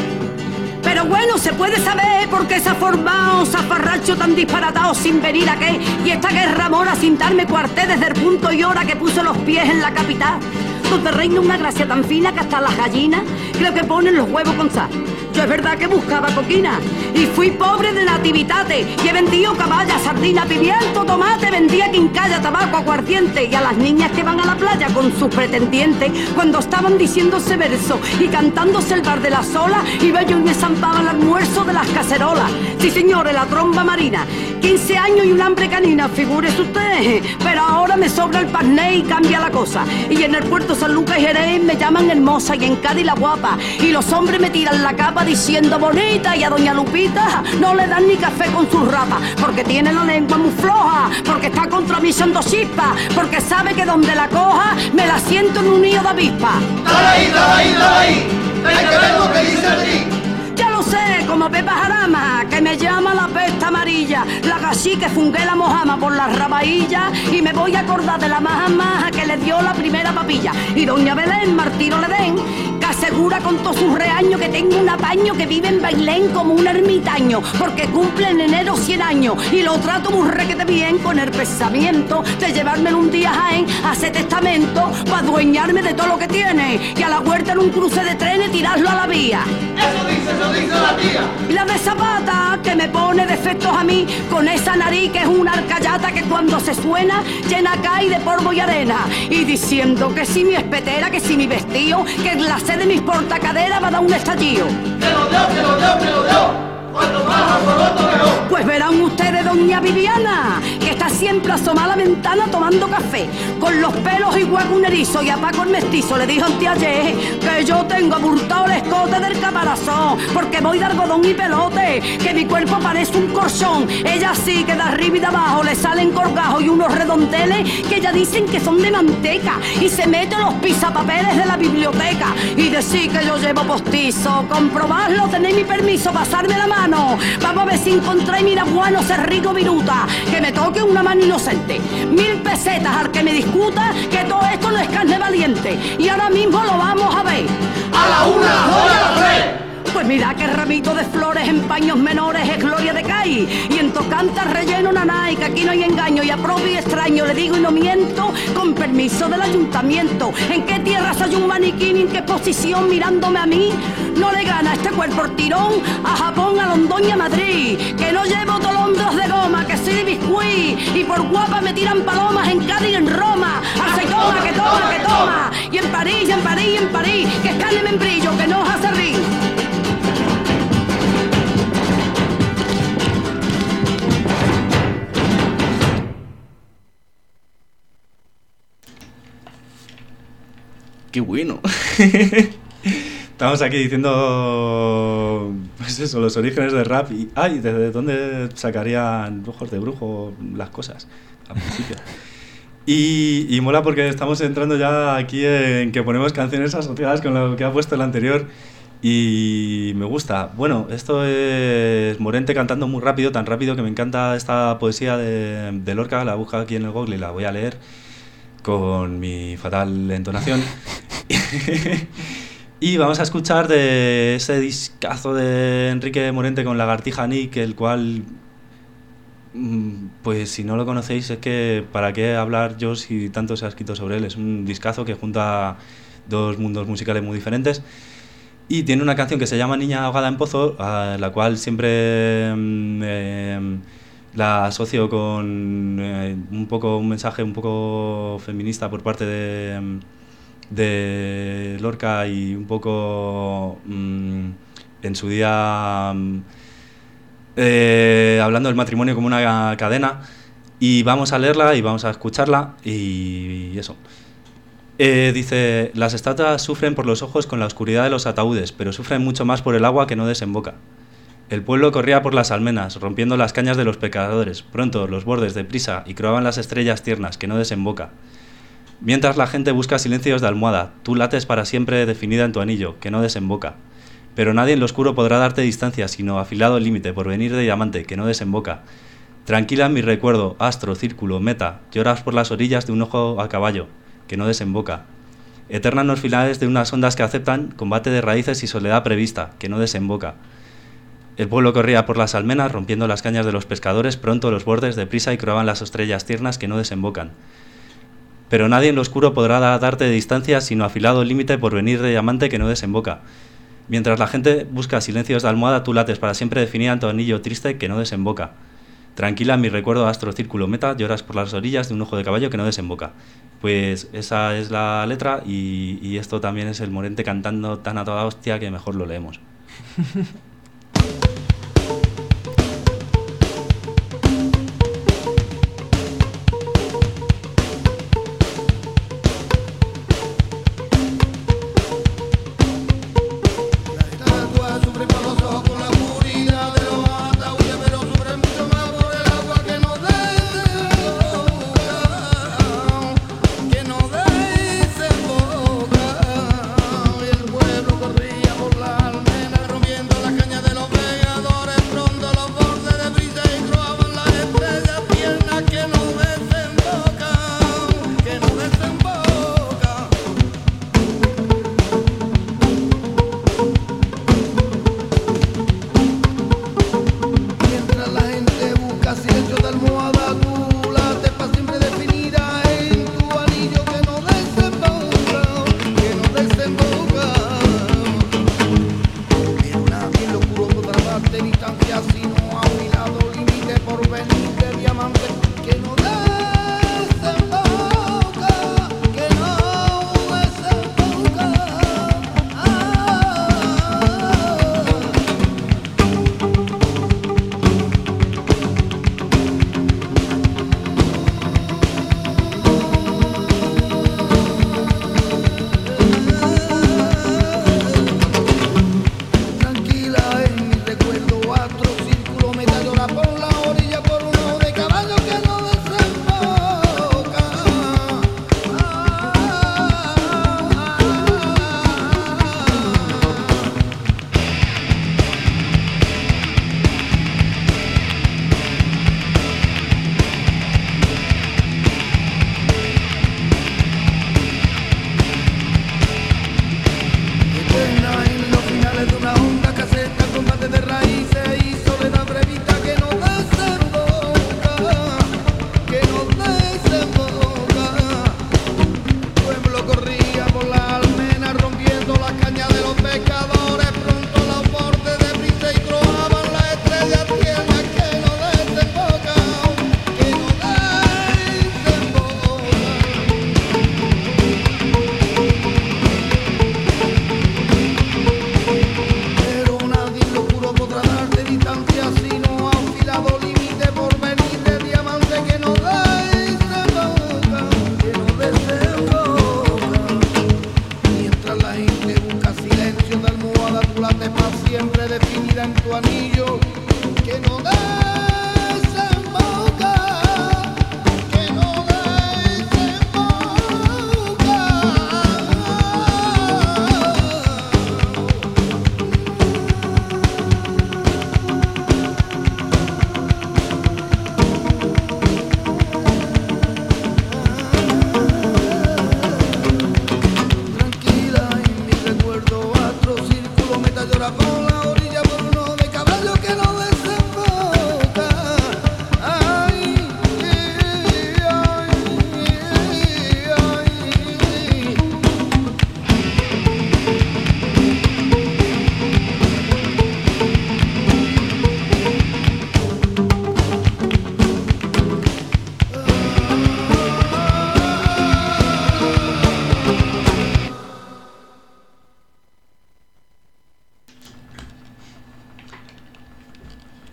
S10: Pero bueno, se puede saber por qué se ha formado un zafarracho tan disparatado sin venir a qué. Y esta guerra mora sin darme cuarté desde el punto y hora que puso los pies en la capital, donde reina una gracia tan fina que hasta las gallinas creo que ponen los huevos con sal. Yo es verdad que buscaba coquina y fui pobre de nativitate y he vendido caballa, sardina, pimiento, tomate, vendía quincalla, tabaco, aguardiente y a las niñas que van a la playa con sus pretendientes cuando estaban diciéndose verso y cantándose el bar de la sola iba yo y me zampaba el almuerzo de las cacerolas. Sí señores, la tromba marina, quince años y un hambre canina, figúrese usted, pero ahora me sobra el parné y cambia la cosa. Y en el puerto San Lucas y Jerez me llaman hermosa y en Cádiz la guapa y los hombres me tiran la capa diciendo bonita y a doña Lupita no le dan ni café con sus rapas porque tiene la lengua muy floja, porque está contra mí echando chispas, porque sabe que donde la coja me la siento en un nido de avispa.
S13: Dale ahí, dale ahí, dale ahí. Hay que ver lo que dice el ring.
S10: Ya lo sé, como Pepa Jarama, que me llama la peste amarilla, la gasí que fungué la mojama por las rabaillas y me voy a acordar de la maja maja que le dio la primera papilla. Y doña Belén Martino le den, que asegura con todos sus reaños que tengo un apaño que vive en Bailén como un ermitaño, porque cumple en enero cien años y lo trato muy requete bien con el pensamiento de llevarme un día a Jaén a hacer testamento para adueñarme de todo lo que tiene y a la huerta en un cruce de trenes tirarlo a la vía.
S13: Eso dice, eso dice la tía.
S10: Y la de Zapata, que me pone defectos a mí, con esa nariz que es una arcayata que cuando se suena, llena cae de polvo y arena. Y diciendo que si mi espetera, que si mi vestido, que en la sed de mis portacaderas va a dar un estallido.
S13: Te lo dio, te lo dio, te lo dio. Cuando más alboroto mejor.
S10: Pues verán ustedes doña Viviana, que está siempre asomada a la ventana tomando café, con los pelos igual que un erizo, y a Paco el mestizo le dijo anteayer que yo tengo abultado el escote del caparazón, porque voy de algodón y pelote, que mi cuerpo parece un colchón. Ella sí que de arriba y de abajo le salen colgajos y unos redondeles que ya dicen que son de manteca, y se mete los pisapapeles de la biblioteca, y decir que yo llevo postizo, comprobarlo, tenéis mi permiso, pasarme la mano. Vamos a ver si encontráis miraguano, ser rico viruta, que me toque una mano inocente. Mil pesetas al que me discuta, que todo esto no es carne valiente. Y ahora mismo lo vamos a ver.
S13: A la una, dos y a las tres.
S10: Pues mira que ramito de flores en paños menores es gloria de Cai, y en tocanta relleno nanay, que aquí no hay engaño, y a propio y extraño le digo y no miento, con permiso del ayuntamiento. ¿En qué tierra soy un maniquí, en qué posición mirándome a mí? No le gana este cuerpo el tirón a Japón, a Londoña, a Madrid, que no llevo tolondros de goma, que soy de biscuit, y por guapa me tiran palomas en Cádiz y en Roma. Hace toma, que toma, que toma, y en París, y en París, y en París, que es carne membrillo, que no os hace rir.
S2: ¡Qué bueno! Estamos aquí diciendo, pues eso, los orígenes del rap y, ay, ¿desde dónde sacarían Ojos de Brujo las cosas al principio? Y, y mola porque estamos entrando ya aquí en que ponemos canciones asociadas con lo que ha puesto el anterior y me gusta. Bueno, esto es Morente cantando muy rápido, tan rápido que me encanta esta poesía de, de Lorca, la busco aquí en el Google y la voy a leer con mi fatal entonación. Y vamos a escuchar de ese discazo de Enrique Morente con Lagartija Nick, el cual, pues si no lo conocéis, es que para qué hablar yo si tanto se ha escrito sobre él. Es un discazo que junta dos mundos musicales muy diferentes y tiene una canción que se llama Niña ahogada en pozo, a la cual siempre eh, la asocio con eh, un poco un mensaje un poco feminista por parte de de Lorca y un poco mmm, en su día mmm, eh, hablando del matrimonio como una cadena, y vamos a leerla y vamos a escucharla y eso. Eh, dice, las estatuas sufren por los ojos con la oscuridad de los ataúdes, pero sufren mucho más por el agua que no desemboca. El pueblo corría por las almenas, rompiendo las cañas de los pecadores. Pronto los bordes deprisa y croaban las estrellas tiernas que no desemboca. Mientras la gente busca silencios de almohada, tú lates para siempre definida en tu anillo, que no desemboca. Pero nadie en lo oscuro podrá darte distancia, sino afilado límite por venir de diamante, que no desemboca. Tranquila en mi recuerdo, astro, círculo, meta, lloras por las orillas de un ojo a caballo, que no desemboca. Eternas los finales de unas ondas que aceptan combate de raíces y soledad prevista, que no desemboca. El pueblo corría por las almenas, rompiendo las cañas de los pescadores, pronto los bordes deprisa y croaban las estrellas tiernas que no desembocan. Pero nadie en lo oscuro podrá darte distancia, sino afilado límite por venir de diamante que no desemboca. Mientras la gente busca silencios de almohada, tú lates para siempre definida en tu anillo triste que no desemboca. Tranquila en mi recuerdo, astro, círculo, meta, lloras por las orillas de un ojo de caballo que no desemboca. Pues esa es la letra y, y esto también es el Morente cantando tan a toda hostia que mejor lo leemos.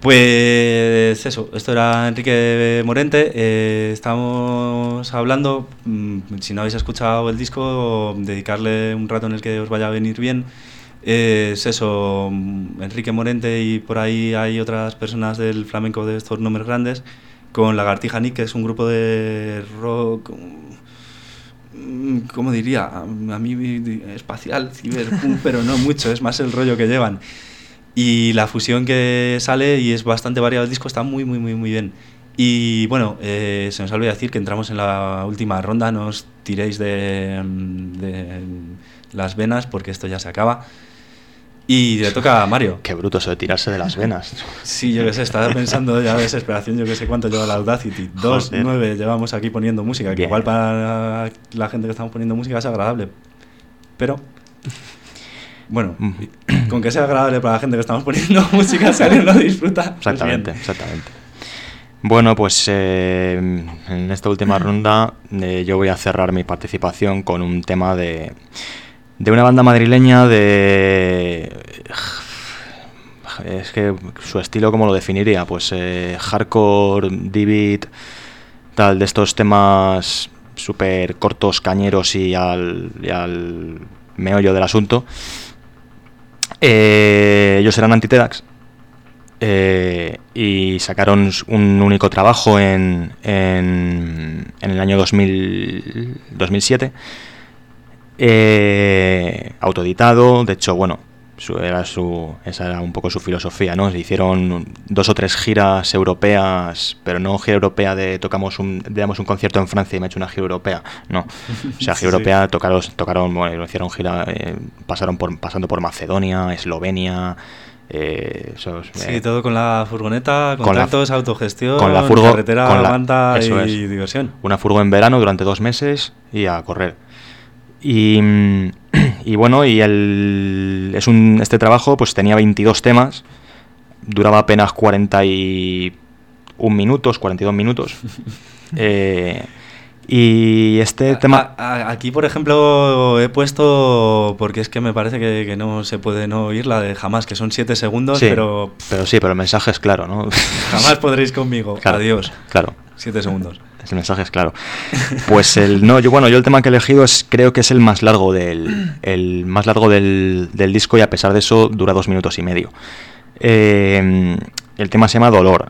S2: Pues eso, esto era Enrique Morente. Eh, estamos hablando, mmm, si no habéis escuchado el disco, dedicarle un rato en el que os vaya a venir bien. Eh, es eso, Enrique Morente, y por ahí hay otras personas del flamenco de estos nombres grandes, con Lagartija Nick, que es un grupo de rock, ¿cómo diría? A mí espacial, ciberpunk, pero no mucho, es más el rollo que llevan. Y la fusión que sale, y es bastante variado el disco, está muy, muy, muy, muy bien. Y bueno, eh, se nos olvidó decir que entramos en la última ronda, no os tiréis de, de las venas porque esto ya se acaba. Y le toca a Mario.
S4: Qué bruto eso de tirarse de las venas.
S2: Sí, yo que sé, estaba pensando ya de desesperación, yo que sé cuánto lleva la Audacity. Dos, nueve llevamos aquí poniendo música, que bien. Igual para la gente que estamos poniendo música es agradable. Pero... Bueno, con que sea agradable para la gente que estamos poniendo música, si alguien lo disfruta.
S4: Exactamente, pues exactamente. Bueno, pues eh, en esta última ronda eh, yo voy a cerrar mi participación con un tema de, de una banda madrileña de... Es que su estilo, ¿cómo lo definiría? Pues eh, hardcore, D-beat, tal, de estos temas súper cortos, cañeros y al, y al meollo del asunto. Eh, ellos eran Antitedax eh, y sacaron un único trabajo en, en, en el año dos mil, dos mil siete, eh, autoeditado. De hecho, bueno, su, era su, esa era un poco su filosofía, ¿no? Hicieron dos o tres giras europeas, pero no gira europea de tocamos un, damos un concierto en Francia y me he hecho una gira europea, no. O sea, gira sí, europea, sí. tocaron, tocaron bueno, hicieron gira, eh, pasaron por, pasando por Macedonia, Eslovenia. Eh, esos,
S2: sí,
S4: eh,
S2: todo con la furgoneta, contratos, con la, autogestión,
S4: con la furgo,
S2: carretera,
S4: con la,
S2: manta y
S4: es,
S2: diversión.
S4: Una furgo en verano durante dos meses y a correr. Y, y bueno, y el, es un, este trabajo pues tenía veintidós temas, duraba apenas cuarenta y un minutos, cuarenta y dos minutos. eh, y este tema...
S2: A, a, aquí, por ejemplo, he puesto, porque es que me parece que, que no se puede no oír la de Jamás, que son siete segundos,
S4: sí,
S2: pero...
S4: Pero sí, pero el mensaje es claro, ¿no?
S2: Jamás podréis conmigo,
S4: claro,
S2: adiós.
S4: Claro.
S2: siete segundos.
S4: El mensaje es claro. Pues el no, yo bueno, yo el tema que he elegido es, creo que es el más largo del, el más largo del, del disco, y a pesar de eso dura dos minutos y medio. Eh, el tema se llama Dolor,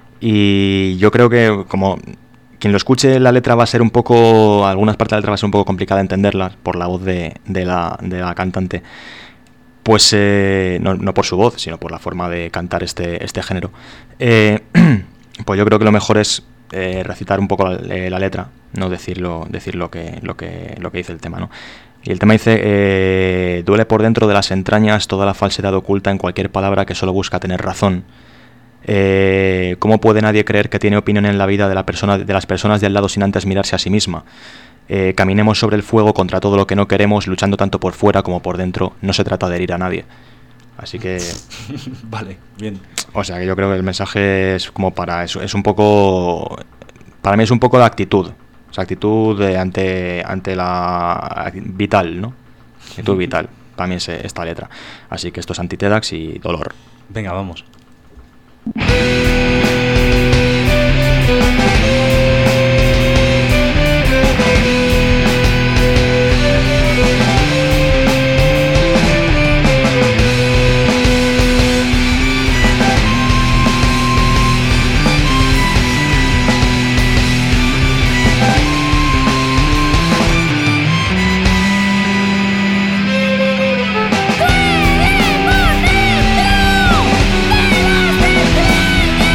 S4: y yo creo que como quien lo escuche, la letra va a ser un poco, algunas partes de la letra va a ser un poco complicada entenderlas por la voz de, de, la, de la cantante. Pues eh, no, no por su voz, sino por la forma de cantar este, este género. Eh, pues yo creo que lo mejor es Eh, recitar un poco la, eh, la letra, no decirlo, decir lo que, lo que, lo que dice el tema, ¿no? Y el tema dice, eh, duele por dentro de las entrañas toda la falsedad oculta en cualquier palabra que solo busca tener razón. Eh, ¿Cómo puede nadie creer que tiene opinión en la vida de, la persona, de las personas de al lado sin antes mirarse a sí misma? Eh, caminemos sobre el fuego contra todo lo que no queremos, luchando tanto por fuera como por dentro. No se trata de herir a nadie. Así que...
S2: Vale, bien.
S4: O sea, que yo creo que el mensaje es como para... Es, es un poco... Para mí es un poco de actitud. O sea, actitud de ante, ante la... Vital, ¿no? Actitud vital. Para mí es esta letra. Así que esto es Antitedax y Dolor.
S2: Venga, vamos.
S5: ¡Queremos dentro! ¡De los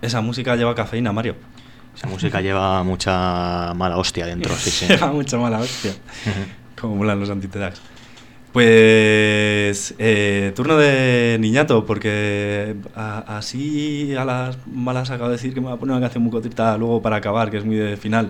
S2: Esa música lleva cafeína, Mario.
S4: Esa música lleva mucha mala hostia dentro, sí, sí.
S2: Lleva mucha mala hostia. Como molan los antitedax. Pues eh, turno de Niñato, porque a, así a las malas acabo de decir que me va a poner una canción muy cortita luego para acabar, que es muy de final.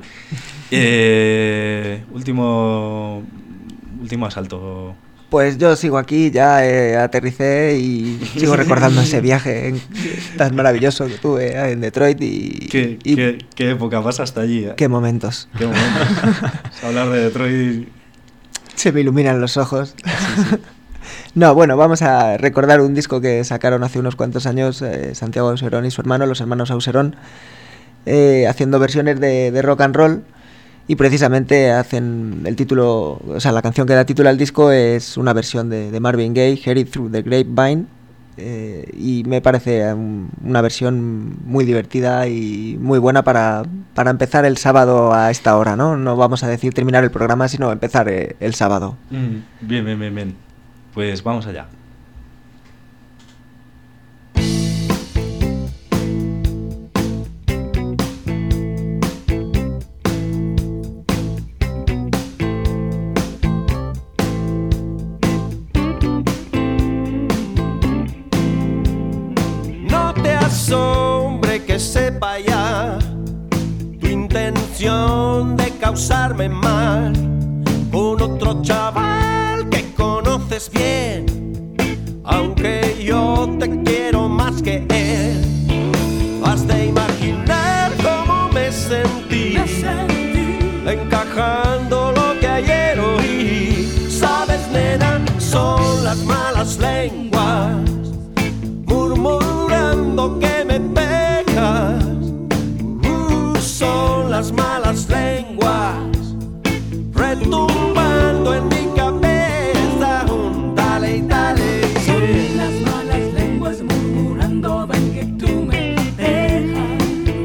S2: Eh, último, último asalto.
S3: Pues yo sigo aquí, ya eh, aterricé y sigo recordando ese viaje en- tan maravilloso que tuve eh, en Detroit y...
S2: ¿Qué,
S3: y
S2: qué, qué época pasaste allí? ¿Eh?
S3: qué momentos.
S2: Qué momentos. Hablar de Detroit...
S3: Se me iluminan los ojos. No, bueno, vamos a recordar un disco que sacaron hace unos cuantos años eh, Santiago Auserón y su hermano, los hermanos Auserón, eh, haciendo versiones de, de rock and roll, y precisamente hacen el título, o sea, la canción que da título al disco es una versión de, de Marvin Gaye, Hear It Through the Grapevine, eh, y me parece um, una versión muy divertida y muy buena para, para empezar el sábado a esta hora, ¿no? No vamos a decir terminar el programa, sino empezar eh, el sábado.
S2: Mm, bien, bien, bien, bien. Pues vamos allá.
S9: No te asombre que sepa ya tu intención de causarme mal con otro chaval que conoces bien, aunque yo te quiero más que él. Has de imaginar cómo me sentí, encajando lo que ayer oí. Sabes, nena, son las malas lenguas murmurando que me pegas. Uh, son las malas lenguas retumbando en mi cabeza. Un dale y dale.
S21: Son las malas lenguas murmurando, ven que tú me dejas.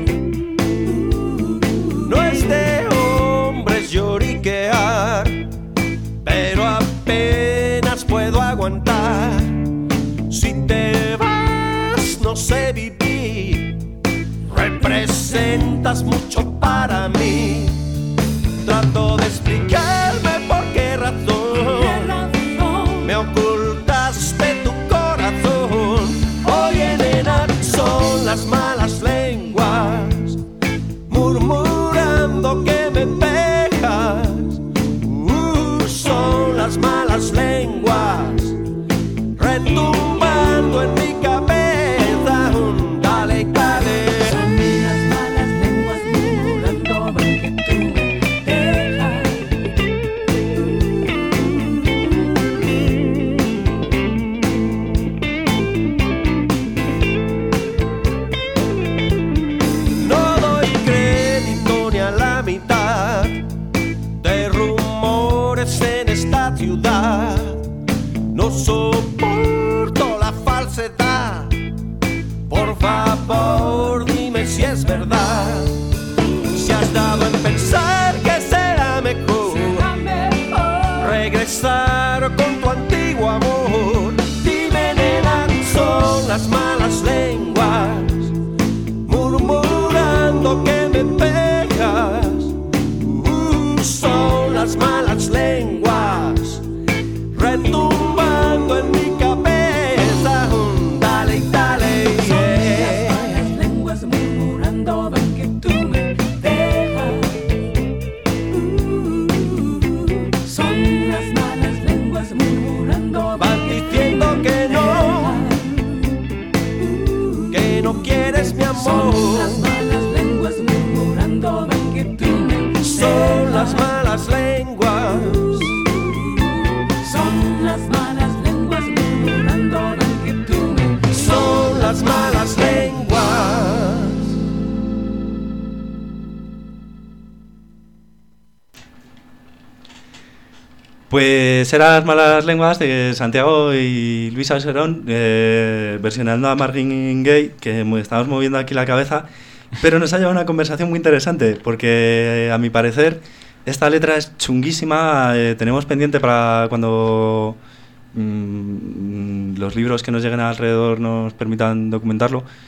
S9: No es de hombres lloriquear, pero apenas puedo aguantar. Si te vas, no sé vivir. Representas mucho para mí. Trato de explicarme por qué razón me ocultaste tu corazón. Oye, nena, son las malas lenguas murmurando que me pegas. Uh, son las malas lenguas retumbando en mi cabeza. Un dale, dale.
S21: Son las malas lenguas murmurando, ven que tú me dejas.
S9: No doy crédito ni a la mitad de rumores en esta ciudad. No soporto la falsedad. Por favor, dime si es verdad. Si has dado en pensar que será mejor regresar con tu antiguo amor. Dime, nena, son las malas lenguas murmurando que me pegas. Uh, son las malas lenguas retumbando en mi cabeza. Un dale y dale. Yeah.
S21: Las lenguas murmurando, ven que tú me dejas. Son las malas lenguas murmurando,
S9: Van diciendo que no, que no quieres mi amor.
S21: son las malas lenguas murmurando, ven que tú me
S9: Son las malas lenguas.
S21: Son las malas lenguas murmurando, ven que tú me
S9: Son las malas lenguas.
S2: Pues eran las malas lenguas de Santiago y Luis Auserón, eh, versionando a Marvin Gaye, que mo- estamos moviendo aquí la cabeza, pero nos ha llevado una conversación muy interesante, porque a mi parecer esta letra es chunguísima. Eh, tenemos pendiente para cuando mm, los libros que nos lleguen alrededor nos permitan documentarlo,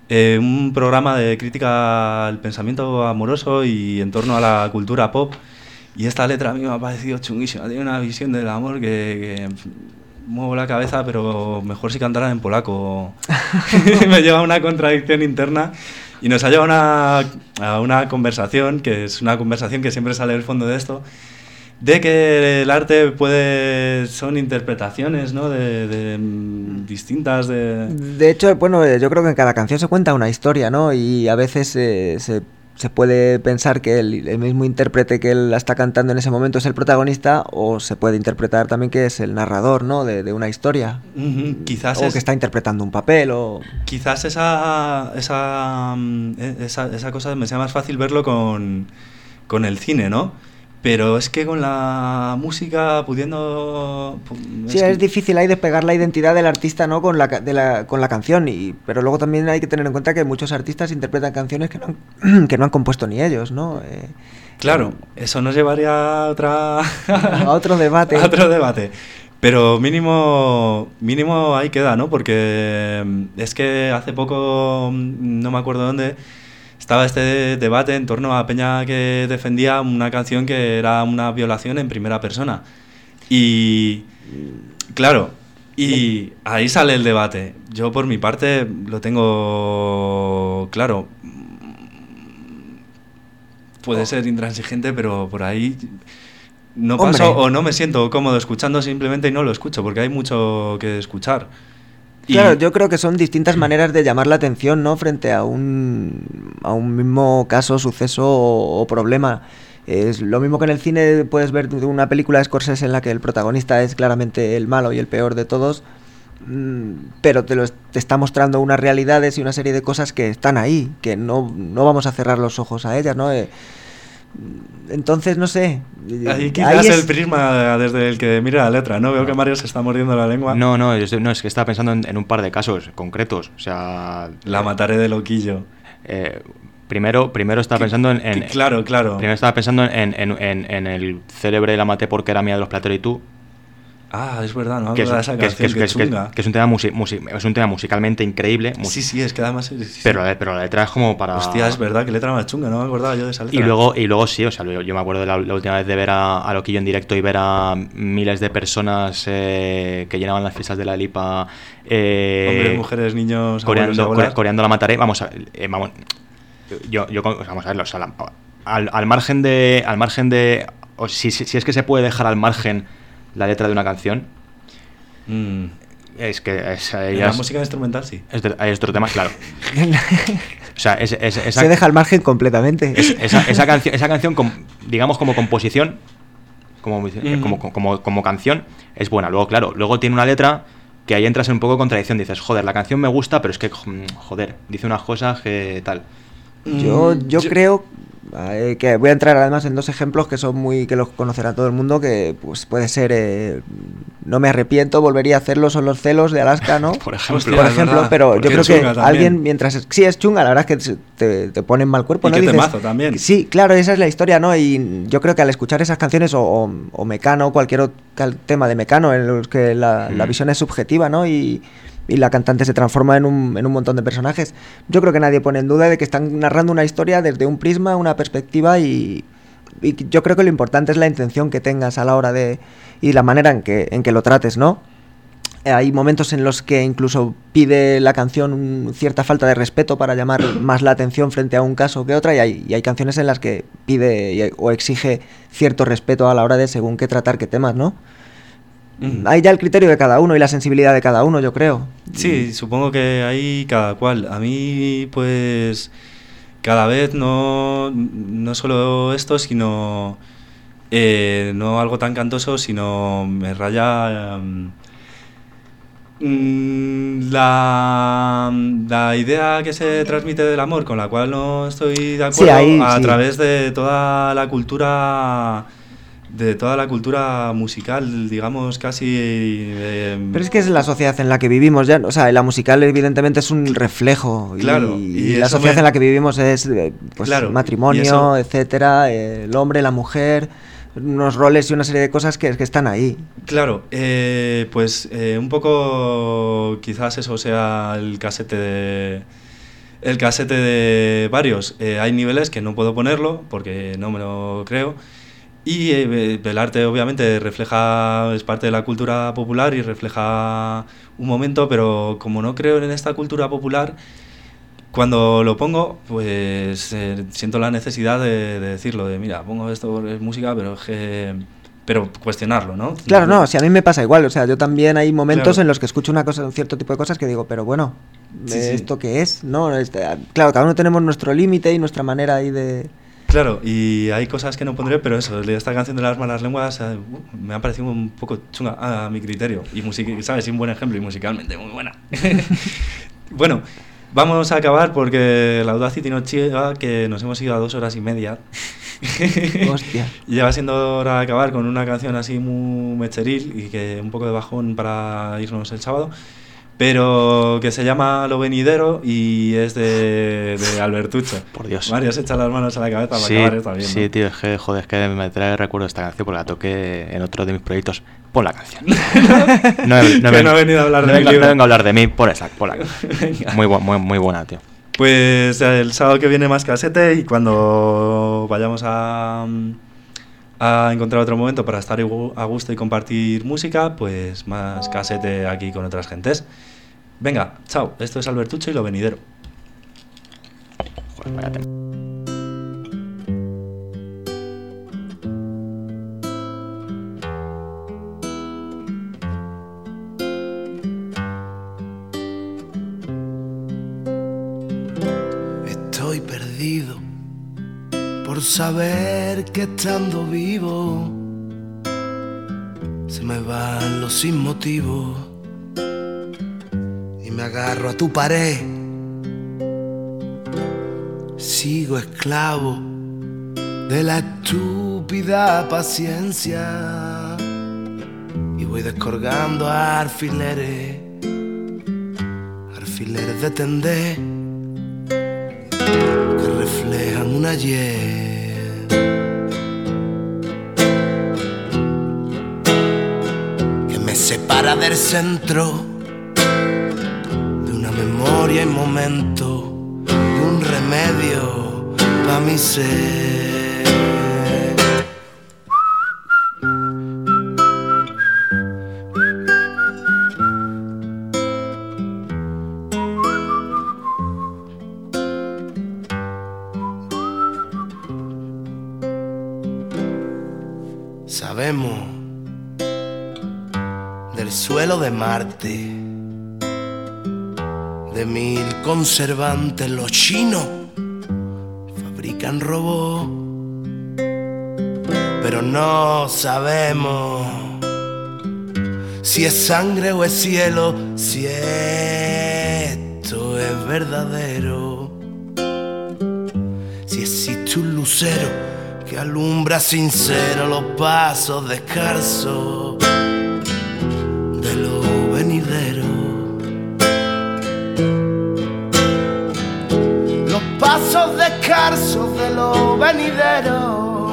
S2: eh, un programa de crítica al pensamiento amoroso y en torno a la cultura pop. Y esta letra a mí me ha parecido chunguísima. Tiene una visión del amor que, que muevo la cabeza, pero mejor si cantara en polaco. Me lleva a una contradicción interna y nos ha llevado una, a una conversación, que es una conversación que siempre sale del fondo de esto, de que el arte puede son interpretaciones, ¿no? de, de mm, distintas de...
S3: De hecho, bueno, yo creo que en cada canción se cuenta una historia, ¿no? Y a veces eh, se, se puede pensar que el, el mismo intérprete que él la está cantando en ese momento es el protagonista, o se puede interpretar también que es el narrador, ¿no? de, de una historia.
S2: Uh-huh. Quizás
S3: o
S2: es,
S3: que está interpretando un papel, o...
S2: Quizás esa, esa, esa, esa cosa me sea más fácil verlo con, con el cine, ¿no? Pero es que con la música pudiendo...
S3: Es sí, es que... difícil ahí despegar la identidad del artista, ¿no? Con la, de la, con la canción, y, pero luego también hay que tener en cuenta que muchos artistas interpretan canciones que no han, que no han compuesto ni ellos, ¿no? Eh,
S2: claro, eso nos llevaría a otra...
S3: a otro debate.
S2: A otro debate. Pero mínimo, mínimo ahí queda, ¿no? Porque es que hace poco, no me acuerdo dónde... Estaba este debate en torno a Peña que defendía una canción que era una violación en primera persona. Y, claro, y ahí sale el debate. Yo, por mi parte, lo tengo claro. Puede ser intransigente, pero por ahí no paso Hombre. o no me siento cómodo escuchando simplemente y no lo escucho, porque hay mucho que escuchar.
S3: Claro, yo creo que son distintas maneras de llamar la atención, ¿no? Frente a un, a un mismo caso, suceso o, o problema. Es lo mismo que en el cine puedes ver una película de Scorsese en la que el protagonista es claramente el malo y el peor de todos, pero te, lo, te está mostrando unas realidades y una serie de cosas que están ahí, que no, no vamos a cerrar los ojos a ellas, ¿no? Eh, Entonces, no sé.
S2: Ahí quizás Ahí es el prisma desde el que mira la letra, ¿no? Veo que Mario se está mordiendo la lengua.
S4: No, no, es, no, es que estaba pensando en, en un par de casos concretos. O sea...
S2: La mataré de loquillo.
S4: Eh, primero, primero estaba pensando en, en...
S2: Claro, claro.
S4: Primero estaba pensando en, en, en, en el célebre La maté porque era mía de los Platero y tú.
S2: Ah, es verdad, ¿no?
S4: Que es,
S2: esa
S4: que, es, que, es, que, es, que es un tema musi musi es un tema musicalmente increíble.
S2: Sí, sí, es que además... Sí, sí.
S4: Pero, pero la letra es como para...
S2: Hostia, es verdad, que letra más chunga, no me acordaba yo de esa letra.
S4: Y luego, y luego sí, o sea, yo, yo me acuerdo de la, la última vez de ver a, a Loquillo en directo y ver a miles de personas eh, que llenaban las fiestas de la Lipa... Eh,
S2: Hombres, mujeres, niños,
S4: coreando,
S2: abuelos,
S4: core, coreando La mataré. Vamos a eh, vamos, yo, yo, vamos a verlo, o sea, la, al, al margen de... Al margen de o si, si, si es que se puede dejar al margen la letra de una canción...
S2: Mm.
S4: Es que es,
S2: en la es, música instrumental sí
S4: es, de, es otro tema, claro. O sea, es, es, esa,
S3: se deja al margen completamente.
S4: Es, esa, esa canción, esa canción com, digamos como composición, como, mm. como, como, como canción, es buena. Luego, claro, luego tiene una letra que ahí entras en un poco de contradicción. Dices, joder, la canción me gusta, pero es que, joder, dice unas cosas que tal.
S3: Yo, yo, yo creo... Eh, que voy a entrar además en dos ejemplos que son muy que los conocerá todo el mundo, que pues puede ser eh, no me arrepiento, volvería a hacerlo, son los celos de Alaska, ¿no?
S4: Por ejemplo,
S3: por ejemplo, pero yo creo que
S2: también.
S3: alguien mientras sí es chunga, la verdad es que te, te pone en mal cuerpo,
S2: y
S3: ¿no?
S2: que
S3: Dices,
S2: temazo también.
S3: Sí, claro, esa es la historia, ¿no? Y yo creo que al escuchar esas canciones o, o, o Mecano o cualquier otro tema de Mecano en los que la, mm. la visión es subjetiva, ¿no? Y y la cantante se transforma en un, en un montón de personajes. Yo creo que nadie pone en duda de que están narrando una historia desde un prisma, una perspectiva, y, y yo creo que lo importante es la intención que tengas a la hora de... y la manera en que, en que lo trates, ¿no? Hay momentos en los que incluso pide la canción cierta falta de respeto para llamar más la atención frente a un caso que otra, y hay, y hay canciones en las que pide o exige cierto respeto a la hora de según qué tratar qué temas, ¿no? Mm. Hay ya el criterio de cada uno y la sensibilidad de cada uno, yo creo.
S2: Sí, supongo que hay cada cual. A mí, pues, cada vez no, no solo esto, sino eh, no algo tan cantoso, sino me raya um, la, la idea que se transmite del amor, con la cual no estoy de acuerdo, sí, ahí, a sí. través de toda la cultura... de toda la cultura musical, digamos, casi... Eh,
S3: Pero es que es la sociedad en la que vivimos ya, o sea, la musical evidentemente es un reflejo,
S2: claro,
S3: y, y, y la sociedad me... en la que vivimos es pues, claro, matrimonio, eso... etcétera, el hombre, la mujer, unos roles y una serie de cosas que, que están ahí.
S2: Claro, eh, pues eh, un poco quizás eso sea el casete de... el casete de varios. Eh, hay niveles que no puedo ponerlo porque no me lo creo. Y eh, el arte obviamente refleja, es parte de la cultura popular y refleja un momento, pero como no creo en esta cultura popular, cuando lo pongo, pues eh, siento la necesidad de, de decirlo, de mira, pongo esto, es música, pero es que... pero cuestionarlo, ¿no?
S3: Claro, no, si a mí me pasa igual, o sea, yo también hay momentos
S2: Claro.
S3: en los que escucho una cosa, un cierto tipo de cosas que digo, pero bueno,
S2: Sí, sí.
S3: ¿esto qué es? No, este, claro, cada uno tenemos nuestro límite y nuestra manera ahí de...
S2: Claro, y hay cosas que no pondré, pero eso, esta canción de las malas lenguas eh, me ha parecido un poco chunga a mi criterio. Y music- ¿sabes? Y un buen ejemplo, y musicalmente muy buena. Bueno, vamos a acabar porque la Audacity nos chiva que nos hemos ido a dos horas y media.
S3: Hostia.
S2: Y ya va siendo hora de acabar con una canción así muy mecheril y que un poco de bajón para irnos el sábado. Pero que se llama Lo Venidero y es de, de Albertucho.
S4: Por Dios.
S2: Mario se echa las manos a la cabeza para
S4: Sí,
S2: acabar esta bien.
S4: sí, tío, es que, joder, es que me trae recuerdo esta canción porque la toqué en otro de mis proyectos. Pon la canción. No, he- no,
S2: Que
S4: he-
S2: no he venido a hablar
S4: no
S2: de mi
S4: vengo,
S2: libro.
S4: no vengo a hablar de mí, pon esa, pon la canción.
S2: Venga.
S4: Muy, bu- muy, muy buena, tío.
S2: Pues el sábado que viene más casete y cuando vayamos a, a encontrar otro momento para estar igu- a gusto y compartir música, pues más casete aquí con otras gentes. Venga, chao. Esto es Albertucho y Lo Venidero.
S4: Joder, vaya tema.
S14: Estoy perdido por saber que estando vivo se me van los sin motivo y me agarro a tu pared. Sigo esclavo de la estúpida paciencia y voy descolgando alfileres, alfileres de tender que reflejan un ayer. Que me separa del centro de una memoria y momento, de un remedio pa' mi ser. Sabemos del suelo de Marte, de mil conservantes. Los chinos fabrican robots, pero no sabemos si es sangre o es cielo, si esto es verdadero, si existe un lucero que alumbra sincero los pasos descalzos de lo venidero. Los pasos descalzos de lo venidero.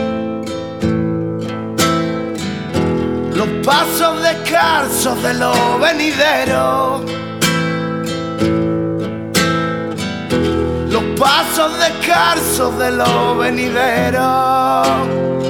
S14: Los pasos descalzos de lo venidero. Los pasos descalzos de lo venidero.